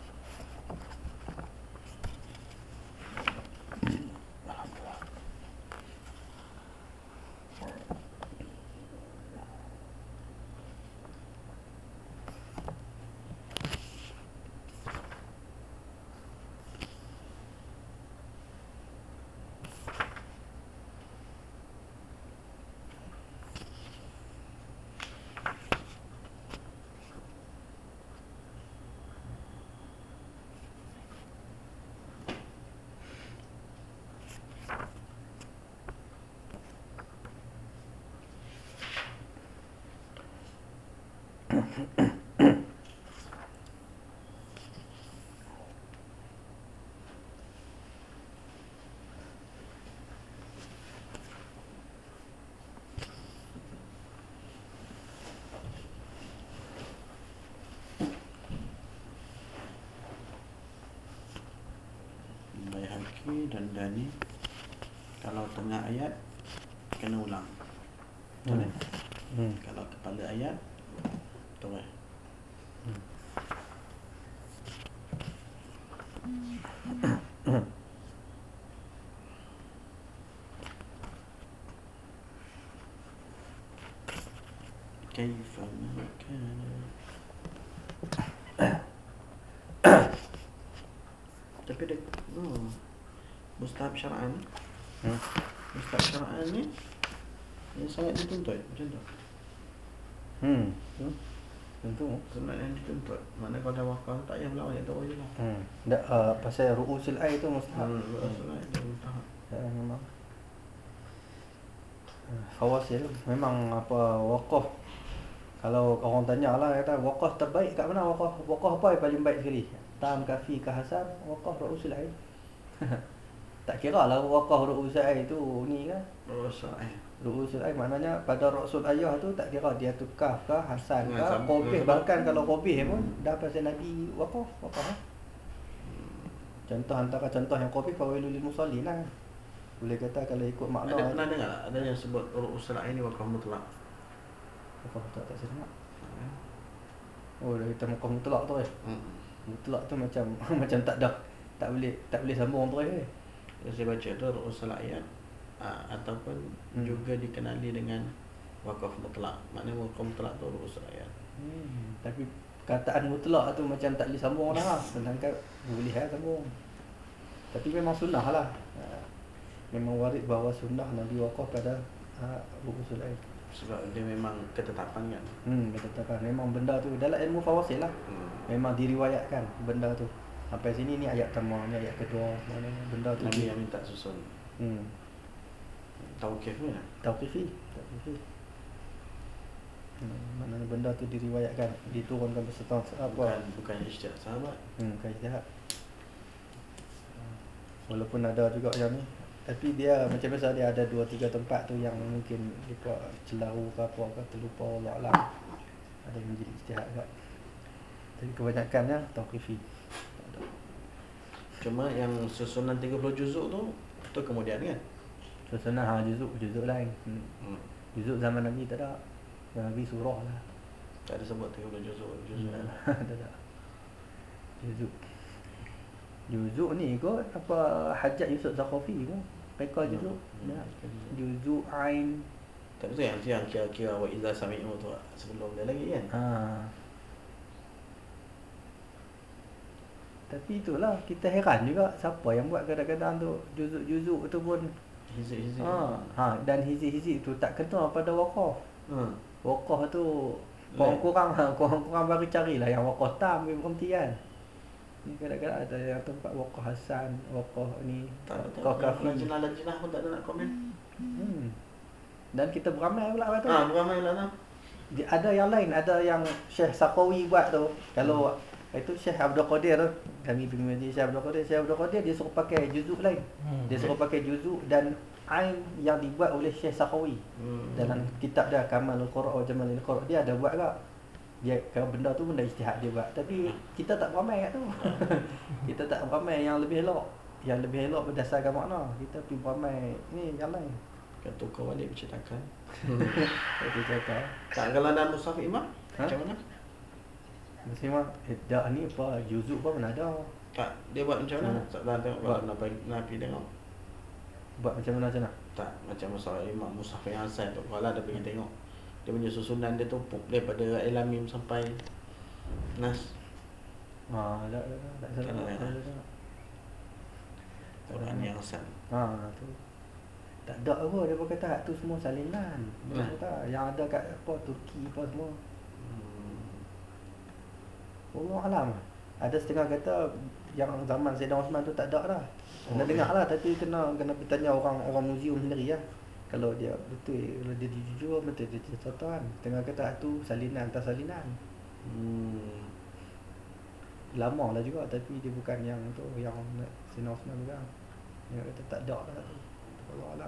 Baihaqi dan Dani kalau tengah ayat kena ulang. Hmm. Hmm. Hmm. Kalau kepala ayat terus. Kaifa ma kana. Tapi dia hmm, mustahab syar'an. Hmm. Mustahab syar'an ni yang sangat dituntut macam tu. Hmm. Hmm. Tentu. Sunat yang dituntut. Mana kalau dah wakaf tak payah melawan yang tahu je lah. Hmm. Dak uh, pasal ru'usul ai tu mustahab. Hmm, sunat itu mustahab. Ya, memang. Fawasil memang apa waqaf. Kalau orang tanya lah kata waqaf terbaik kat mana waqaf? Waqaf apa yang paling baik sekali? Tam, kafi, ke hasan, waqaf ru'usul ai. Tak kira lah waqaf ru'usul ai tu ni kan. Rosak eh. Ru'usul ai maknanya pada ru'usul ayah tu tak kira dia tu kaf ke hasan ke Hasan. qabih, Hmm. bahkan kalau qabih pun dah pasal Nabi waqaf, waqaf. Eh? Contoh antara contoh yang qabih fawailul lil musallin lah. Boleh kata kalau ikut makna Ada pernah dengar tak? Ada yang sebut ru'usul ain ni wakaf mutlak. waqaf tak tak sedap. Oh dah kita waqaf mutlak tu eh. Hmm. Mutlak tu macam macam tak dah tak boleh tak boleh sambung terus eh. Yang saya baca tu ru'usul ayat uh, ataupun Hmm. juga dikenali dengan wakaf mutlak. Maknanya wakaf mutlak tu ru'usul ayat. Hmm, tapi kataan mutlak tu macam tak boleh sambung dah. Sedangkan boleh lah sambung. Tapi memang sunnah lah. Ha, memang warid bahawa sunnah Nabi waqaf pada ha, ru'usul ain. Sebab dia memang ketetapan kan. Hmm, ketetapan memang benda tu dalam ilmu fawasil lah. Hmm. Memang diriwayatkan benda tu. Sampai sini ni ayat pertama, ni ayat kedua, mana benda tu. Nabi yang minta susun. Hmm, Tauqif ni lah. tauqifi, tauqifi. Hmm, mana benda tu diriwayatkan, diturunkan beserta apa? Bukan bukan ijtihad sahabat. Hmm, bukan ijtihad. Walaupun ada juga yang ni, tapi dia macam biasa dia ada dua tiga tempat tu yang mungkin depa celahu ke apa ke terlupa Allah alam. Ada yang menjadi ijtihad juga. Tapi kebanyakannya tauqifi. Cuma yang susunan tiga puluh juzuk tu tu kemudian kan. Susunan ha juzuk juzuk lain. Hmm. Hmm. Juzuk zaman Nabi tak ada. Zaman Nabi surah lah. Tak ada sebut tiga puluh juzuk. Juzuk Hmm. lah. Tak ada. Juzuk. Juzuk ni kot apa Hajjaj Yusuf Zakhafi pun rekod juzuk. Hmm. Ya. Juzuk Ain. Tak betul yang yang kira-kira wa iza sami'u tu sebelum dia lagi kan. Ha. Tapi itulah kita heran juga siapa yang buat kadang-kadang tu juzuk-juzuk tu pun Hizib-hizib. ha, ha dan hizib-hizib tu tak kena pada wakaf. Ha. Wakaf tu kurang-kurang kurang-kurang baru carilah yang wakaf tam boleh berhenti kan. Ni kadang-kadang ada yang tempat wakaf Hasan, wakaf ni, Tak wakaf tahu. Kafi. Lajnah-lajnah pun tak ada nak komen. Hmm. Dan kita beramai pula lepas tu. Ha, beramai lah tu. Dia- Ada yang lain, ada yang Syekh Sakawi buat tu. Kalau itu Syekh Abdul Qadir tu, kami pergi majlis Syekh Abdul Qadir, Syekh Abdul Qadir dia suruh pakai juzuk lain. Hmm. Dia suruh pakai juzuk dan ain yang dibuat oleh Syekh Sakawi. Hmm. Dalam kitab dia Kamalul Qur'an wa Jamalul Qur'an dia ada buat juga. Dia kalau benda tu benda ijtihad dia buat. Tapi kita tak beramai kat tu. Kita tak beramai yang lebih elok. Yang lebih elok berdasarkan makna. Kita pergi beramai ni yang lain. Kan tukar balik bercetakan. Itu cakap. Tak kalau dalam mushaf imam Ha? macam mana? Mesti mah eh, dah ni apa juzuk pun mana ada. Tak, dia buat macam mana? Hmm. Tak dah tengok Buat. kalau Nabi Nabi tengok. Buat macam mana macam mana? Tak, macam mushaf imam mushaf yang asal tu. Kalau ada pergi tengok. Dia punya susunan dia tu daripada Al-Lamim sampai Nas. Ha, tak tak tak Tak salah. ada, Tak tak salah. Quran yang asal. Ha tu. Tak ada apa dia pun kata hak tu semua salinan. Dia Nah. kata yang ada kat apa Turki apa semua. Hmm. Allah alam. Ada setengah kata yang zaman Sayyidina Osman tu tak ada dah. Kena Oh, dengar lah tapi kena kena bertanya orang orang muzium sendiri lah. Kalau dia betul, kalau dia jujur betul dia cerita kan. Tengah kata hak tu salinan tak salinan. Hmm. Lama lah juga tapi dia bukan yang tu yang Sayyidina Osman juga. Dia kata tak ada lah tu. Allah alam.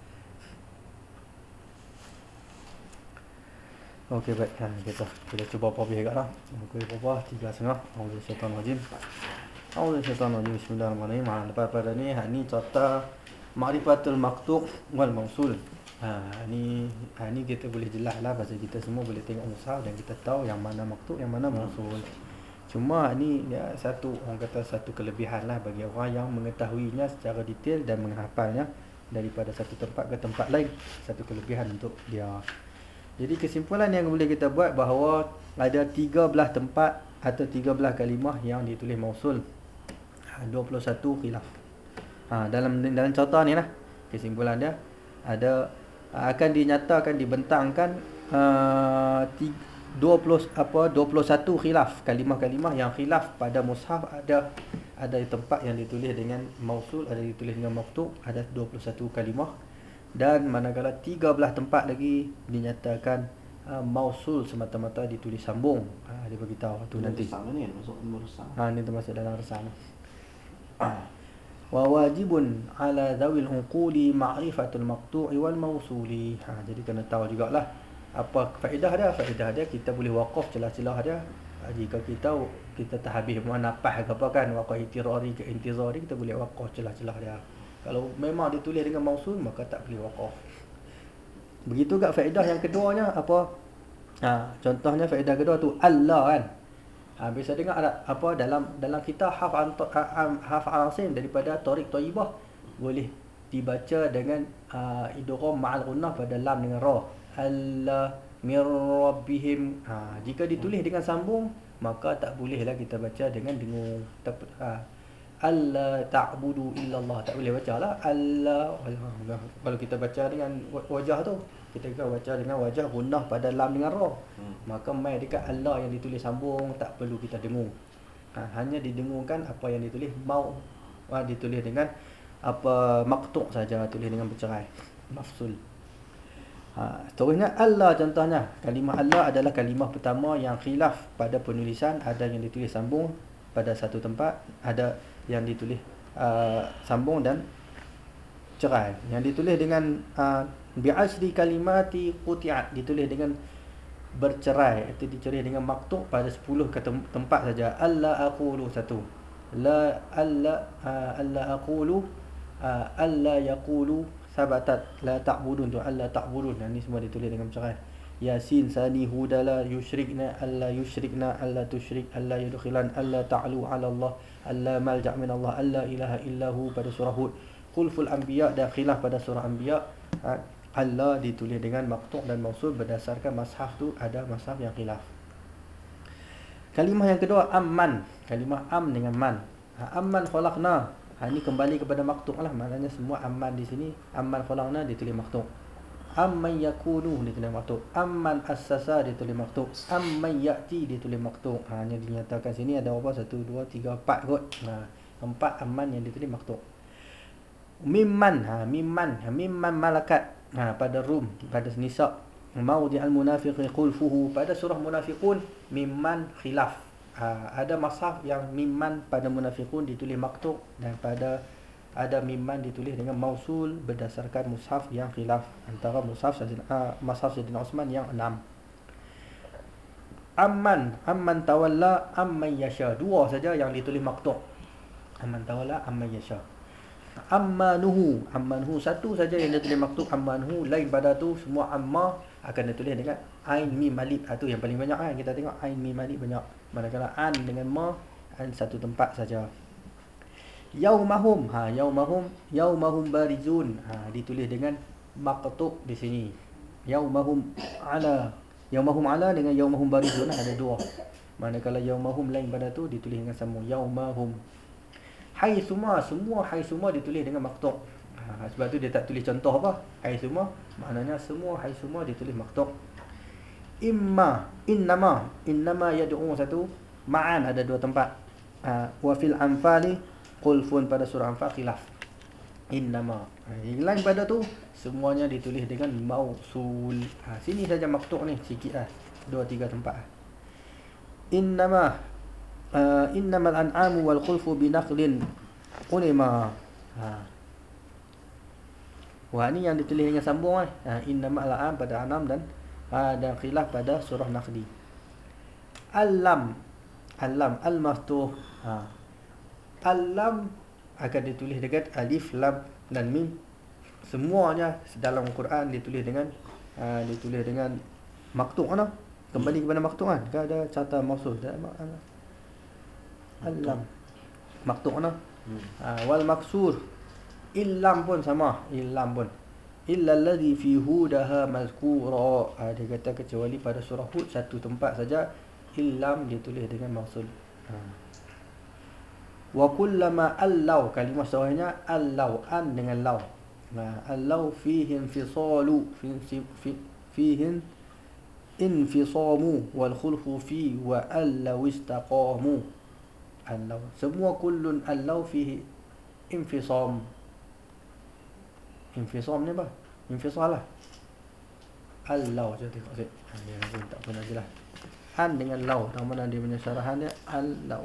Okey baik, ha, kita kita cuba apa habis agak dah. Okey berapa? tiga setengah. Auzubillahi syaitanir rajim. Auzubillahi syaitanir rajim. Bismillahirrahmanirrahim. Ha, lepas pada ni, ha ni cerita ma'rifatul maqtu' wal mausul. Ha ni ha ni kita boleh jelas lah pasal kita semua boleh tengok mushaf dan kita tahu yang mana maqtu' yang mana mausul. Cuma ni ya, satu orang kata satu kelebihan lah bagi orang yang mengetahuinya secara detail dan menghafalnya daripada satu tempat ke tempat lain. Satu kelebihan untuk dia. Jadi kesimpulan yang boleh kita buat bahawa ada tiga belas tempat atau tiga belas kalimah yang ditulis mausul. Ha, dua puluh satu khilaf. Ha, dalam dalam contoh ni lah kesimpulan dia ada akan dinyatakan dibentangkan uh, dua puluh apa dua puluh satu khilaf, kalimah-kalimah yang khilaf pada mushaf ada ada tempat yang ditulis dengan mausul, ada ditulis dengan maqtu', ada dua puluh satu kalimah dan manakala tiga belas tempat lagi dinyatakan uh, mausul semata-mata ditulis sambung. Ha, dia beritahu tu nanti. Sama ni kan masuk umur resam. Ha ni termasuk dalam resam. Wa wajibun ala zawil uquli ma'rifatul maqtu'i wal mausuli. Ha jadi kena tahu jugalah apa faedah dia. Faedah dia kita boleh waqaf celah-celah dia. Ha, jika kita kita tak habis menapah ke apa kan waqaf itirari ke intizari kita boleh waqaf celah-celah dia. Kalau memang ditulis dengan mausul maka tak boleh waqaf. Begitu juga faedah yang keduanya apa? Ha contohnya faedah kedua tu Allah kan. Ha, bisa dengar ada apa dalam dalam kita haf haf al-asin daripada Tariq Thayyibah boleh dibaca dengan uh, idgham ma'al gunnah pada lam dengan ra. Allah mir rabbihim. Ha, jika ditulis dengan sambung maka tak bolehlah kita baca dengan dengung. Ha, Allah ta'budu illallah tak boleh baca lah Allah. Kalau kita baca dengan wajah tu kita akan baca dengan wajah gunnah pada lam dengan ra. Hmm. Maka mai dekat Allah yang ditulis sambung tak perlu kita dengung. Ha, hanya didengungkan apa yang ditulis mau ha, ditulis dengan apa maqtu' saja, tulis dengan bercerai mafsul. Ha, seterusnya Allah contohnya kalimah Allah adalah kalimah pertama yang khilaf pada penulisan, ada yang ditulis sambung pada satu tempat, ada yang ditulis uh, sambung dan cerai. Yang ditulis dengan uh, bi'asri kalimati quti'at, ditulis dengan bercerai, itu ditulis dengan maqtu' pada sepuluh tempat saja. Alla aqulu satu. La alla uh, alla aqulu uh, alla yaqulu sabatat la ta'budun tu alla ta'budun. Ini semua ditulis dengan cerai. Yasin sani hudala yusyrikna alla yusyrikna alla tusyrik alla yudkhilan alla ta'lu 'ala Allah alla malja' min Allah alla ilaha illahu pada surah Hud. Khulful anbiya dan khilaf pada surah anbiya. Ha, alla ditulis dengan maqtu' dan mausul berdasarkan mashaf tu ada mashaf yang khilaf. Kalimah yang kedua amman, kalimah am dengan man. Ha, amman khalaqna. Ha, ini kembali kepada maqtu' lah, maknanya semua amman di sini amman khalaqna ditulis maqtu'. Amman yakunu ditulis maqtu', amman assasa ditulis maqtu', amman ya'ti ditulis maqtu'. Ha, hanya dinyatakan sini ada berapa? satu, dua, tiga, empat kot. Ha, empat amman yang ditulis maqtu'. Mimman, ha, mimman, ha, mimman malakat. Ha, pada rum, pada nisa. Mawdi'al munafiqi khulfuhu pada surah munafiqun mimman khilaf. Ha, ada mashaf yang mimman pada munafiqun ditulis maqtu' dan pada ada mimman ditulis dengan mausul berdasarkan mushaf yang khilaf antara mushaf Sayyidina uh, mushaf Sayyidina Uthman yang enam. Amman, amman tawalla, amman yasha. Dua saja yang ditulis maqtu'. Amman tawalla, amman yasha. Ammanuhu, ammanuhu satu saja yang ditulis maqtu'. Ammanuhu lain pada tu semua amma akan ditulis dengan ain mim alif. Itu yang paling banyak kan, kita tengok ain mim alif banyak. Manakala an dengan ma an satu tempat saja. Yaumahum, ha yaumahum, yaumahum barizun. Ha ditulis dengan maqtu' di sini. Yaumahum ala, yaumahum ala dengan yaumahum barizun ada dua. Manakala yaumahum lain pada tu ditulis dengan sama yaumahum. Haitsuma, semua haitsuma ditulis dengan maqtu'. Ha, sebab tu dia tak tulis contoh apa. Haitsuma maknanya semua haitsuma ditulis maqtu'. Imma, innama, innama yad'u satu, ma'an ada dua tempat. Ha, wa fil anfali qulfun pada surah Anfal khilaf. Innama. Ha, yang lain pada tu semuanya ditulis dengan mausul. Ha, sini saja maqtu' ni sikit lah. Dua tiga tempat. Innama uh, innamal an'amu wal khulfu binaqlin ulima. Ha. Wah ni yang ditulis dengan sambung eh. Ha, innamal an'am pada anam dan ha, dan khilaf pada surah Nakhli. Al-lam, al-lam al-maftuh. Ha. Al-lam akan ditulis dengan alif, lam dan mim. Semuanya dalam Quran ditulis dengan uh, ditulis dengan maqtu' ana. Kembali kepada maqtu' kan. Kan ada kata mausul dah makna. Al-lam maqtu' ana. Hmm. Uh, wal maksur illam pun sama, illam pun. Illa alladhi fi hudaha mazkura. Uh, dia kata kecuali pada surah Hud satu tempat saja illam ditulis dengan mausul. Uh. Wa kullama allau, kalimah sahihnya allau, an dengan lau. Nah, allau fihi infisalu fi fi fihi infisamu wal khulfu fi wa allau istaqamu. Allau semua kullun allau fihi infisam. Infisam ni apa? Infisal lah. Allau je tengok sikit. Dia pun tak pernah jelas. An dengan lau, tang mana dia punya syarahan dia allau.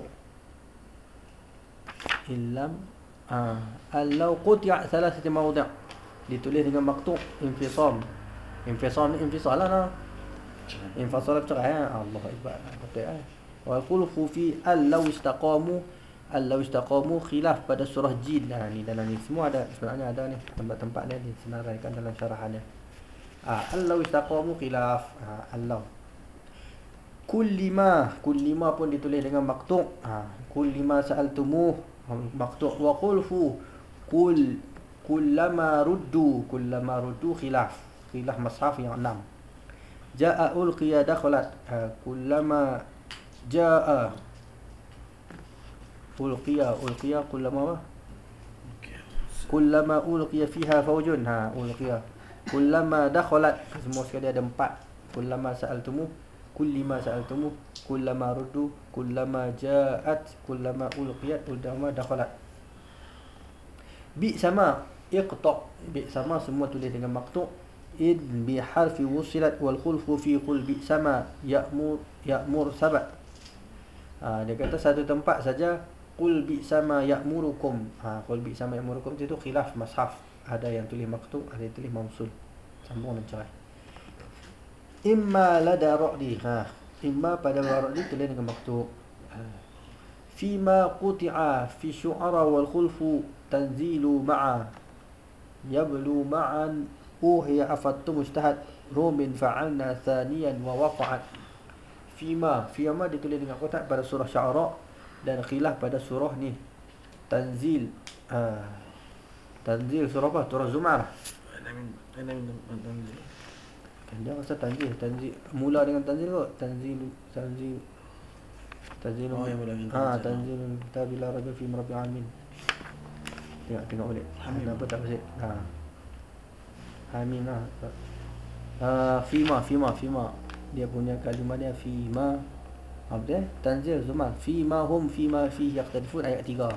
Illam ah allau quti'a thalathati mawdi', ditulis dengan maqtu' infisam. Infisam ni infisal lah nah. Infisal cerai eh? Allah akbar. Betul eh. Wal khulfu fi allau istaqamu, allau istaqamu khilaf pada surah Jin. Nah ni dalam ni semua ada, sebenarnya ada ni tempat-tempat ni disenaraikan dalam syarahannya. Ah allau istaqamu khilaf. Ah allau kullima, kullima pun ditulis dengan maqtu'. Ah kullima sa'altumuh maqtu' wa khulfu kul kullama ruddu, kullama ruddu khilaf, khilaf mashaf yang enam. Jaa ulqiya dakhalat, ha, kullama jaa ulqiya, ulqiya kullama apa? Kullama ulqiya fiha fawjun, ha ulqiya. Kullama dakhalat, semua sekali ada empat. Kullama sa'altumu, kullima sa'altumu, kullama ruddu, kullama ja'at, kullama ulqiyat, kullama dakhalat. Bi sama iqta', bi sama semua tulis dengan maqtu'. Id bi harfi wusilat wal khulfu fi qul bi sama ya'mur ya'mur sabat. Ha, dia kata satu tempat saja qul bi sama ya'murukum. Ha, qul bi sama ya'murukum itu khilaf mashaf. Ada yang tulis maqtu', ada yang tulis mausul. Sambung dan cerai. Imma lada ra'di, ha imma pada ra'di tulis dengan maqtu'. Ha. Fima quti'a fi syu'ara wal khulfu tanzilu ma'a yablu ma'an uhiya afattu mustahad rumin fa'alna thaniyan wa waqa'at. Fima, fima ditulis dengan kotak pada surah Syu'ara dan khilaf pada surah ni Tanzil. Ha. Tanzil surah apa? Surah Zumar. Kan dia rasa Tanzil, Tanzil mula dengan Tanzil kot. Tanzil, Tanzil, Tanzil. Oh, yang mula dengan ha, Tanzil. Tanzil kita bila rabbil fi rabbil alamin. Tengok tengok balik. Hamim. Apa tak pasal? Ha. Hamim lah. Uh, fima, fima, fima. Dia punya kalimah dia fima. Apa dia? Tanzil Zumar. Fima hum fima fihi yaqtalifun, ayat tiga.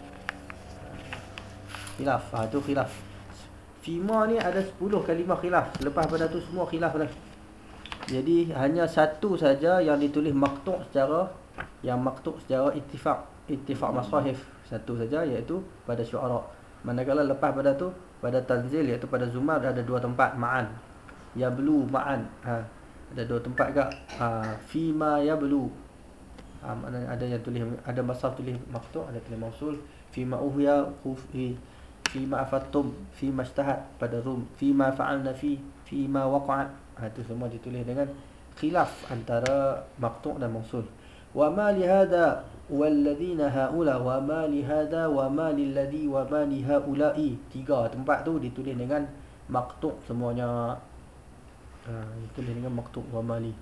Khilaf. Ha, tu khilaf. Fima ni ada sepuluh kalimah khilaf. Lepas pada tu semua khilaf dah. Jadi hanya satu saja yang ditulis maktu' secara yang maktu' secara ittifaq, ittifaq masahif. Satu saja iaitu pada Syu'ara. Manakala lepas pada tu pada Tanzil iaitu pada Zumar ada dua tempat ma'an. Yablu ma'an. Ha, ada dua tempat gak. Ha, fima yablu. Ha, maknanya ada yang tulis ada masaf tulis maktu', ada tulis mausul. Fima uhya kufi fima afattum, fima ishtahat pada rum, fima fa'alna fi, fima waqa'at. Ha, itu semua ditulis dengan khilaf antara maqtu' dan mausul. Wa ma li hadha walladhina haula wa ma li hadha wa ma lil ladhi wa ma li haula'i. Tiga tempat tu ditulis dengan maqtu' semuanya. Ha, ditulis dengan maqtu' wa ma li.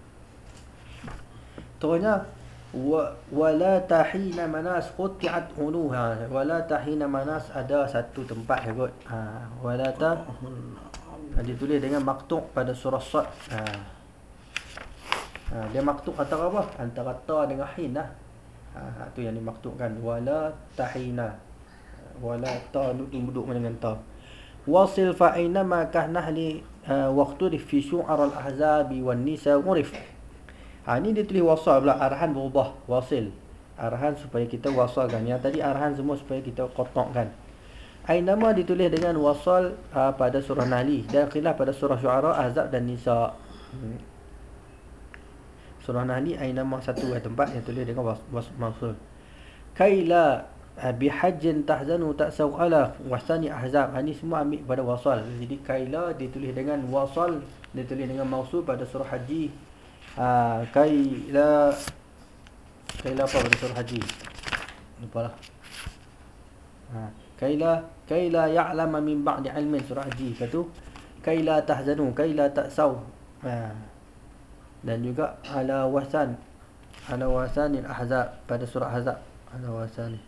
Terusnya wa wala tahina manas quti'at unuha. Wala tahina manas ada satu tempat je kot. Ha, wala ta ditulis dengan maktuk pada surah Sad. Ha. Ha, dia maktuk antara apa? Antara ta dengan hin lah. Ha, tu yang dimaktukkan. Wala tahina. Wala ta duduk dengan ta. Wasil fa aina ma kahnahli uh, waqtu fi syu'ara al-ahzabi wan nisa urif. Ha, ni dia tulis wasal pula, arahan berubah, wasil. Arahan supaya kita wasalkan. Yang tadi arahan semua supaya kita kotakkan. Ainama ditulis dengan wasal uh, pada surah Nahli dan khilaf pada surah Syu'ara, Ahzab dan Nisa. Hmm. Surah Nahli ainama satu tempat yang tulis dengan was, was, wasul. Kaila uh, bihajjin tahzanu ta'saw ala wasani Ahzab. Ha, ni semua ambil pada wasal. Jadi kaila ditulis dengan wasal, ditulis dengan mausul pada surah Haji. Ha, kaila kaila apa pada surah Haji? Lupalah. Ha, kaila kaila ya'lama min ba'di ilmin surah Haji. Lepas tu kaila tahzanu, kaila ta'saw. Ha. Dan juga ala wasan ala wasanil ahzab pada surah Ahzab. Ala wasan.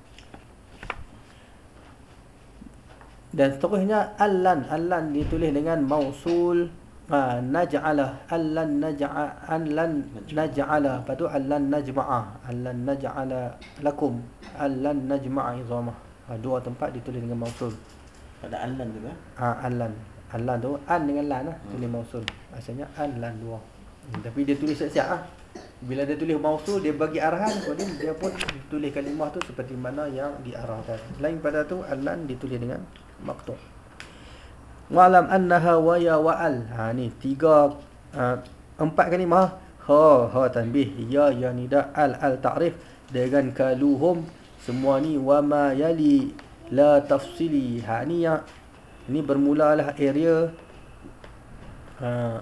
Dan seterusnya allan, allan ditulis dengan mausul. Ha, naj'ala allan naj'a allan naj'ala. Lepas tu allan najma'a, allan naj'ala lakum, allan najma'a izamah. Ha, dua tempat ditulis dengan mausul. Pada allan tu kan? Ha, allan. Allan tu an dengan lan lah, tulis mausul. Maksudnya allan dua. Hmm, tapi dia tulis siap-siap lah. Bila dia tulis mausul, dia bagi arahan, kemudian dia pun tulis kalimah tu seperti mana yang diarahkan. Lain pada tu allan ditulis dengan maktu'. Wa'lam annaha wa ya wa'al. Ha, ni tiga uh, empat kalimah. Ha, ha tanbih, ya ya nida, al al ta'rif dengan kaluhum. Semua ni wa ma yali la tafsili. Ha, ni yang ini bermulalah area. Ha,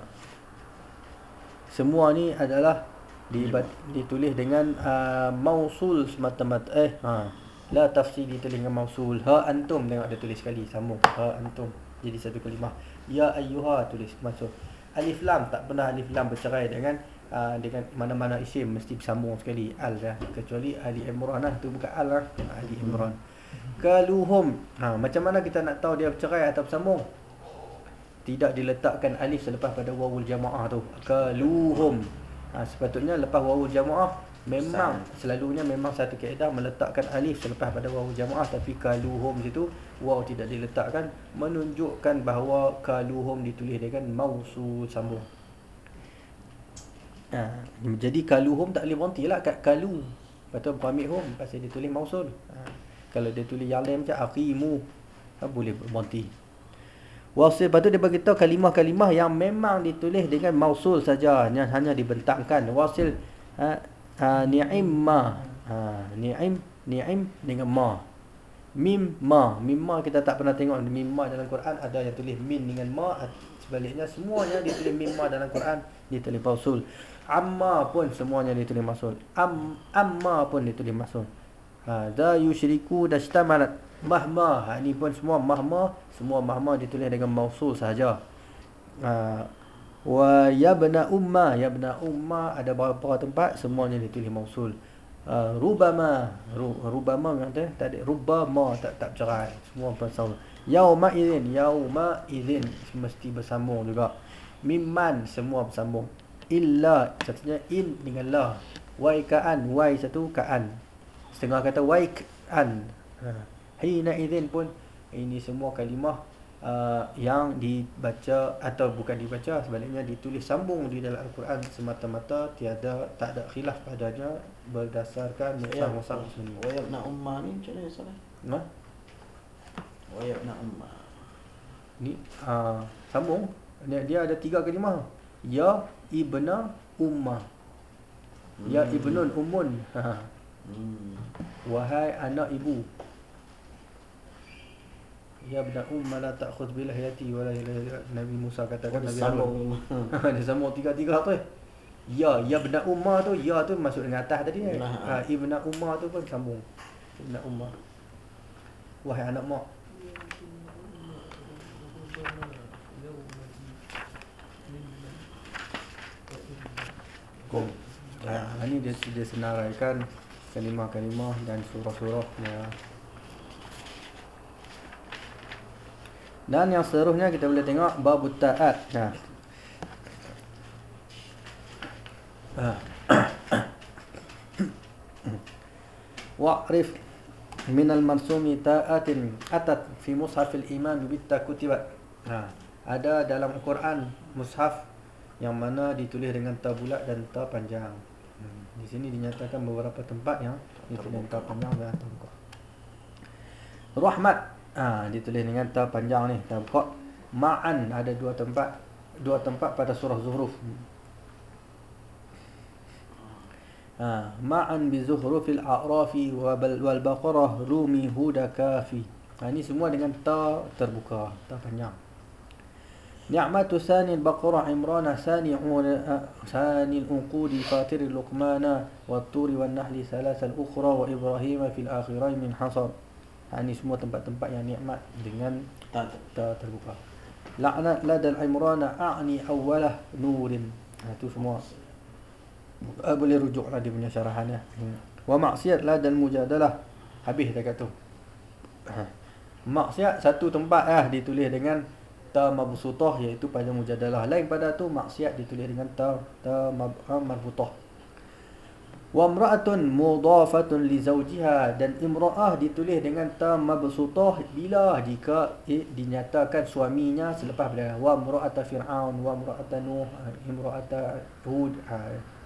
semua ni adalah dibat, ditulis dengan uh, mausul semata-mata. Eh, ha, la tafsili ditulis dengan mausul. Ha antum, tengok dia tulis sekali sambung. Ha antum. Jadi satu kalimah. Ya ayyuha tulis masuk. Alif lam tak pernah alif lam bercerai dengan uh, dengan mana-mana isim, mesti bersambung sekali al dah. Kecuali Ali Imran lah, tu bukan al lah, Ali Imran. Kaluhum. Ha, macam mana kita nak tahu dia bercerai atau bersambung? Tidak diletakkan alif selepas pada wawul jamaah tu. Kaluhum. Ha, sepatutnya lepas wawul jamaah memang selalunya memang satu kaedah meletakkan alif selepas pada wawu jamaah, tapi kaluhum situ waw tidak diletakkan, menunjukkan bahawa kaluhum ditulis dengan mausul sambung. Ha, jadi kaluhum tak boleh berhenti lah kat kalu. Lepas pamit hum pasal dia tulis mausul. Ha, kalau dia tulis yang lain macam aqimu, ha, boleh berhenti. Wasil, lepas tu dia beritahu kalimah-kalimah yang memang ditulis dengan mausul saja, yang hanya dibentangkan. Wasil, ha, ha, ni'imma, ha, ni'im, ni'im dengan ma. Mim ma, mim ma kita tak pernah tengok mim ma dalam Quran ada yang tulis min dengan ma, sebaliknya semuanya ditulis mim ma dalam Quran ditulis mausul. Amma pun semuanya ditulis mausul. Am amma pun ditulis mausul. Ha, da yusyriku dashtamalat mahma. Ha, ni pun semua mahma, semua mahma ditulis dengan mausul sahaja. Ha, wa yabna umma, yabna umma ada beberapa tempat semuanya ditulis mausul. Uh, rubama ru, rubama maksudnya tak ada rubama tak tak cerai semua bersama. Yauma idzin, yauma idzin mesti bersambung juga. Mimman semua bersambung. Illa satunya in dengan la. Wai kaan, wai satu kaan. Setengah kata wai kaan. Ha. Hina idzin pun ini semua kalimah uh, yang dibaca atau bukan dibaca, sebaliknya ditulis sambung di dalam Al-Quran semata-mata, tiada tak ada khilaf padanya berdasarkan mushaf-mushaf muslimin. Wa yabna umma ni macam mana salah? Nah, Wa yabna umma. ni uh, sambung dia, dia ada tiga kalimah. Ya ibna umma. Ya Hmm. ibnun ummun. Ha. Hmm. Wahai anak ibu. Ya ibna umma la ta'khudh bil hayati wala Nabi Musa katakan Oh, Nabi sambung. Harun. Dia sambung tiga-tiga tu. Ya, ya ibna umma tu, ya tu masuk dengan atas tadi kan. Nah. Ha, ibna umma tu pun sambung. Ibna umma. Wahai anak mak. Kong. Ha, ini dia dia senaraikan kalimah-kalimah dan surah-surah ya. Dan yang seterusnya kita boleh tengok babut ta'at. Nah. Ha. Wa'rif min al-marsumi ta'atin atat fi mushafil imam bitta kutibat. Ha. Ada dalam Al-Quran mushaf yang mana ditulis dengan ta bulat dan ta panjang. Hmm. Di sini dinyatakan beberapa tempat yang ditulis dengan ta panjang dan ta buka. Rahmat, ha, ditulis dengan ta panjang ni, ta buka. Ma'an ada dua tempat, dua tempat pada surah Zuhruf. Ha, ma'an bi zuhrufil a'rafi wal baqarah rumi huda kafi. Ha, ini semua dengan ta terbuka, ta panjang. Ni'matu sani al-baqarah imrana sani sani al-unqudi fatir luqmana wat-turi wan-nahli thalatha al-ukhra wa ibrahim fil akhirain min hasar. Ha, ini semua tempat-tempat yang nikmat dengan Tak. ta terbuka. La'nat ladal imrana a'ni awwalah nurin. Ha, itu semua uh, boleh rujuklah dia punya syarahannya. Hmm. Wa maksiat ladal mujadalah. Habis dah kata tu. Ha. Maksiat satu tempat lah ditulis dengan ta mabsutah, iaitu pada mujadalah. Lain pada tu maksiat ditulis dengan ta ta marbutah. Wa imra'atun mudafatun li zawjiha, dan imra'ah ditulis dengan ta mabsutah bila jika eh, dinyatakan suaminya selepas pada wa imra'ata fir'aun wa imra'ata nuh, imra'ata hud, ha,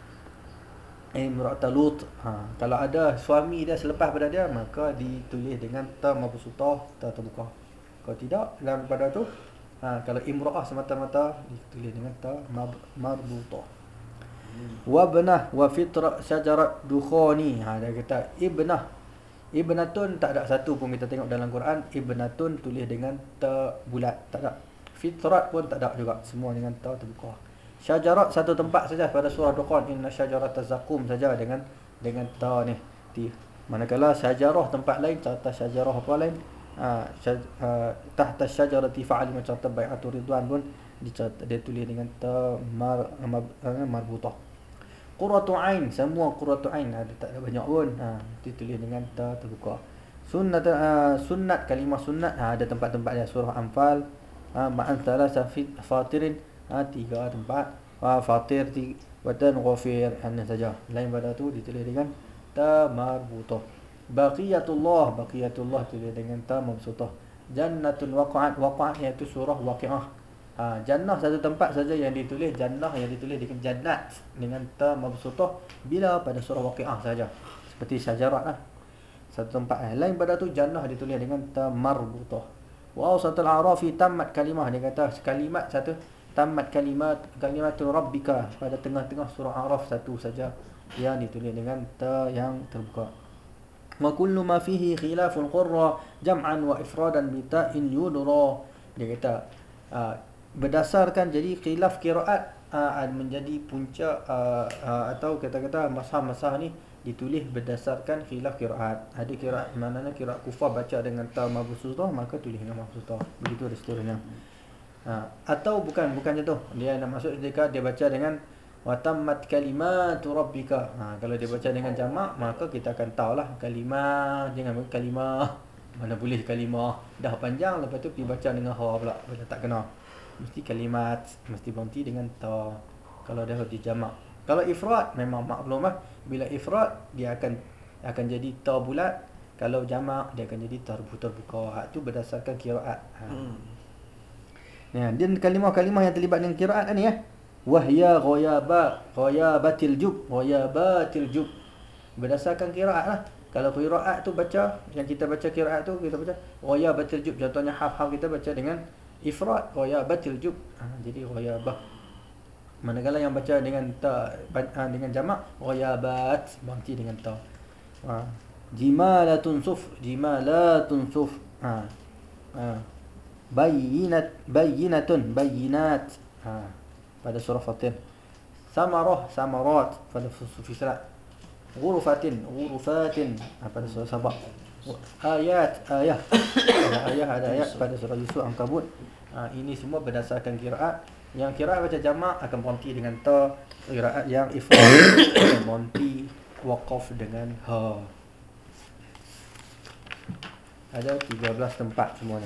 imra'ata lut. Ha, kalau ada suami dia selepas pada dia, maka ditulis dengan ta mabsutah, ta terbuka. Kalau tidak, dalam pada tu ha, kalau imra'ah semata-mata ditulis dengan ta marbutah. Wabnah wa fitra syajarat dukhani. Ha, dia kata ibnah. Ibnatun tak ada satu pun kita tengok dalam Quran. Ibnatun tulis dengan ta bulat, tak ada. Fitrat pun tak ada juga, semua dengan ta terbuka. Syajarat satu tempat saja pada surah Dukhan, inna syajarat zakum saja dengan dengan ta ni. Ti. Manakala syajarah tempat lain, contoh syajarah apa lain? Ha, syaj, ha, tahta syajarati fa'al macam bai'atur ridwan pun dicatat, dia tulis dengan ta mar, mar, marbutah. Qurratu ain, semua qurratu ain ada, tak ada banyak pun. Ha, ditulis dengan ta terbuka. Sunnat uh, sunnat kalimah sunnat, ha, ada tempat-tempat dia, surah Anfal, ha, ma'an thalatha fatirin, ha, tiga tempat. Ha, fatir tiga, watan ghafir, hanya saja. Lain pada tu ditulis dengan ta marbutah. Baqiyatullah, baqiyatullah tulis dengan ta mabsutah. Jannatun waqa'at, waqa'at iaitu surah Waqiah. Ha, jannah satu tempat saja yang ditulis jannah, yang ditulis dengan jannat dengan ta mabsutah bila pada surah Waqiah saja. Seperti syajarat lah. Satu tempat eh. Lain pada tu jannah ditulis dengan ta marbutah. Wa awsatul a'rafi tammat kalimah, dia kata kalimat satu, tammat kalimat kalimatun rabbika, pada tengah-tengah surah A'raf satu saja yang ditulis dengan ta yang terbuka. wa kullu ma fihi khilaful qurra jam'an wa ifradan bi ta'in yudra. Dia kata uh, berdasarkan jadi khilaf qiraat uh, menjadi punca uh, uh, atau kata-kata masah-masah ni ditulis berdasarkan khilaf qiraat. Ada qiraat maknanya qiraat kufar baca dengan ta mabsutah maka tulis dengan mabsutah. Begitu dan seterusnya. Ha, atau bukan bukan macam tu. Dia nak maksud jika dia baca dengan wa tammat kalimatu rabbika. Ha, kalau dia baca dengan jamak maka kita akan tahulah kalimah, jangan kalimah. Mana boleh kalimah dah panjang lepas tu pergi baca dengan ha pula. Macam tak kena. Mesti kalimat, mesti berhenti dengan ta. Kalau dah di jamak. Kalau ifrad memang maklum lah. Bila ifrad dia akan akan jadi ta bulat. Kalau jamak dia akan jadi tarbutar buka. Ha, tu berdasarkan qiraat. Ha. Hmm. Ya, dan kalimah-kalimah yang terlibat dengan qiraat ni ya. Wahya ghayaba, ghayabatil jub, ghayabatil jub. Berdasarkan qiraat lah. Kalau qiraat tu baca, yang kita baca qiraat tu kita baca ghayabatil jub. Contohnya haf-haf kita baca dengan ifrad ghayabatil jub. Ha, jadi ghayabah. Manakala yang baca dengan ta dengan jamak ghayabat, berhenti dengan ta. Ha. Jimalatun suf, jimalatun suf. Ha. Ha. Bayinat, bayinatun, bayinat. Ha. Pada surah Fatir. Samarah, samarat pada Fussilat. Ghurufatin, ghurufatin ha, pada surah Sabah. Ayat, ayah. Ada ayah, ada ayat pada surah Yusuf, Ankabut. Ha, ini semua berdasarkan qiraat. Yang qiraat baca jamak akan berhenti dengan ta. Qiraat yang ifrad akan berhenti waqaf dengan ha. Ada tiga belas tempat semuanya.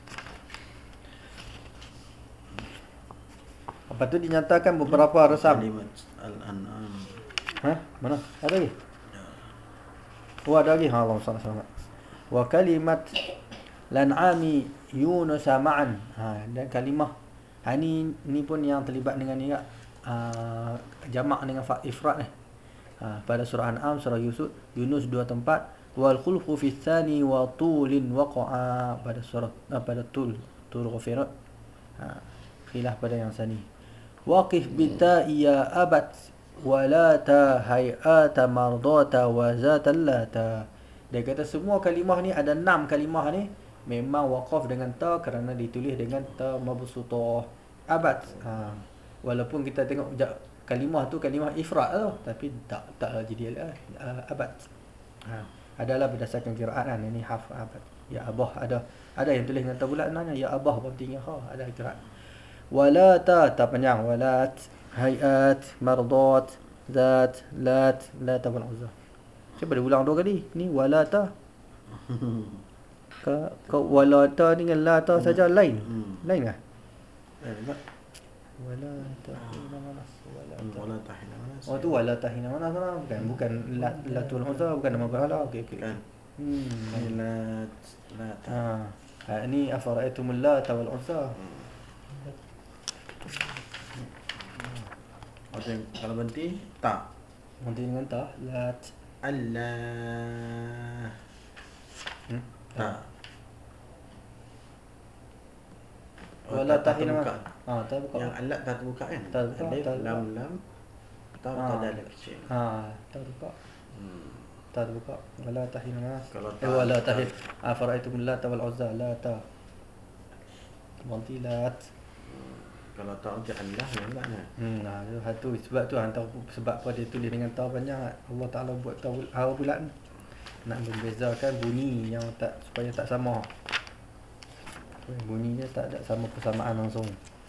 Lepas tu dinyatakan beberapa resam. Kalimat Al-An'am. Ha? Mana? Ada lagi? Oh, ada lagi. Ha, Allah salah-salah. Wa kalimat lan'ami Yunus ma'an. Ha, dan kalimah. Ha, ni ni pun yang terlibat dengan ni tak? Uh, jamak dengan ifrad ni. Ha, pada surah An'am, surah Yusuf, Yunus dua tempat. Wal khulfu fi tsani wa tulin waqa'a pada surah uh, pada tul tul ghafirat. Ha, khilaf pada yang sani. Waqif bita ya abat walata hayata mardata wa zatallata. Dia kata semua kalimah ni ada enam kalimah ni memang waqaf dengan ta kerana ditulis dengan ta mabsutah abad. Ha. Walaupun kita tengok kalimah tu kalimah ifrad tu tapi tak tak jadi uh, abad. Ha. Adalah berdasarkan qiraat kan. Ini haf abad. Ya abah ada ada yang tulis dengan ta bulat nanya ya abah berarti ha ada qiraat. Walata ta panjang walat hayat mardat zat lat lat wal uzza. Cuba dia ulang dua kali. Ni walata. Ka ka walata dengan lata saja lain. Hmm. Lain ke? Eh, tak. Walata hina manas walata. Walata hina manas. Oh tu walata hina manas lah. Bukan bukan lat latul uzza bukan nama berhala. Okey okey. Kan. Hmm. Lat lat. Ha. Ha ni afara'aitumul lata wal uzza. Okey, kalau berhenti tak. Berhenti dengan ta lat. Allah. Hmm? Tak. Wala tahina buka. Ha, tak buka. Yang alat tak terbuka kan? Tak buka, Alif, tak buka. lam lam. Tak Ha. tak ada alif kecil. Ha, tak buka. Hmm. Tak buka. Wala tahina mas. Kalau Eh, tak- wala tak- tahil. Afara'aitum lata wal uzza la ta. Berhenti lat. Kalau tak untuk Allah yang makna. Hmm, nah, tu satu sebab tu hantar sebab apa dia tulis dengan ta panjang. Allah Taala buat ta ha bulat ni. Nak membezakan bunyi yang tak supaya tak sama. Bunyinya tak ada sama persamaan langsung.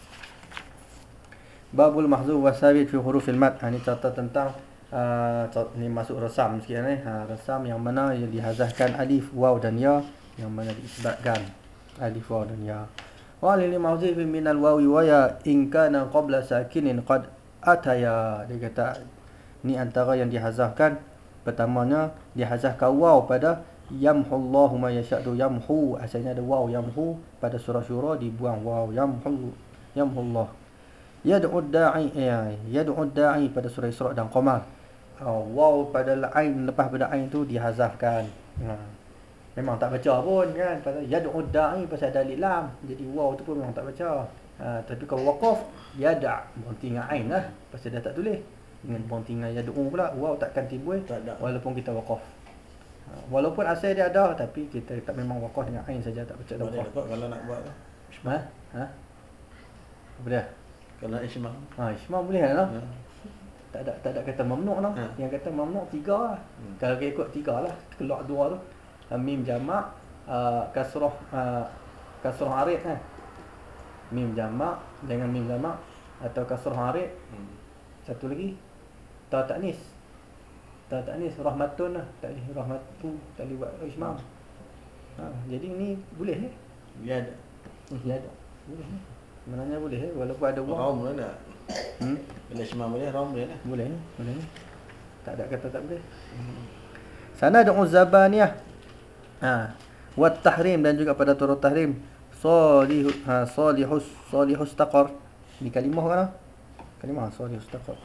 Babul mahzuf wa sabit fi hurufil mad. Ha, ni cerita tentang uh, ni masuk resam sikit ni. Ha, resam yang mana yang dihazahkan alif, waw dan ya, yang mana diisbatkan alif, waw dan ya. Wa lil mahzuf min al wawi wa ya in kana qabla sakinin qad ataya. Dia kata ni antara yang dihazahkan. Pertamanya dihazahkan waw pada yamhullahu ma yasha' tu yamhu, asalnya ada waw yamhu. Pada surah Syura dibuang waw yamhu yamhullah. Yad'u da'i ya yad'u da'i pada surah Isra dan Qamar. Oh, waw pada ain lepas pada ain tu dihazafkan. Ha. Memang tak baca pun kan pasal yad'u da'i pasal ada alif lam. Jadi waw tu pun memang tak baca. Ha, tapi kalau waqaf yada' berhenti dengan ain lah pasal dah tak tulis. Dengan berhenti dengan yad'u pula waw takkan timbul Tak ada. walaupun kita waqaf. Ha, walaupun asal dia ada tapi kita tak memang waqaf dengan ain saja, tak baca Boleh waqaf. kot kalau nak buat tu. Ha? Ha? Apa dia? Kalau ismam. Ha, ismam boleh kan? Ha. Tak ada tak ada kata mamnu' tau. Ha. Yang kata mamnu' tiga lah. Hmm. Kalau kita ikut tiga lah, keluar dua tu. Uh, mim jamak, uh, kasrah uh, kasrah arid kan. Mim jamak dengan mim jamak atau kasrah arid. Hmm. Satu lagi ta ta'nis. Ta ta'nis rahmatun lah. Tak boleh rahmatu, tak boleh buat ismam. Ha, jadi ni boleh eh? Dia ada. Ya ada. Boleh eh? Sebenarnya boleh eh? Walaupun ada wang. Rom boleh tak? Hmm? Bila ismam boleh, rom boleh tak? Boleh ni, boleh ni. Tak ada kata tak boleh. Sana ada zabaniyah. Ha, wat tahrim dan juga pada turut tahrim. Salih ha salihus salihus taqar. Di kalimah kan? Kalimah salihus taqar.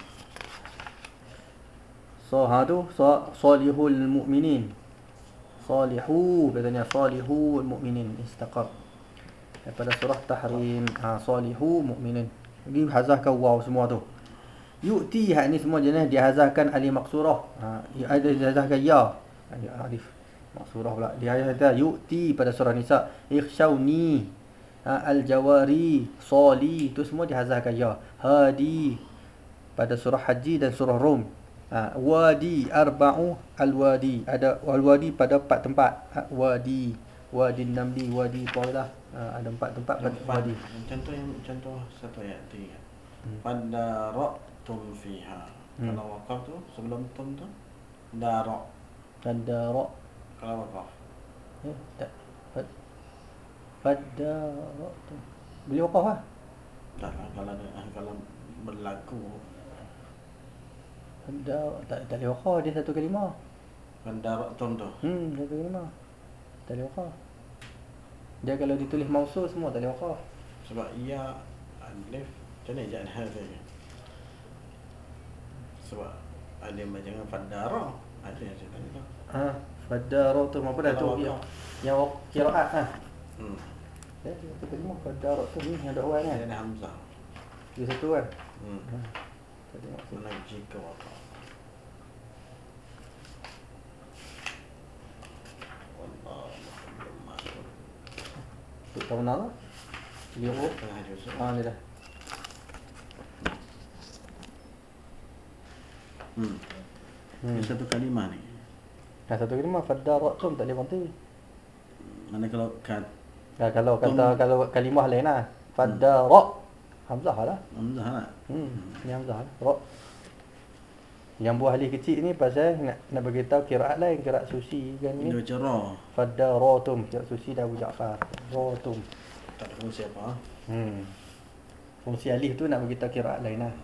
So ha tu sa, salihul mu'minin. Salihu katanya salihul mu'minin istaqar. Daripada surah tahrim ha salihu mu'minin. Jadi hazahkan waw semua tu. Yu'ti hak ni semua jenis dihazahkan alif maqsurah. Ha, ada dihazahkan ya. Alif maqsurah pula. Dihazahkan yu'ti pada surah Nisa. Ikhshawni. Ha, al-jawari, sali tu semua dihazahkan ya. Hadi pada surah Haji dan surah Rum. Ha, wadi arba'u al-wadi. Ada al-wadi pada empat tempat. Ha, wadi, wadi namli, wadi Tailah. Ha, ada empat tempat pada wadi. Contoh yang contoh satu ayat tiga. Hmm. Pada ra'tum fiha. Hmm. Kalau waqaf tu sebelum tum tu dara. Fadara. Kalau waqaf. Eh, tak. Fad. Fadara. Boleh waqaf ah? Tak lah kalau ada, kalau berlaku Fadara tak tak boleh waqaf, dia satu kalimah. pada ra'tum tu. Hmm, satu kalimah. Tak boleh waqaf. Dia kalau ditulis mausul semua tak boleh waqaf. Sebab ia alif macam mana jangan hal dia. Sebab ada yang baca dengan fadara. Ada yang saya tanya tu. Ha, fadara tu apa dah tu Kalau yang waqaf. yang qiraat ha. Hmm. Ya, satu kalimah fadara tu ni yang ada orang kan. Dia ada hamzah. Dia satu kan. Hmm. Ha. Tak ada maksud. Mana jika waqaf. Wallahu a'lam. Tu tahu mana lah? Liru. Tengah juz. Ha, ni dah. Hmm. Hmm. Ini satu kalimah ni. Nah, satu kalimah fadara tu tak boleh berhenti. Mana kalau kat Ya, kalau Tum. kata kalau kalimah lain lah. Fadara. Hamzah lah. hamzah lah. Hmm, ni hamzah lah. Ra. Yang buah alif kecil ni pasal nak nak bagi tahu qiraat lain, qiraat susi kan ni. Dia baca ra. Fadaratum, qiraat susi dah Abu Ja'far. Ratum. Tak ada fungsi apa. Hmm. Fungsi alif tu nak bagi tahu qiraat lain lah.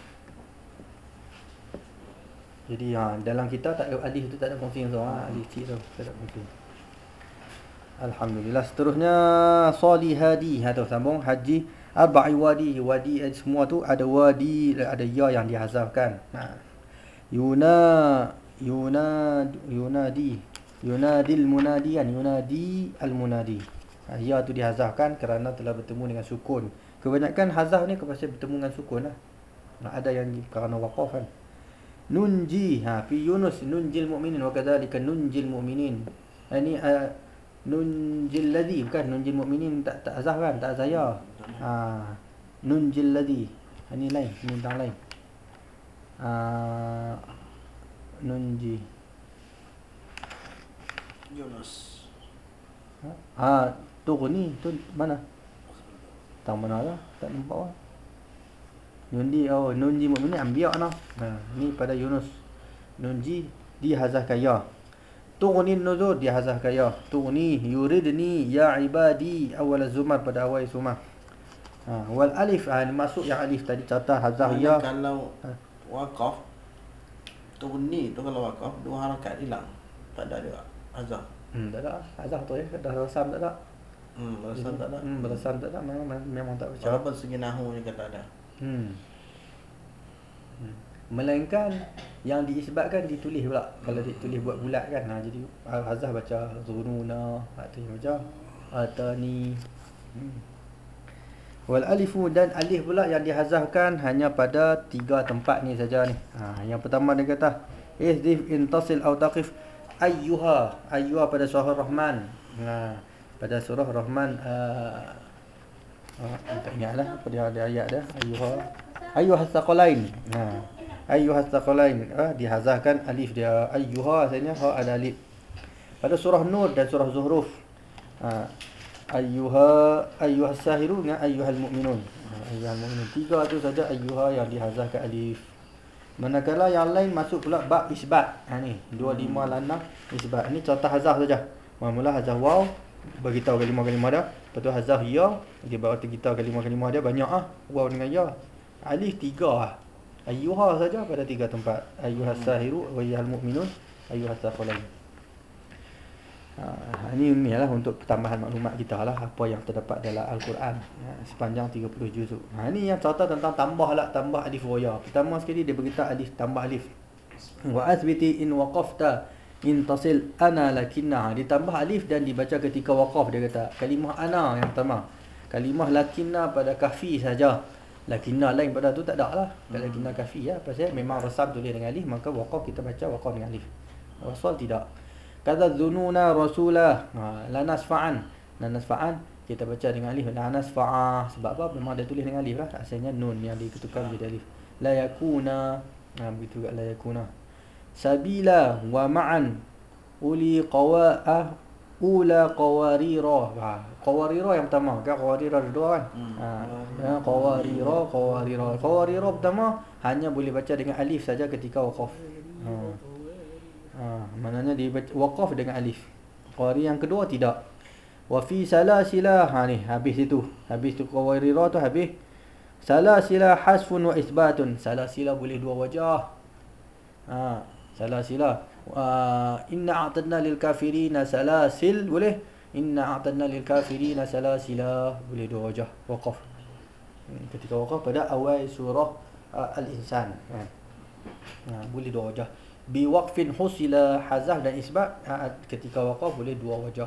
Jadi ha, dalam kita tak ada alif tu tak ada fungsi yang sama, alif kecil tu tak ada fungsi. Alhamdulillah. Seterusnya salihadi. Ha tu sambung haji arba'i wadi. Wadi semua tu ada wadi, ada ya yang dihazafkan. Ha. Yuna yuna yunadi yunadil munadian yunadi al munadi. Ha, ya tu dihazafkan kerana telah bertemu dengan sukun. Kebanyakan hazaf ni pasti bertemu dengan sukun lah. Nah, ada yang kerana waqaf kan. Nunji ha fi Yunus nunjil mu'minin wa kadzalika nunjil mu'minin. Ini uh, nunjil ladzi bukan nunjil mu'minin tak tak azah kan, tak azah ya. Ha nunjil ladzi. Ini lain, ini tentang lain. Uh, nunji. Yunus. Ha, ha tu ni tu mana? Tang mana lah? Tak nampak lah. Nunji oh nunji mukmin anbiya nah. Ha ni pada Yunus. Nunji dihazahkan ya. Tughni nuzur dihazahkan ya. Tughni yuridni ya ibadi awal zumar pada awal zumar. Ha wal alif ha ni masuk yang alif tadi catat hazah ya. Kalau Ha. waqaf tu ni tu kalau waqaf dua harakat hilang. Tak ada dia azah. Hmm tak ada hazah tu ya dah rasam tak ada. Hmm, balasan tak ada. Hmm balasan tak ada memang memang tak baca. Walaupun segi nahu ni kata ada. Hmm. hmm. Melainkan yang diisbatkan ditulis pula. Kalau ditulis buat bulat kan. Ha jadi Hazah baca zununa, atau yang baca atani. Hmm. Wal alifu dan alif pula yang dihazahkan hanya pada tiga tempat ni saja ni. Ha yang pertama dia kata ihdif intasil aw taqif ayyuha. Ayyuha pada surah Rahman. Ha, pada surah Rahman uh, uh, tak ingatlah apa dia ada ayat dia. Ayyuha ayyuhas thaqalain. Ha, ayyuhas thaqalain. Ah, dihazahkan alif dia. Ayyuha asalnya ha ada alif. Pada surah Nur dan surah Zuhruf. Ha, ayyuha ayyuhas sahiru dengan ayyuhal mu'minun. Ha, ayyuhal mu'minun. Tiga tu saja ayyuha yang dihazahkan alif. Manakala yang lain masuk pula bab isbat. Ha ni, dua puluh lima lanah isbat. Ini contoh hazah saja. Mula-mula hazah waw, beritahu kalimah-kalimah dia. Lepas tu hazah ya, dia baru tergitahu kalimah-kalimah dia banyak ah. Waw dengan ya. Alif tiga ah. Ayyuha saja pada tiga tempat. Ayyuhas sahiru wa ayyuhal mu'minun, ayyuhas saqalain. Ha, ini ni lah untuk tambahan maklumat kita lah apa yang terdapat dalam Al-Quran ha, sepanjang tiga puluh juzuk. Ha, ini yang contoh tentang tambah lah, tambah alif wa ya. Pertama sekali dia beritahu alif, tambah alif. Wa asbiti in waqafta in tasil ana lakinna. Ditambah alif dan dibaca ketika waqaf. Dia kata kalimah ana yang pertama. Kalimah lakinna pada kafi saja. Lakinna lain pada tu tak ada lah. Kalau lakinna kafi ya, pasal memang rasam tulis dengan alif, maka waqaf kita baca waqaf dengan alif. Wasal tidak. Kata dzununa rasulah. Ha, la nasfa'an. La nasfa'an kita baca dengan alif. La nasfa'a. Sebab apa? Memang dia tulis dengan alif lah. Asalnya nun yang diketukar menjadi alif. La yakuna. Ha, begitu juga la yakuna. Sabila wa ma'an uli qawa'ah ula qawarira. Ha, qawarira yang pertama. Kan qawarira ada dua kan? Ha, ya, qawarira, qawarira. Qawarira pertama hanya boleh baca dengan alif saja ketika waqaf. Ha. Ha, maknanya dibaca waqaf dengan alif. Qari yang kedua tidak. Wa fi salasila. Ha ni habis itu. Habis tu qawarira tu habis. Salasila hasfun wa isbatun. Salasila boleh dua wajah. Ha, salasila. Uh, inna a'tadna lil kafirina salasil boleh. Inna a'tadna lil kafirina salasila boleh dua wajah waqaf. Hmm, ketika waqaf pada awal surah uh, Al-Insan. Ha. Ha, boleh dua wajah. Bi waqfin husila hazah dan isbat ha, ketika waqaf boleh dua wajah.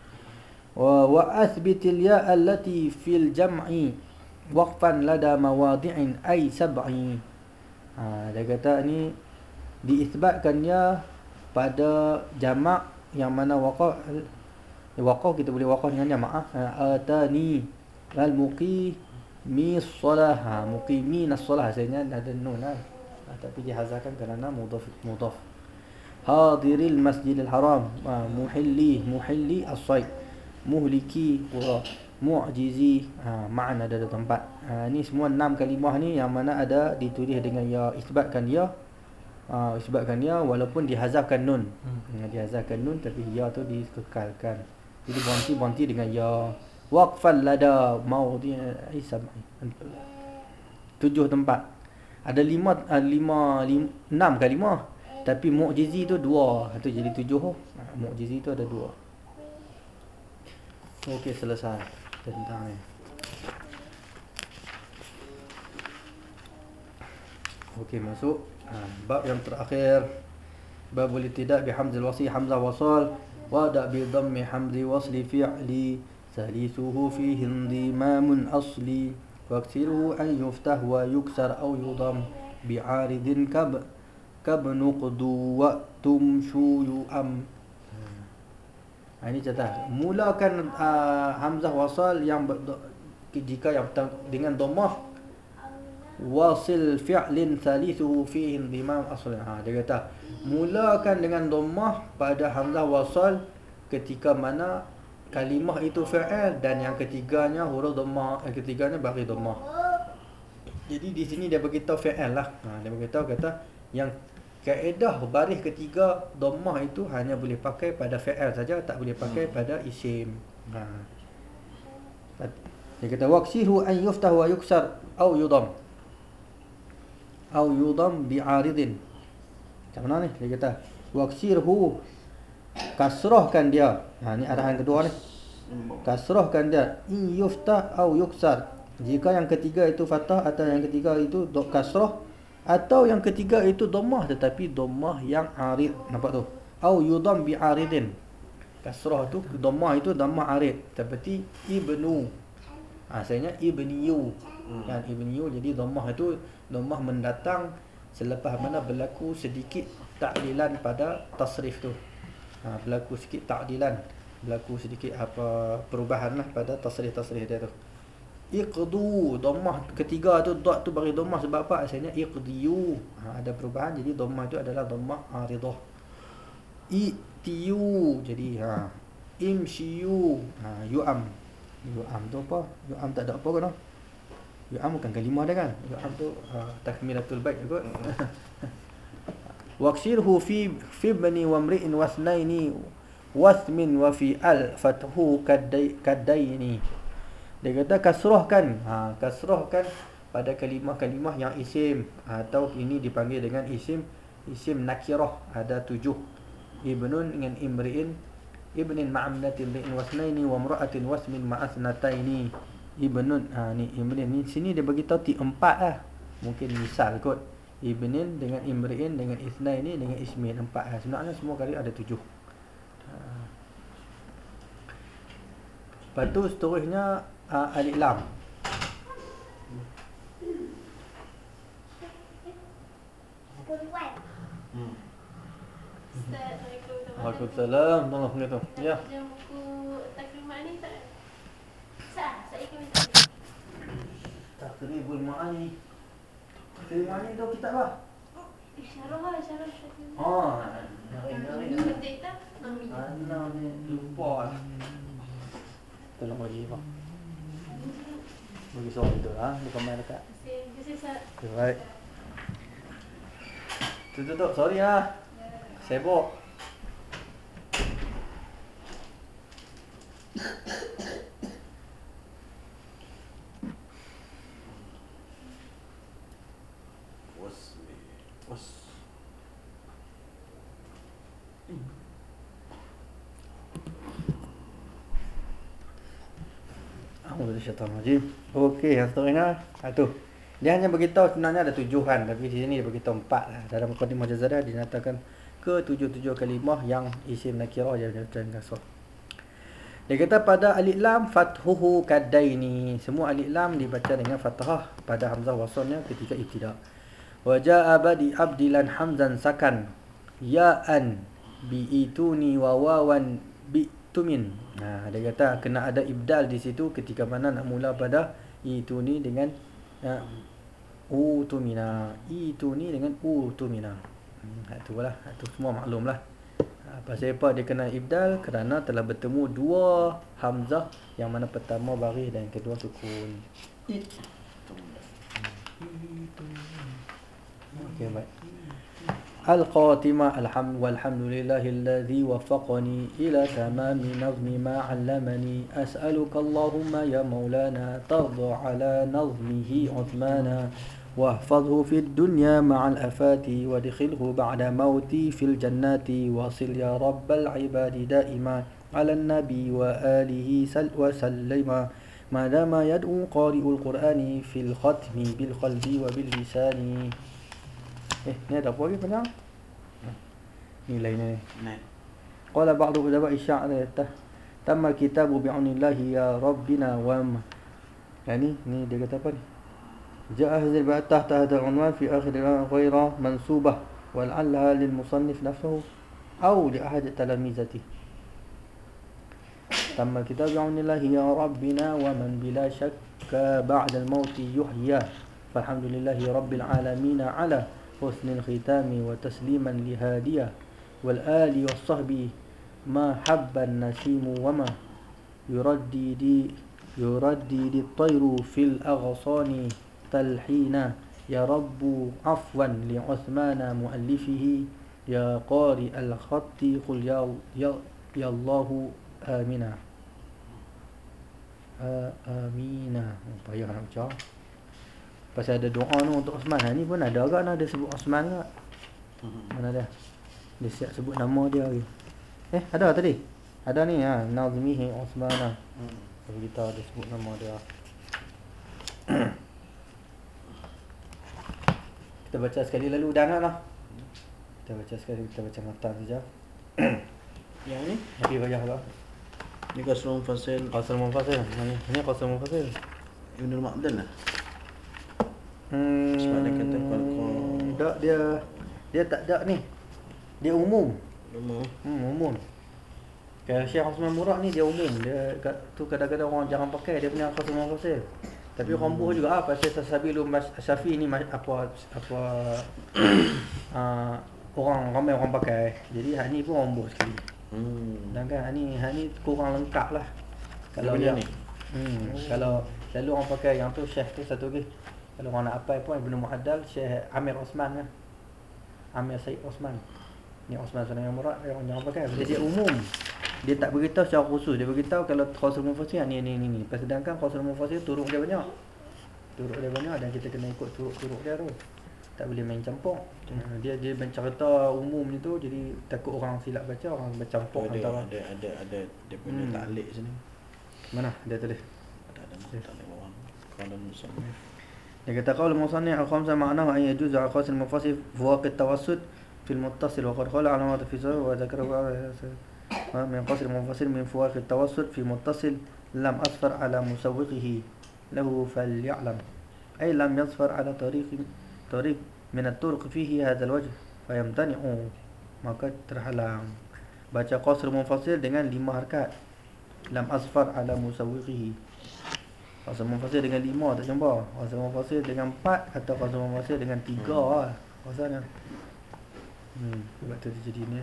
Wa wa athbitil ya allati fil jam'i waqfan lada mawadi'in ay sab'i. Ha, dia kata ni diisbatkan ya pada jamak yang mana waqaf waqaf kita boleh waqaf dengan jamak ah. Atani al muqimi shalah. Ha, muqimin as-shalah sebenarnya ada nun lah. Tapi dihazahkan kerana mudhaf mudhaf. Hadiril Masjidil Haram, ha, muhilli muhilli as-sayd, muhliki wa mu'jizi. Ha, makna ada tempat. Ha, ni semua enam kalimah ni yang mana ada ditulis dengan ya, isbatkan ya. Ha, isbatkan ya walaupun dihazafkan nun. Hmm. Dihazafkan nun tapi ya tu dikekalkan. Jadi berhenti-berhenti dengan ya. Waqfan lada mawdi'i sab'i. Tujuh tempat. Ada lima, uh, lima, lima, enam kalimah. Tapi mu'jizi tu dua. Itu jadi tujuh. Mu'jizi tu ada dua. Okey, selesai tentang ni. Okey, masuk. Ha, bab yang terakhir. Bab boleh tidak bihamzil wasli hamzah wasal. Wada bi dhammi hamzi wasli fi'li. Salisuhu fihi indimamun asli. واكسره أن يفتح ويكسر أو يضم بعارض كب كبنقد وتمشو يؤم. Ini contoh. Mulakan uh, hamzah wasal yang jika yang dengan dhammah wasil fi'lin thalithuhu fihi indimam aslan. Ha, dia kata mulakan dengan dhammah pada hamzah wasal ketika mana kalimah itu fi'il dan yang ketiganya huruf dhammah, yang ketiganya bagi dhammah. Jadi di sini dia beritahu fi'il lah. Ha, dia beritahu kata yang kaedah baris ketiga dhammah itu hanya boleh pakai pada fi'il saja, tak boleh pakai pada isim. Ha. Dia kata waqsihu an yuftah wa yuksar au yudam. Au yudam bi'aridin. Macam mana ni? Dia kata waqsirhu, kasrahkan dia. Ha, ni arahan kedua ni. Kasrahkan dia. In yuftah au yuksar. Jika yang ketiga itu fathah atau yang ketiga itu kasrah atau yang ketiga itu dhammah tetapi dhammah yang arid. Nampak tu? Au yudam bi aridin. Kasrah tu dhammah itu dhammah arid seperti ibnu. Ha, asalnya ibniyu. Hmm. Kan ibniyu, jadi dhammah itu dhammah mendatang selepas mana berlaku sedikit ta'lilan pada tasrif tu. ha, berlaku sikit ta'dilan, berlaku sedikit apa perubahan lah pada tasrih-tasrih dia tu. Iqdu, dhammah ketiga tu, dot tu bagi dhammah sebab apa? Asalnya iqdiyu. Ha, ada perubahan jadi dhammah tu adalah dhammah aridah. Itiyu, jadi ha imshiyu. Ha, yu'am. Yu'am tu apa? Yu'am tak ada apa kan? Yu'am bukan kalimah dia kan? Yu'am tu ha, takmilatul bait kot. Waqsirhu fi fi bani wa mri'in wasnaini wasmin wa fi al fathu kadai kadaini. Dia kata kasrahkan, ha, kasrahkan pada kalimah-kalimah yang isim, atau ini dipanggil dengan isim isim nakirah, ada tujuh. Ibnun dengan imri'in, ibnin ma'amnatin li'in wasnaini wa mra'atin wasmin ma'asnataini. Ibnun, ha ni imrin ni sini dia bagi tahu ti empat lah. Mungkin misal kot. Ibnin dengan imri'in dengan isnaini dengan ismin, empat lah. Sebenarnya semua kali ada tujuh. Ha. Lepas tu seterusnya uh, alif lam. Hmm. Waalaikumsalam. Tolong dia tu. Ya. Yang buku takrimat ni tak sah, saya kena tak. Taqribul Ma'ani. Taqribul Ma'ani tu kitab apa? Isyarah lah, isyarah takrimat. Oh, Ini penting tak? Nami. Anak ni lupa lah. Tolong bagi apa? Bagi soal tu lah. Dia komen dekat. Terima kasih, Sat. Okay, baik. Tutup, tutup. Sorry lah. Sibuk. Wasmi. Was. Alhamdulillah. Okey, yang seterusnya satu. Dia hanya beritahu sebenarnya ada tujuhan, tapi di sini dia beritahu empat lah. Dalam Muqaddimah Jazaria dinyatakan ke tujuh-tujuh kalimah yang isim nakirah yang dan kasrah. Dia kata pada alif lam fathuhu kadaini. Semua alif lam dibaca dengan fathah pada hamzah wasalnya ketika ibtida. Wa jaa badi abdilan hamzan sakan ya'an bi ituni wa wawan bi tumin. Nah, dia kata kena ada ibdal di situ ketika mana nak mula pada ituni dengan uh, utumina. Ituni dengan utumina. Hmm, itulah, itu semua maklum lah. Ha, pasal apa dia kena ibdal? Kerana telah bertemu dua hamzah, yang mana pertama baris dan yang kedua sukun. Okey, baik. Al-Qatimah alhamd walhamdulillahilladzi waffaqani ila tamami nazmi ma 'allamani as'aluka Allahumma ya maulana tarda 'ala nazmihi Uthmana واحفظه في الدنيا مع الآفات وادخله بعد موتي في الجنات واصل يا رب العباد دائما على النبي وآله سل وسلم ما دام يدعو قارئ القرآن في الختم بالقلب وباللسان. Eh, ni ada apa lagi panjang? Ni lain ni. Nah. Qala ba'du ulama isya' tamma kitabu bi'unillahi ya rabbina wa ma. Ya ni, ni dia kata apa ni? جاء هذه الباء تحت هذا العنوان في آخر غير منسوبة ولعلها للمصنف نفسه أو لأحد تلاميذته. تم الكتاب بعون الله يا ربنا ومن بلا شك بعد الموت يحيى فالحمد لله رب العالمين على حسن الختام وتسليما لهادية والآل والصحب ما حب النسيم وما يردد يردد الطير في الأغصان تلحينا يا رب عفوا لعثمان مؤلفه يا قارئ الخط قل يا, يا, يا الله آمنا آمينا. Payah nak baca. Pasal ada doa tu untuk Osman. Ni pun ada agak nak dia sebut Osman ke? Mana dia? Dia siap sebut nama dia lagi. Eh, ada tadi? Ada ni ha, Nazmihi Osmana. Hmm. Kita ada sebut nama dia. Kita baca sekali lalu dah nak lah. Kita baca sekali, kita baca matan saja. Yang ni? Habis bayar lah. Ni Qasrul Munfasil. Qasrul Munfasil. Ni ni Qasrul Munfasil. Ibnul Ma'dan lah. Hmm. Sebab dia kata qalqal. Tak, dia dia tak ada ni. Dia umum. Umum. Hmm, umum. Kayak Syekh Osman Murad ni dia umum, dia kat- tu kadang-kadang orang jarang pakai dia punya qasim mufassir. Tapi Hmm. orang buh juga ah pasal Tasabilul Mas Syafi ni mas- apa apa uh, orang ramai orang pakai. Jadi hak ni pun orang buh sekali. Hmm. Sedangkan hak ni hak ni kurang lengkap lah. Kalau Dia punya yang ni? hmm, kalau selalu orang pakai yang tu Syekh tu satu lagi. Kalau orang nak apply pun Ibnu Mu'addal Syekh Amir Osman kan. Amir Said Osman. Ni Osman Sulaiman Murad dia orang jangan pakai. Sebab dia umum. Dia tak beritahu secara khusus. Dia beritahu kalau Qasul Mufassir ni ni ni ni. Sedangkan Qasul Mufassir turuk dia banyak. Turuk dia banyak dan kita kena ikut turuk-turuk dia tu. Tak boleh main campur. Hmm. Dia dia mencerita umum ni tu jadi takut orang silap baca, orang bercampur ada, antara. ada ada ada dia punya Hmm. taklik sini. Mana dia tulis? Ada ada taklik bawah. Kalau musannif. Dia kata qaul musannif al-khamsa ma'nahu an yajuzu al-qasul mufassir fuwaq at-tawassut fil muttasil wa qad qala alamat fi sahih wa dhakara من قصر منفصل من فواق التوسط في متصل لم أصفر على مسوقه له فليعلم أي لم يصفر على طريق طريق من الطرق فيه هذا الوجه فيمتنع maka terhalang. Baca qasr munfasil dengan lima harkat. Lam asfar ala musawwiqihi. Qasr munfasil dengan lima tak jumpa. Qasr munfasil dengan empat atau qasr munfasil dengan tiga lah rasanya. Hmm, sebab tu dia jadi ni.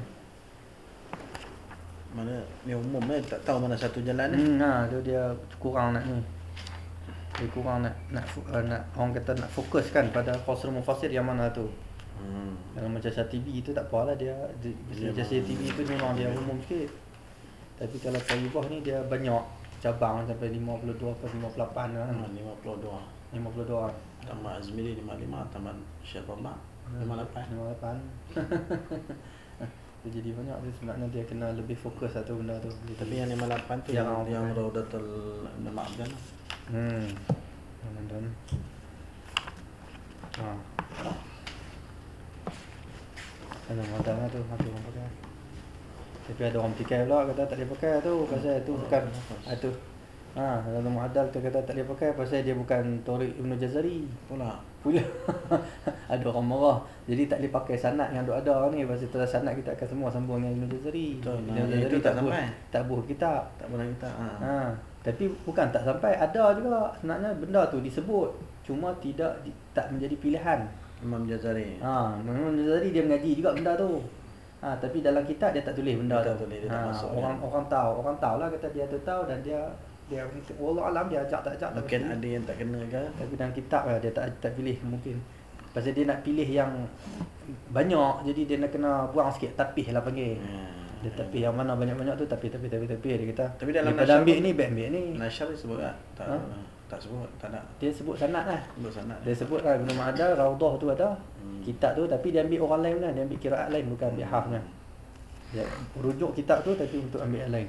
Mana ni umum eh, tak tahu mana satu jalan eh. Hmm, ha, tu dia kurang nak ni. Dia kurang nak nak uh, nak orang kata nak fokuskan pada qasr munfasil yang mana tu. Hmm. Kalau macam Syatibi tu tak apalah dia, dia macam Syatibi tu memang dia umum sikit. Tapi kalau Thayyibah ni dia banyak cabang sampai lima puluh dua ke lima puluh lapan kan. Ha, lima puluh dua. lima puluh dua. Tambah Azmiri lima puluh lima, tambah Syarullah lima puluh lapan. lima puluh lapan. Dia jadi banyak tu sebenarnya dia kena lebih fokus satu benda tu. Dia Tapi yang lima puluh lapan tu Yang yang orang yang pakai. Raudatul Ma'abdan. Hmm. Ramadan. Ha. Ada Ramadan lah tu, ada orang pakai. Tapi ada orang tikai pula kata tak boleh pakai tu pasal tu bukan ah tu. Ha, dalam Mu'addal tu kata tak boleh pakai pasal dia bukan Tariq Ibnu Jazari. Pula. Pula ada orang marah. Jadi tak boleh pakai sanad yang ada ni pasal tu sanad kita akan semua sambung dengan Ibnu Jazari. Betul. Ibnu Nah, Jazari itu tak buh, sampai. tak buh kitab. Tak pernah kita. Ha. Ha, tapi bukan tak sampai, ada juga sebenarnya benda tu disebut. Cuma tidak di, tak menjadi pilihan. Imam Jazari. Ha, Imam Jazari dia mengaji juga benda tu. Ha, tapi dalam kitab dia tak tulis benda Dia tak tu. tulis, dia tak Ha, masuk, orang kan? orang tahu, orang tahulah kata dia tu tahu dan dia dia wallah alam dia ajak tak ajak tak Mungkin pasti. ada yang tak kena ke? Tapi dalam kitab lah dia tak tak pilih mungkin. Pasal dia nak pilih yang banyak jadi dia nak kena buang sikit tapih lah panggil. Ya. Dia tapih yang mana banyak-banyak tu tapih tapih tapih tapih dia kata. Tapi dalam daripada nasyar ambil pun- ni baik ambil ni. Nasyar dia sebut tak? Tak, Ha? tak sebut, tak ada. Dia sebut sanad lah. Sebut sanad. Dia sebut lah Ibnu Ma'addal Raudah tu ada. Hmm. Kitab tu tapi dia ambil orang lain lah, dia ambil qiraat lain bukan ambil hafnya. Dia rujuk kitab tu tapi untuk ambil yang lain.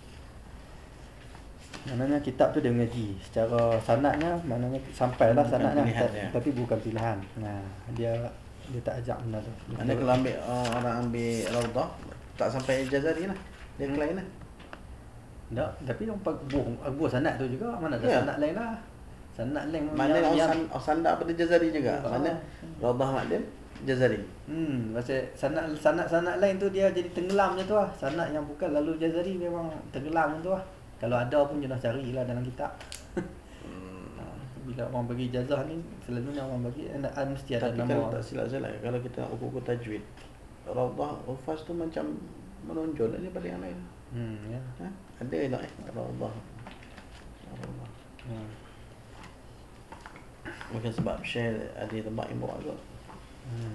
Maknanya kitab tu dia mengaji secara sanadnya, maknanya sampailah Bukan sanadnya pilihan ta- dia. tapi bukan pilihan. Nah, dia dia tak ajak benda tu. Dia Mana kalau ambil uh, orang ambil Raudah tak sampai Jazari lah. Dia Hmm. lain lah. tak, tapi orang pak- buh buh sanad tu juga mana ada Ya. sanad lain lah. Sanad lain Mana yang, orang yang san, orang sandar pada Jazari juga. Ah. Mana Raudah Makdim Jazari. Hmm, pasal sanad sanad-sanad lain tu dia jadi tenggelam je tu lah. Sanad yang bukan lalu Jazari memang tenggelam tu lah. Kalau ada pun jangan carilah dalam kitab. Hmm. Ha, bila orang bagi ijazah ni selalunya orang bagi ada mesti ada Tapi nama. kalau tak silap salah kalau kita nak buku-buku tajwid Raudah Ufas tu macam menonjol daripada yang lain. Hmm, ya. Ha? Ada tak eh Raudah. Raudah. Hmm. Mungkin sebab share ada tempat yang bawa kot. Hmm.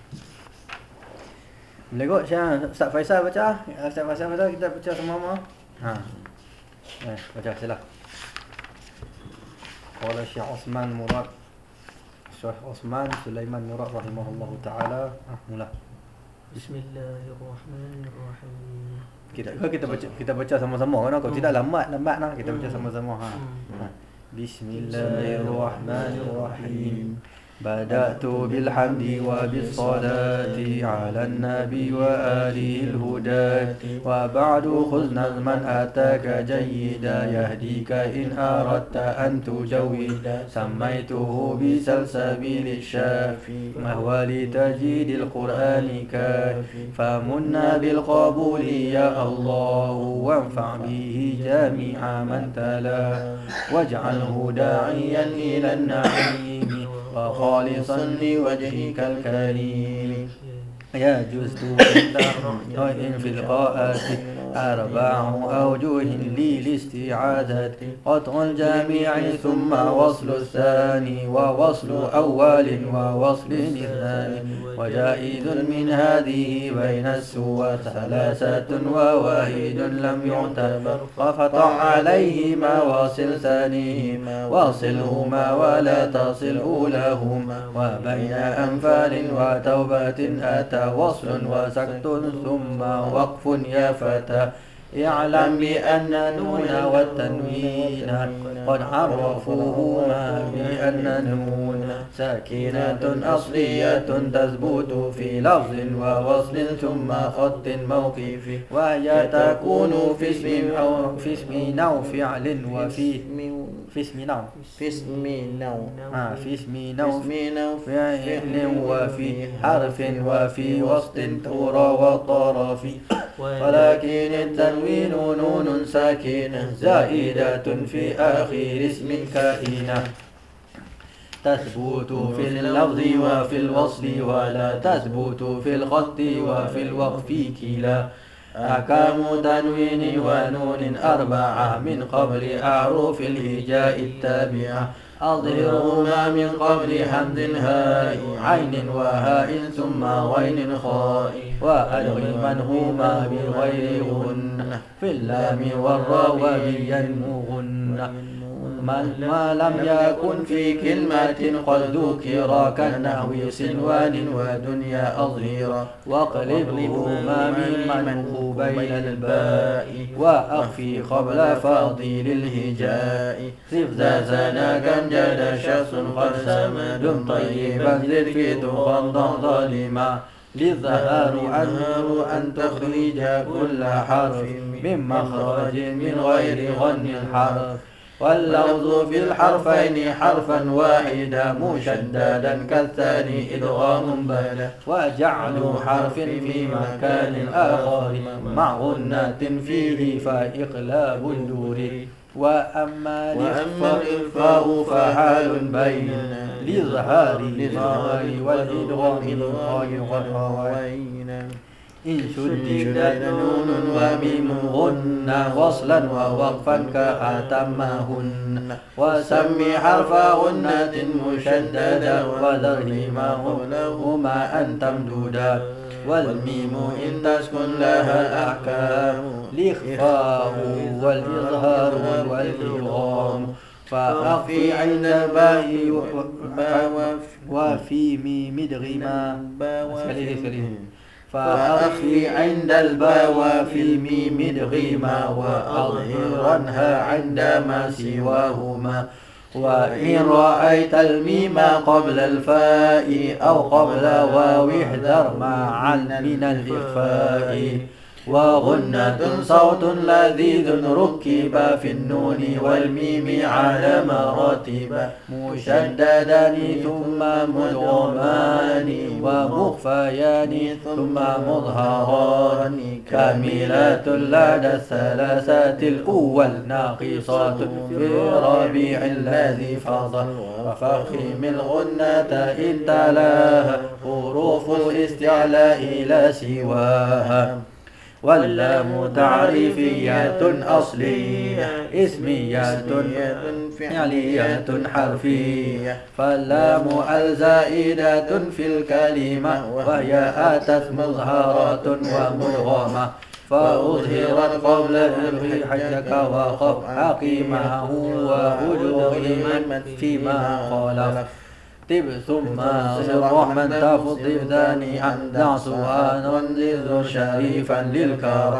Boleh kot Syah, Ustaz Faisal baca. Ustaz Faisal baca kita baca sama-sama. Ha. Eh, baca sila. Qala Syekh Osman Murad Syekh Osman Sulaiman Murad rahimahullahu taala. Ah, mula. Bismillahirrahmanirrahim. Kita kita baca kita baca sama-sama kan kalau tidak lambat lambat nah kita baca Hmm. sama-sama ha. Hmm. Ha. Bismillahirrahmanirrahim. بدأت بالحمد وبالصلاة على النبي وآله الهداة وبعد خذ نظما أتاك جيدا يهديك إن أردت أن تجود سميته بسلسبيل الشافي وهو لتجديد القرآن كافي فمنا بالقبول يا الله وانفع به جميع من تلاه واجعله داعيا إلى النعيم وخالصا لوجهك الكريم يجوز وإن في القراءات أربع أوجه للاستعاذة قطع الجميع ثم وصل الثاني ووصل أول ووصل الثاني وجائز من هذه بين السور ثلاثة وواحد لم يعتبر فقطع عليهما واصل ثانيهما واصلهما ولا تصل أولهما وبين أنفال وتوبة أتى وصل وسكت ثم وقف يا فتى اعلم بأن النون والتنوين قد عرفوهما بأن النون ساكنة أصلية تثبت في لفظ ووصل ثم خط موقف وهي تكون في اسم أو في اسم نوع فعل وفي في اسم نوع في اسم نوع آه في اسم نوع فعل وفي حرف وفي وسط ترى وطرف ولكن التنوين نون ساكنة زائدة في آخر اسم كائنة تثبت في اللفظ وفي الوصل ولا تثبت في الخط وفي الوقف كلا أحكام تنوين ونون أربعة من قبل أعروف الهجاء التابعة أظهرهما من قبل حمد هاء عين وهاء ثم غين خاء وأدغمنهما بغير غنة في اللام والراء وبينمغن ما لم يكن في كلمة قد ذكر كالنحو سنوان ودنيا أظهرا واقلبهما ممن بين الباء وأخفي قبل فاضل الهجاء صف زنا كم جد شخص قد سمد طيبا زد في تغضى ظالما للظهار أنهر أن تخرج كل حرف من مخرج من غير غن الحرف واللفظ في الحرفين حرفا واحدا مشددا كالثاني إدغام بلا وجعل حرف في مكان آخر مع غنة فيه فإقلاب الدور وأما الإخفاء فحال بين لإظهار الظاهر والإدغام والغين إن شددت نون وميم غنة وصلا ووقفا كأتمهن وسمي حرف غنة مشددا وذرهما هما أن تمدودا والميم إن تسكن لها الأحكام الإخفاء والإظهار والإدغام فأخفي عند الباء وفي ميم ادغما فأخفي عند الباء وفي ميم ادغما وأظهرنها عندما سواهما وإن رأيت الميم قبل الفاء أو قبل واو احذر معا من الإخفاء وغنة صوت لذيذ ركب في النون والميم على مراتب مشددان ثم مدغمان ومخفيان ثم مظهران كاملات لدى الثلاثات الأول ناقصات في ربيع الذي فضل وفخم الغنة إن تلاها حروف الاستعلاء لا سواها واللام تعريفية أصلية اسمية فعلية حرفية فاللام الزائدة في الكلمة وهي آتت مظهرات ومدغمة فأظهرا قبل إلغي حجك وقف عقيمه وأدغما فيما خالف تب ثم الرحمن تفضل ثانيا دع سؤالا ذو شريفا للكرم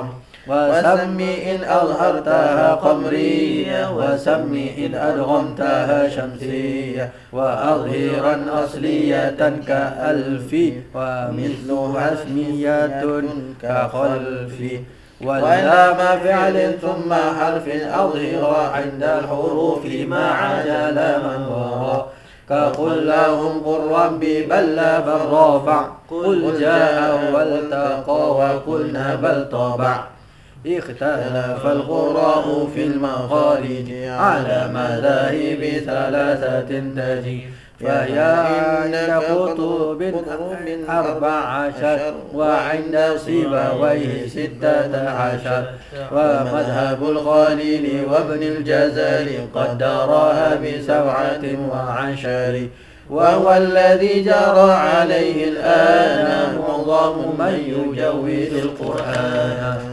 وسم إن أظهرتها قمرية وسم إن أدغمتها شمسية وأظهرا أصلية كألف ومثلها اسمية كخلف واللام فعل ثم حرف أظهر عند الحروف ما عدا لاما وراء كقل لهم قل ربي بل لا بل رافع قل جاء والتقى وقلنا بل طبع اختلف القراء في المخارج على مذاهب ثلاثة تجي فهي عند قطب أربع عشر وعند سيبويه ستة عشر ومذهب الخليل وابن الجزر قدرها بسبعة وعشر وهو الذي جرى عليه الآن معظم من يجوز القرآن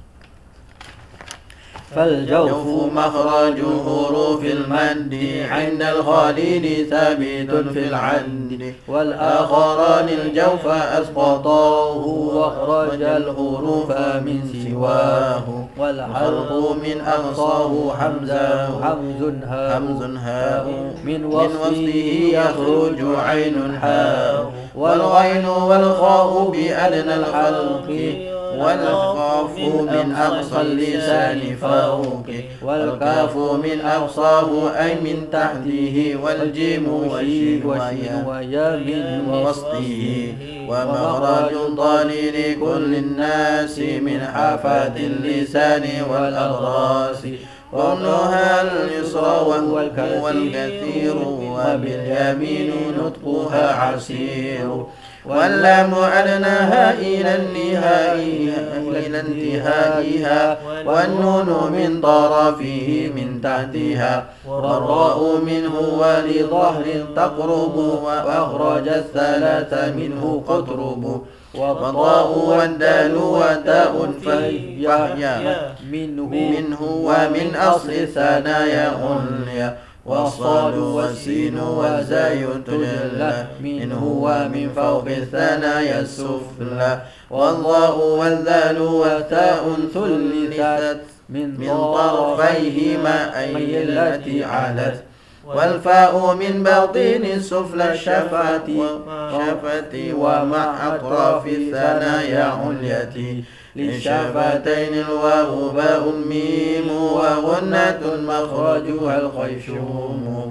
فالجوف مخرج حروف المد عند الخليل ثابت في العد والآخران الجوف أسقطاه وأخرج الحروف من سواه والحلق من أقصاه حمزة حمز هاء من وصله يخرج عين حاء والغين والخاء بأدنى الحلق والقاف من أقصى اللسان فوق والكاف من أقصاه أي من تحته والجيم والشين ويا من وسطه ومخرج ضال لكل الناس من حافات اللسان والأضراس ظنها اليسرى وهو الكثير وباليمين نطقها عسير واللام أدناها إلى النهاء إلى انتهائها والنون من طرفه من تحتها والراء منه ولظهر تقرب وأخرج الثلاث منه قطرب والطاء والدال وتاء فهي منه منه ومن أصل الثنايا غنيا والصاد والسين وزاي تجلى منه ومن فوق الثنايا السفلى والضاء والذال وتاء ثلثت من طرفيهما أي التي علت والفاء من باطن السفلى الشفة شفتي ومع أطراف الثنايا عليتي للشفتين الواو باء ميم وغنة مخرجها الخيشوم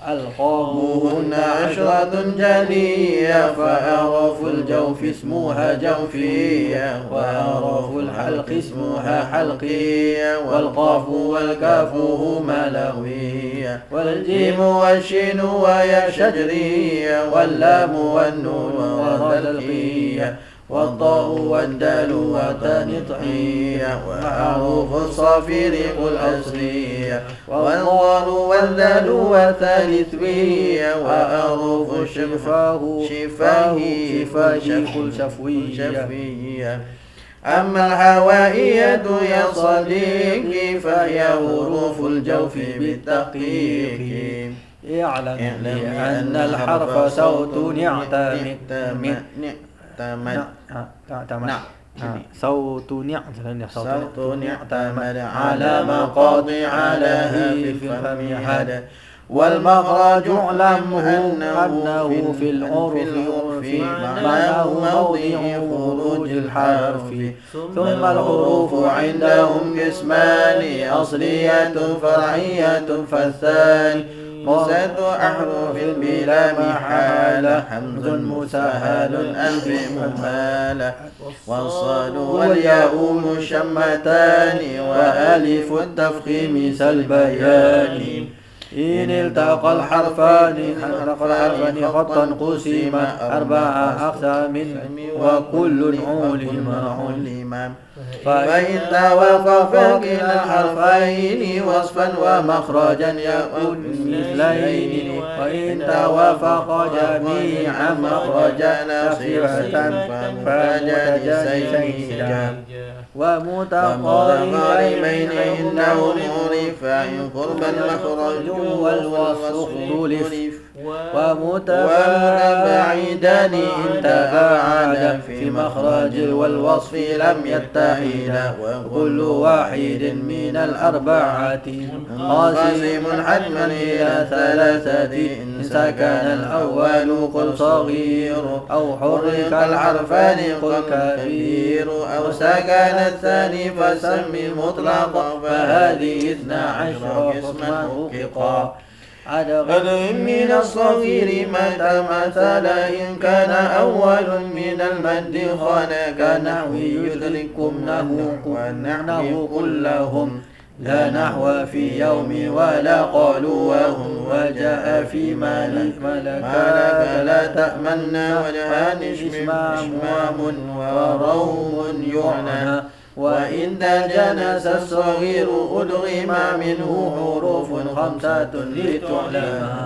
ألقابهن عشرة جلية فأعراف الجوف اسمها جوفية وأعراف الحلق اسمها حلقية والقاف والكاف هما لغوية والجيم والشين ويا شجرية واللام والنون وردلقية والضاء والدال وتنطعية وحروف الصفير الأصلية والضال والذال والثالثوية وأحرف الشفاه شفاه شفوية أما الهوائية يا صديقي فهي حروف الجوف بالتحقيق اعلم بأن الحرف صوت يعتمد تعتمد صوت يعتمد صوت يعتمد على مقاطع له في الفم حد والمخرج اعلمه أنه في العرف معناه موضع خروج الحرف ثم الحروف عندهم قسمان أصلية فرعية فالثاني ست أحرف بلا محالة حمز مسهل ألف مهمالة والصاد والياء مشمتان وألف التفخيم سلبيان إن التقى الحرفان الحرفان خطا قسم أربع أقسام وكل علم فإن توافقا كلا الحرفين وصفا ومخرجا يكون مثلين وإن توافقا جميعا مخرجا صفة فمتجانسين ومتقاربين إنهم عرفا قربا مخرج والوصف اختلف ومتباعدان إن تباعدا في مخرج والوصف لم يتحدا وكل واحد من الأربعة قاسم حتما إلى ثلاثة إن سكن الأول قل صغير أو حرك الحرفان قل كبير أو سكن الثاني فسم مطلقا فهذه اثنا عشر قسما حققا أدغم من الصغير متى مثل إن كان أول من المد خانا كنحو يدركمنه ونحو كلهم لا نحو في يوم ولا قالوا وهم وجاء في مالك ملك لا تأمنا وجهان إشمام وروم يعنى وإن تجانس الصغير أدغم منه حروف خمسة لتعلم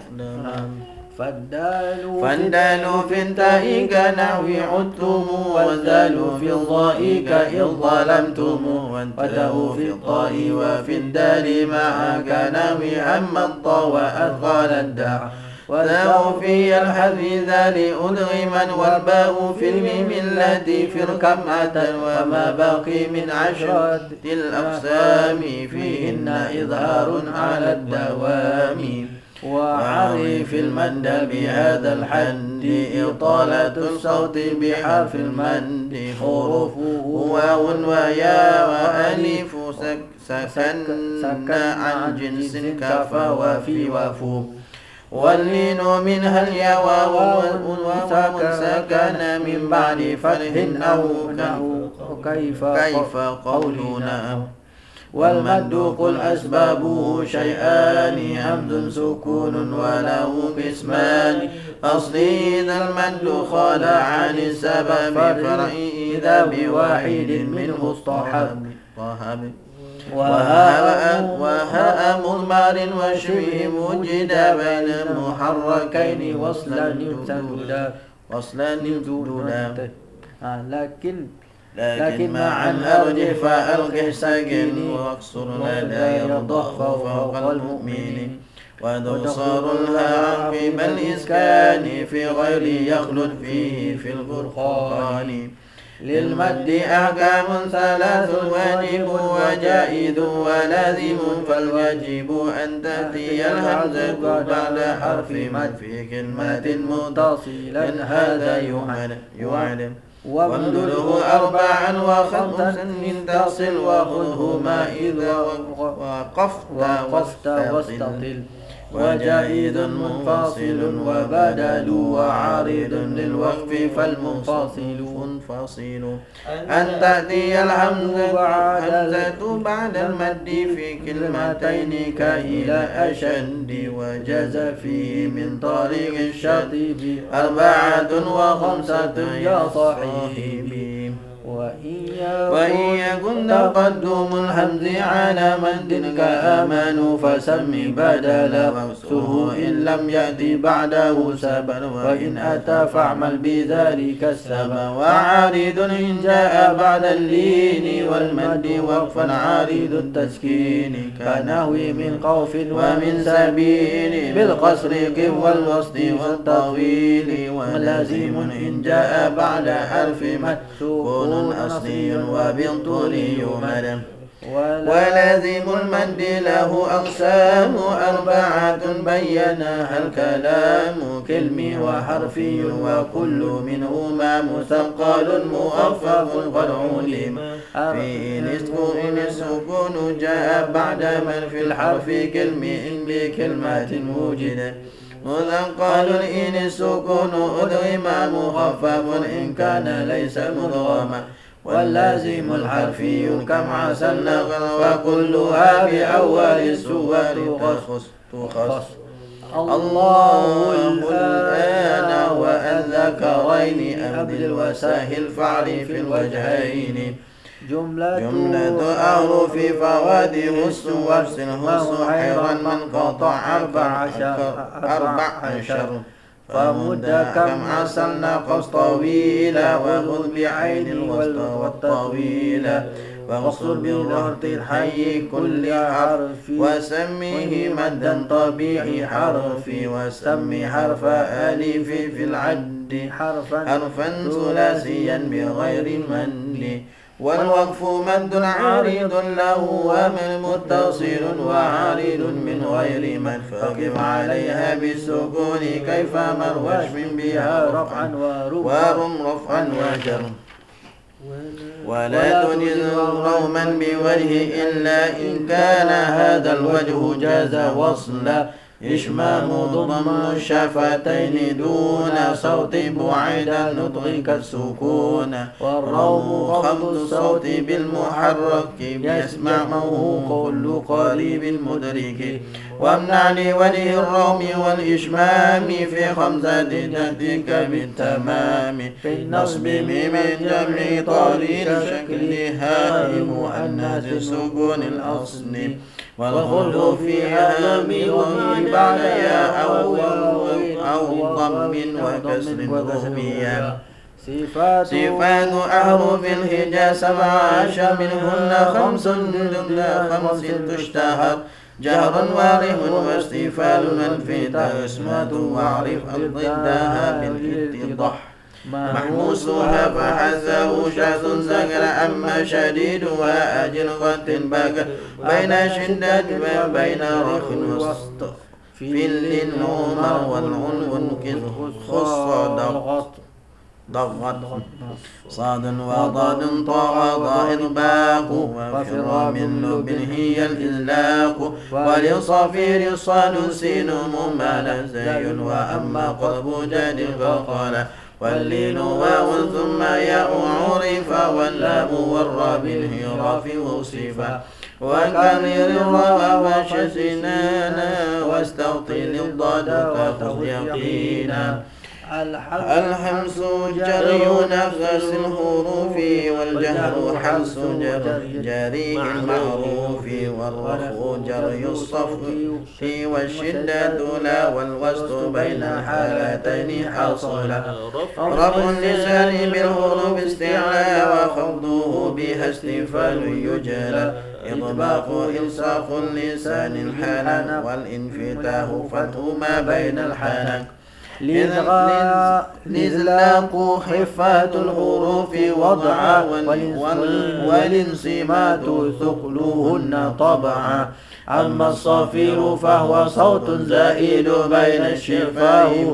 فالدال فالدال في التاء كنحو عدتم والدال في الضاء كإذ ظلمتم والتاء في الطاء وفي الدال مع كنحو عم الطاء وأثقال الداء والتاء في الحذف ذال أدغما والباء في الميم التي في الكمعة وما باقي من عشرة الأقسام فيهن إظهار على الدوام وعرف المد بهذا الحد إطالة الصوت بحرف المد حروفه واو ويا وألف سكن عن جنس كف وفي وفو واللين منها الياء وواو سكن من بعد فتح أو كيف كيف قولنا والمد قل أسبابه شيئان همز سكون وله قسمان أصلي إذا المد خال عن السبب فرعي إذا بواحد منه اصطحب وهاء مضمر وشبه وجد بين المحركين وصلا يمتدا وصلا يمتدا لكن لكن معا أرجح فألقح ساكن واكسر لا يرضى فوق المؤمن ودوصر الهاء في بالإسكان في غير يخلد فيه في الفرقان للمد أحكام ثلاث واجب وجائز ولازم فالواجب أن تأتي الهمزة بعد حرف مد في كلمة متصلا هذا يعلم وامدده أربعا وخمسا من تصل وخذهما إذا وقفت واستطل وجائز منفصل وبدل وعارض للوقف فالمنفصل منفصل أن تأتي الهمزة بعد المد في كلمتين كإلى أشد وجاز فيه من طريق الشاطب أربعة وخمسة يا صاحبي وإن يكن تقدم الحمز على مد كأمن فسم بدلا واكسره إن لم يأتي بعده سبا وإن أتى فاعمل بذلك السبا وعارض إن جاء بعد اللين والمد وقفا عارض التسكين كنحو من خوف ومن سبيل بالقصر قف والوسط والطويل ولازم إن جاء بعد حرف مد سكون أصلي وبالطول يمد ولازم المد له أقسام أربعة بينها الكلام كلمي وحرفي وكل منهما مثقل مؤفف قد علم في إن السكون جاء بعد من في الحرف كلمي إن بكلمة وجد مثقل إن السكون أدغم مخفف إن كان ليس مدغما واللازم الحرفي كم عسلنا وكلها بأول السور تخص الله الآن والذكرين أبدل وسهل فعل في الوجهين جملة, جملة أحرف فواده السور سنه حيرا من قطع أربع عشر, أربع عشر فمد كم عسلنا قص طويلا وخذ بعين الوسط والطويلا واقصر بالضغط الحي كل حرف وسميه مدا طبيعي حرفي وسمي حرف ألف في العد حرفا حرفا ثلاثيا بغير من والوقف مد عارض له ومن متصل وعارض من غير من فقف عليها بالسكون كيف مروش بها رفعا ورم رفعا وجر ولا تجز روما بوجه إلا إن كان هذا الوجه جاز وصلا إشمام ضم الشفتين دون صوت بعيد النطق كالسكون والروم خفض الصوت بالمحرك يسمعه كل قريب مدرك وامنع لوجه الروم والإشمام في خمسة تأتيك بالتمام في النصب ميم جمع طارين شكلها مؤنث السكون الأصل والخلف فيها من بعد ياء أو أو ضم وكسر ضميا صفات أحرف الهجاء سبع عشر منهن خمس ضمن خمس تشتهر جهر وارف واستفال منفي تسمة واعرف ضدها بالاتضاح محموسها فحزه شاذ زجر أما شديدها أجل غت بكر بين شدة وبين رخ وسط في النمر والعنو خص ضغط ضغط صاد وضاد طاء ضائر باق وفر من لب هي الإزلاق ولصفير الصاد سين ممالا زي وأما قلب جاد فقال واللين واو ثم ياء عرف واللام والراء بالهراف وصفا وكرر الراء وشسنانا واستوطن الضاد تأخذ يقينا الحمس جري نفس الحروف والجهر حمس جري المعروف والرخو جري الصف والشدة لا والوسط بين الحالتين حصل رفع اللسان بالحروف استعلاء وخفضه بها استفال يجلى إطباق إلصاق اللسان الحنك والانفتاح فتح ما بين الحنك لإزلاق خفات الحروف وضعا والانصمات ثقلهن طبعا أما الصفير فهو صوت زائد بين الشفاه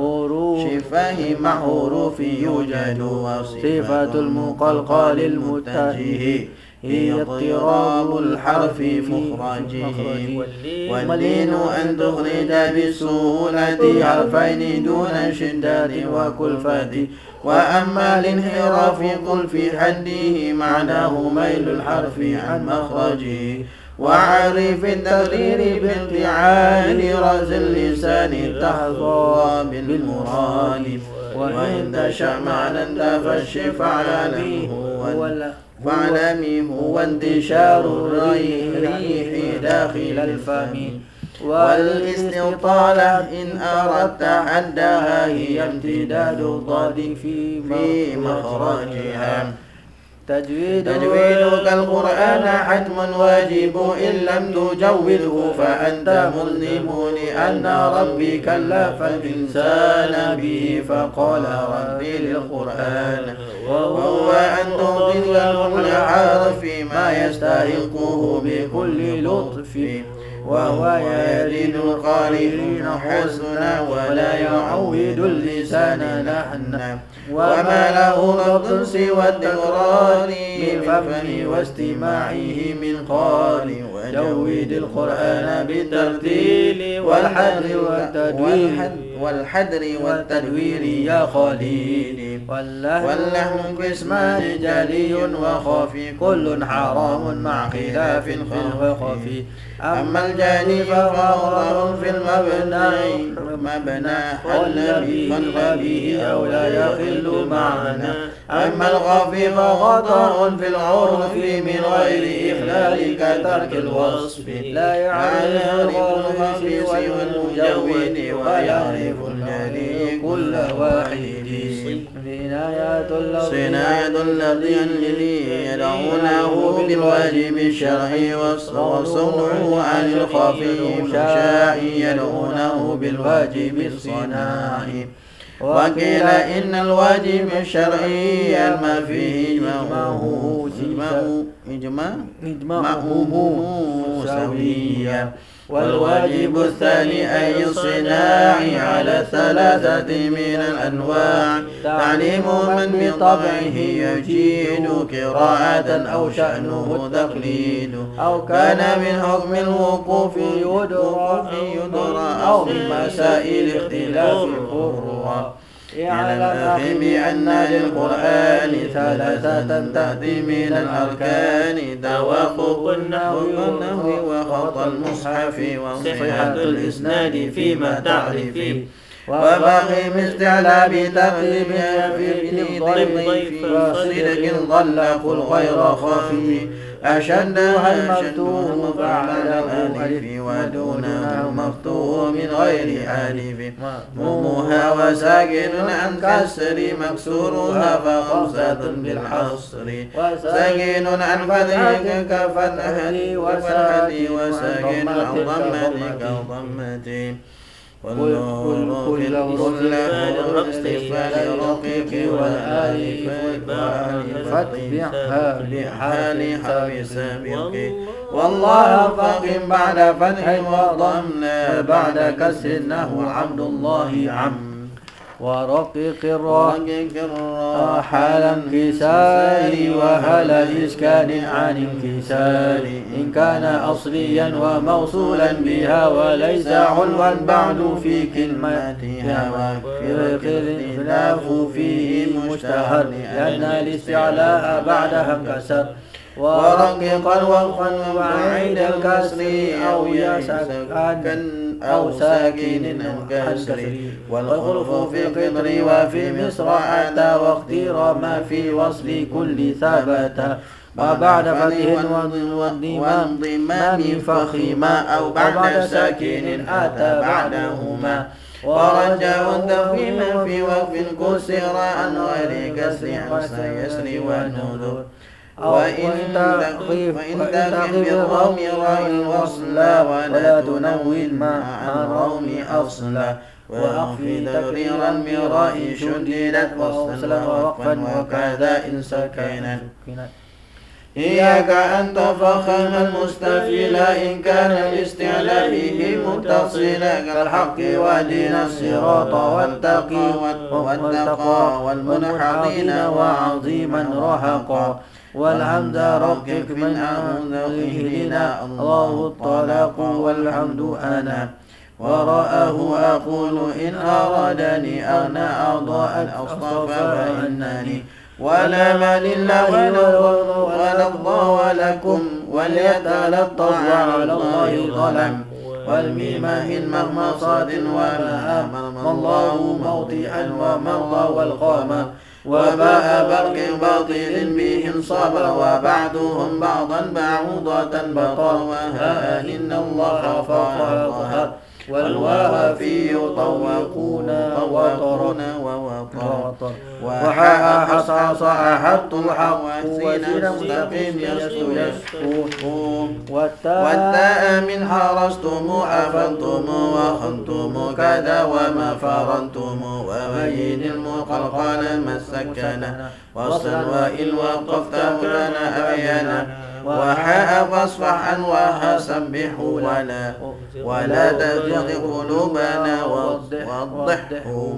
مع حروف يوجد وصفة المقلقل المتجه هي اضطراب الحرف مخرجه واللين أن تخرج بالسهولة حرفين دون شدة وكلفة وأما الانحراف قل في حده معناه ميل الحرف عن مخرجه وعرف التغيير بانفعال رأس اللسان تحظى بالمراد وإن تشاء معنى تفشي فعلمه فاعلمي هو انتشار الريح داخل الفم والاستطالة إن أردت حدها هي امتداد الضاد في مخرجها تجويدك القرآن حتم واجب إن لم تجوده فأنت مذنب لأن ربي كلف الإنسان به فقال ربي للقرآن وهو أن تضل الحرف ما يستحقه بكل لطف وهو يزيد القارئين حسنا ولا يعود اللسان لحنا وما له رد سوى التكرار بالفم واستماعه من قال وجود القرآن بالترتيل والحدر والتدوير والحدر والتدوير يا خليل واللحن قسمان جلي وخفي كل حرام مع خلاف في الخفي أما الجاني ففاضل في المبنى مبنى حل به أو لا يخل معنا أما الخفي فخطأ في العرف من غير إخلال كترك الوصف لا يعرف الخفي سوى المجود ويعرف الألف الجلي كل واحد عناية اللفظ صناية اللفظ الذي يدعونه بالواجب الشرعي وصونه عن الخفي المشاء يدعونه بالواجب الصناعي. وقيل إن الواجب الشرعي ما فيه إجماعه إجماعه سويا. والواجب الثاني أي الصناعي على ثلاثة من الأنواع تعليم من بطبعه يجيد قراءة أو شأنه تقليد أو كان من حكم الوقوف يدرى أو من مسائل اختلاف الفروع. اعلم أخي بأن للقرآن ثلاثة تأتي من الأركان توافق النحو وخط المصحف وصحة الإسناد فيما تعرف وباقي من استعلاب تقريب في الضيف وصدق ضلق الغير خفي أشدها المفتوح بعد الألف ودونه مفتوح من غير ألف مضمها وساكن عن كسر مكسورها فخمسة بالحصر ساكن عن فتح كفتحة وفتحة وساكن عن ضمة كضمة والنور في الكل استفال رقيق والآلف فاتبعها لحال حرف سابق والله فقم بعد فتح وضمنا بعد كسر النحو عبد الله عم ورقق الراء حال انكسار وهل الإسكان عن انكسار إن كان أصليا وموصولا بها وليس علوا بعد في كلماتها وفرق الاختلاف فيه مشتهر لأن الاستعلاء بعدها انكسر ورققا وقفا وبعيد الكسر أو يسكن أو ساكن عن كسر والخلف في قطر وفي مصر أتى واختير ما في وصل كل ثبت وبعد فتح والضمام فخما أو بعد ساكن أتى بعدهما ورجع تفخيما في وقف كسر عن غير كسر سيسر ونذر وإن تخف بالروم راء الوصل ولا تنون مع الروم أصلا وأخفي تكريرا براء شددت وصلا ووقفا وكذا إن سكنت إياك أن تفخم المستفيل إن كان الاستعلاء به متصلا كالحق ودين الصراط والتقي والتقى والمنحطين وعظيما رهقا والحمد رقق من أهدنا الله الطلاق والحمد أنا ورآه أقول إن أرادني أغنى أعضاء أصطفى فإنني ولا ما لله ولا الله ولكم وليتلطف على الله ظلم والميم من مغمصات وما أمر الله موطئا ومرضى والقامة وباء برق باطل بهم صبر وبعضهم بعضا بعوضة بطر وها إن الله فوقها قهر والواو في يطوقون ووطرون ووطر وحاء حصى صاحبت الحق وسين مستقيم يسطو والتاء من حرستم أفنتم وخنتم كذا وما فرنتم وبين المقلقل ما السكن وصلا وإن وقفت لنا أبيانا وحاء فاصفح عنها سبح ولا ولا تزغ قلوبنا وضحه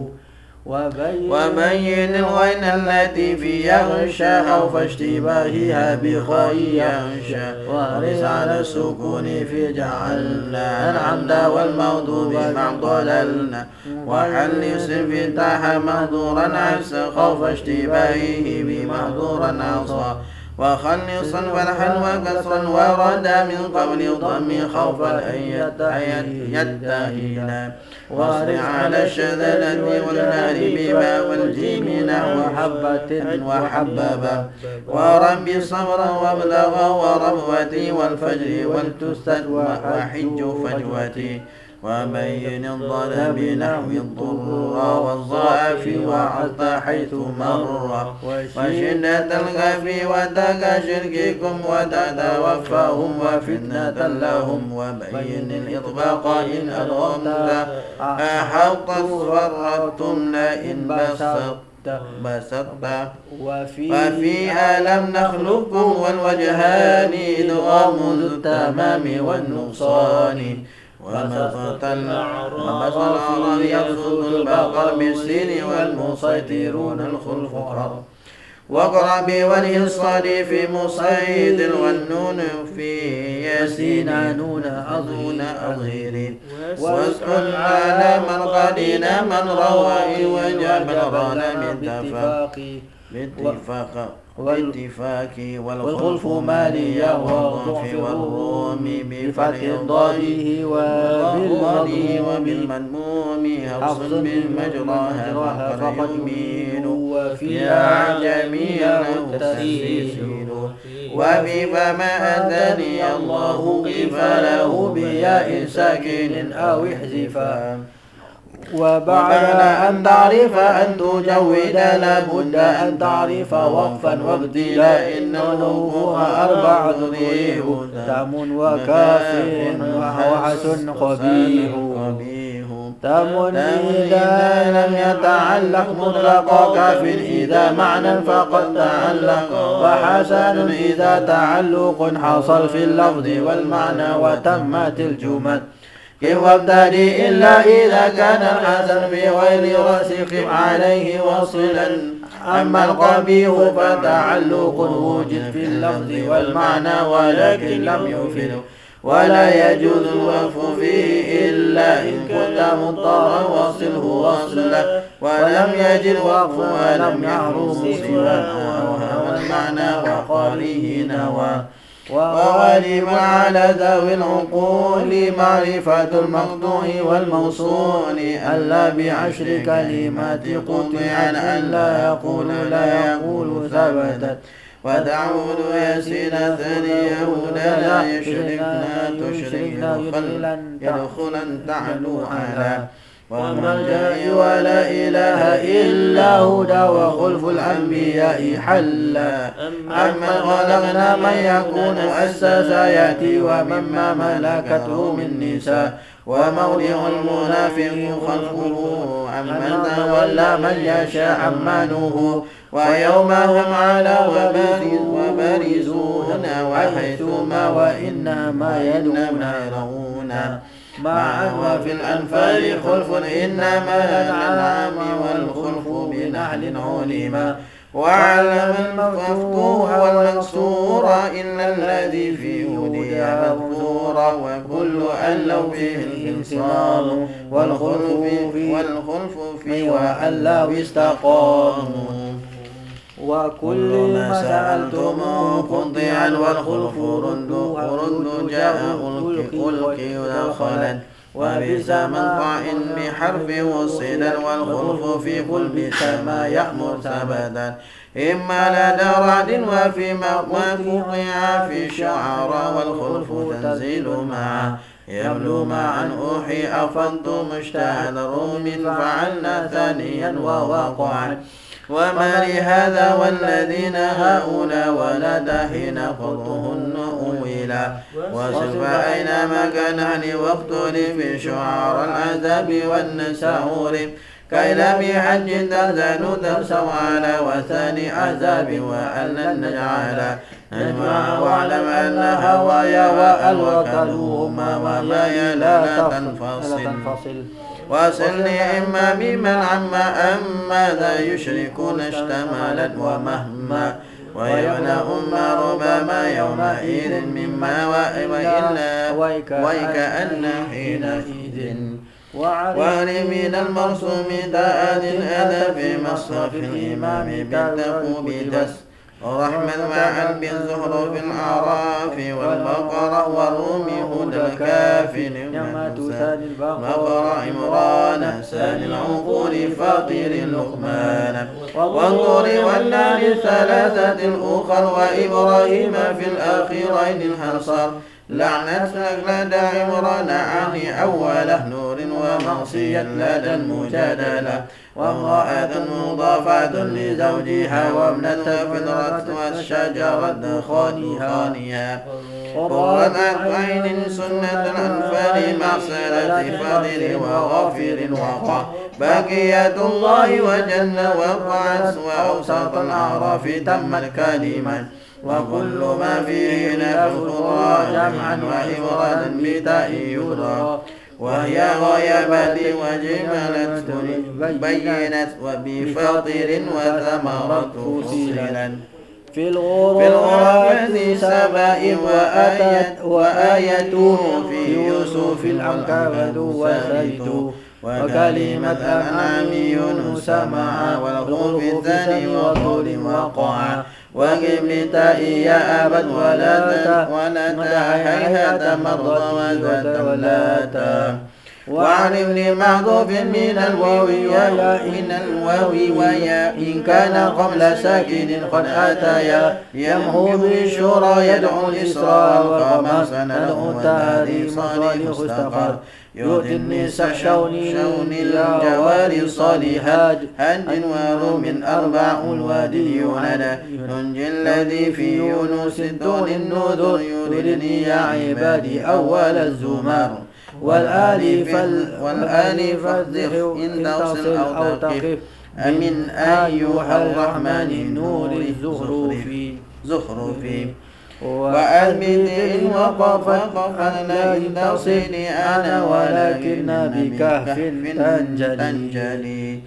وبين الغين التي في يغشى خوف اشتباهها بخاء يغشى ورس على السكون في جعلنا العمد والمغضوب مع ضللنا وحل يسر في تاح مهدورا عسى خوف اشتباهه بمهدورا عصى وخلصا فرحا وكسرا ورد من قبل ضم خوفا أن يتهينا واصرع على الشذلة والنار بما والجيم نحو حبة وحببا ورب صبرا وابلغا وربوتي والفجر والتستد وحج فجوتي وبين الضل بنحو الضر والضعف وعط حيث مر وشدة الخف وتك شرككم وتتوفاهم وفتنة لهم وبين الإطباق إن أدغمت أحط فرتم لئن بسطت بسطت وفي ألم نخلقكم والوجهان إدغام ذو التمام والنقصان وبسط الأعراض يبسط البقر بالسين والمسيطرون الخلف حر واقرأ بوجه الصديف مصيد والنون في ياسين نون أظهر أظهر واسكن على من قدنا من روى وجب الغنم باتفاق باتفاق باتفاق والخلف مالية والضعف والروم بفتح ضاده وبالمضموم حفظ بالمجراها فقد يمين وفي أعجمية تسهيل وفي فما أتاني الله قفله بياء ساكن أو احذفا وبعد أن تعرف أن تجود لابد أن تعرف وقفا وابتلاء إنه أربع ذريب تام وكاف وحسن قبيح تام إذا لم يتعلق مطلق كاف إذا معنى فقد تعلق وحسن إذا تعلق حصل في اللفظ والمعنى وتمت الجمل كيف وابتدي إلا إذا كان الحسن في غير راسخ عليه وصلا أما القبيح فتعلق وجد في اللفظ والمعنى ولكن لم يفد ولا يجوز الوقف فيه إلا إن كنت مضطرا وصله وصلا ولم يجد وقف ولم يحرم سوى أوهم المعنى وقاله نوى وواجب على ذوي العقول معرفة المقطوع والموصول ألا بعشر كلمات قطعا ألا يقول لا يقول ثبتت وتعود ياسين ثانيه لا يشركنا تشركنا يدخلا تعلو على ومرجع ولا إله إلا هدى وخلف الأنبياء حلا أما خلقنا من يكون أسس يأتي ومما ملكته من نساء وموضع المنافق خلفه أمن تولى من يشاء أمنه ويوم هم على وبارزون وحيثما وإنما يدعون معا وفي الأنفال خلف إنما الأنعام والخلف بنحل علما وعلم المفتوح والمكسور إلا الذي في هدي مذكورا وكل أن لو فيه الإنصار والخلف والخلف في وأن لو استقاموا وكل ما سألتموه قطعا والخلف رد رد جاء الخلق دخلا وبئس منطع بحرف وصلا والخلف في قلب ما يأمر ثبتا إما لدى رعد وفيما قطع في الشعراء والخلف تنزيل معه يبلو معا أوحي أفضت مشتعل روم فعلنا ثانيا ووقعا وما لهذا والذين هؤلاء ولد حين خطهن أولا وصف أينما كان أهل واختلف شعار العذاب والنساور كي لم يحج تزال تبسوا على وثاني عذاب وأن نجعل نجمع واعلم أن هوايا وألوكلهما وما لا تنفصل وصلني إما بمن عما أما ذا يشركون اشتملت ومهما ويمنع أما ربما يومئذ مما وإلا ويكأن حينئذ وعلي من المرسوم داء الأذى في مصرف الإمام بالتقوب دس ورحمة مع بالزهر في الأعراف والبقرة والروم هدى الكاف نعمة ثاني البقرة عمران ثاني العقول فاطر اللقمان والطور والنار الثلاثة الأخر وإبراهيم في الآخرين الحصر لعنتك لدى عمران عني أوله نور ومعصية لدى المجادلة وامرأة مضافة لزوجها وابنة فطرة والشجرة دخانها قرة عين سنة الأنفال مع صلة فضل وغفر وقع بقية الله وجل وقعت وأوسط الأعراف تمت كلمة وكل ما فيه نفي الخضرى جمعا وإفرادا بتاء يدرى وهي غيبت وجملت بينت وبفاطر وثمرة فصلا في في الغرفة سبأ وآية وآيته في يوسف العنكبوت وزيت وكلمة الأنعام يونس معا والخلق الثاني وطول وقعا وقم تائيا أبد ولا ولا هيهات مرضى وزاد ولا تا وعن ابن محذوف من الواو ويا من الواو ويا إن كان قبل ساكن قد أتايا يمحو بالشورى يدعو الإسراء وقما سندعو التهادي صالح استقر يؤتي النساء شوني شون الجواري الصالحات هنج وروم أربع الوادي ينادى ننجي الذي في يونس دون النذر يريدني يا عبادي أول الزمر والآل فال والآل فالزخ إن تصل أو تخف أمن أيها الرحمن نور الزخرف زخرف وأثبت إن وقف قفا لا تصلي أنا ولكن بكهف تنجلي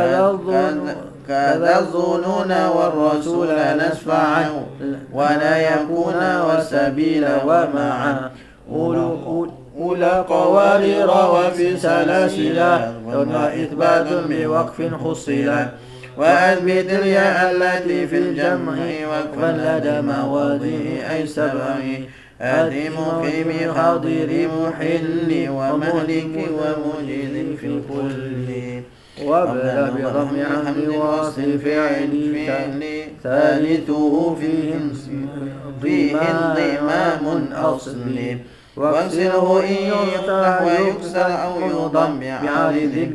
كذا الظنون والرسول نسفعا ولا يكون والسبيل ومعا أولى قوارير وفي سلاسل دون إثبات بوقف حصلا وأثبت الياء التي في الجمع وقفا لدى مواضع أي سبع آتي مقيم حاضر محل ومهلك ومجيد في الكل وابدأ بضم حمد واصل فعل ثالثه فيه فيه انضمام أصلي واكسره إن يفتح ويكسر أو يضم بعارض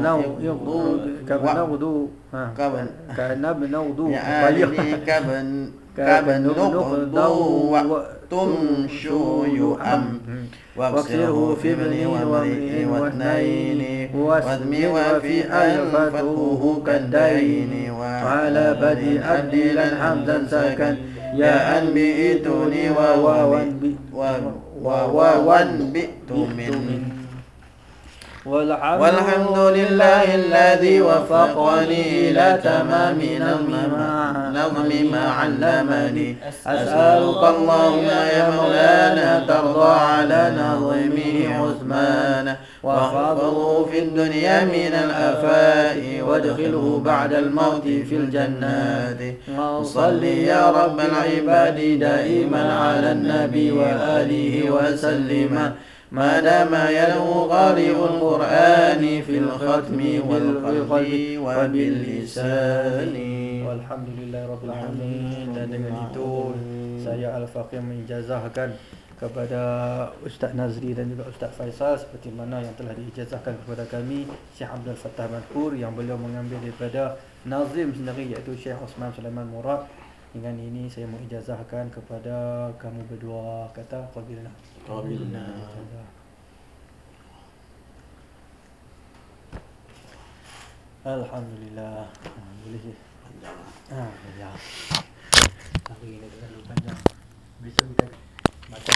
كبنغدو كبنغدو كبن كبنغدو تمشو يؤم واكسره في ابن وامرئ واثنين واذم وفي أنفته كالدين وعلى بدء أبدلا حمدا سكن يا أنبئتني وواوا وواوا بئت من والحمد لله الذي وفقني إلى تمام نظم ما علمني أسألك اللهم يا مولانا ترضى على نظمه عثمان واحفظه في الدنيا من الآفات وادخله بعد الموت في الجنات وصل يا رب العباد دائما على النبي وآله وسلم ما دام يلو قارئ القرآن في الختم والقلب وباللسان. Alhamdulillah Rabbil Alamin. Dan dengan itu saya Al-Faqih mengijazahkan kepada Ustaz Nazri dan juga Ustaz Faisal seperti mana yang telah diijazahkan kepada kami Syekh Abdul Fattah Madkur, yang beliau mengambil daripada nazim sendiri iaitu Syekh Osman Sulaiman Murad. Dengan ini saya mengijazahkan kepada kamu berdua. Kata qabilna. Qabilna. Alhamdulillah. Boleh. Ah, ya. Hari ini terlalu panjang. Besok kita baca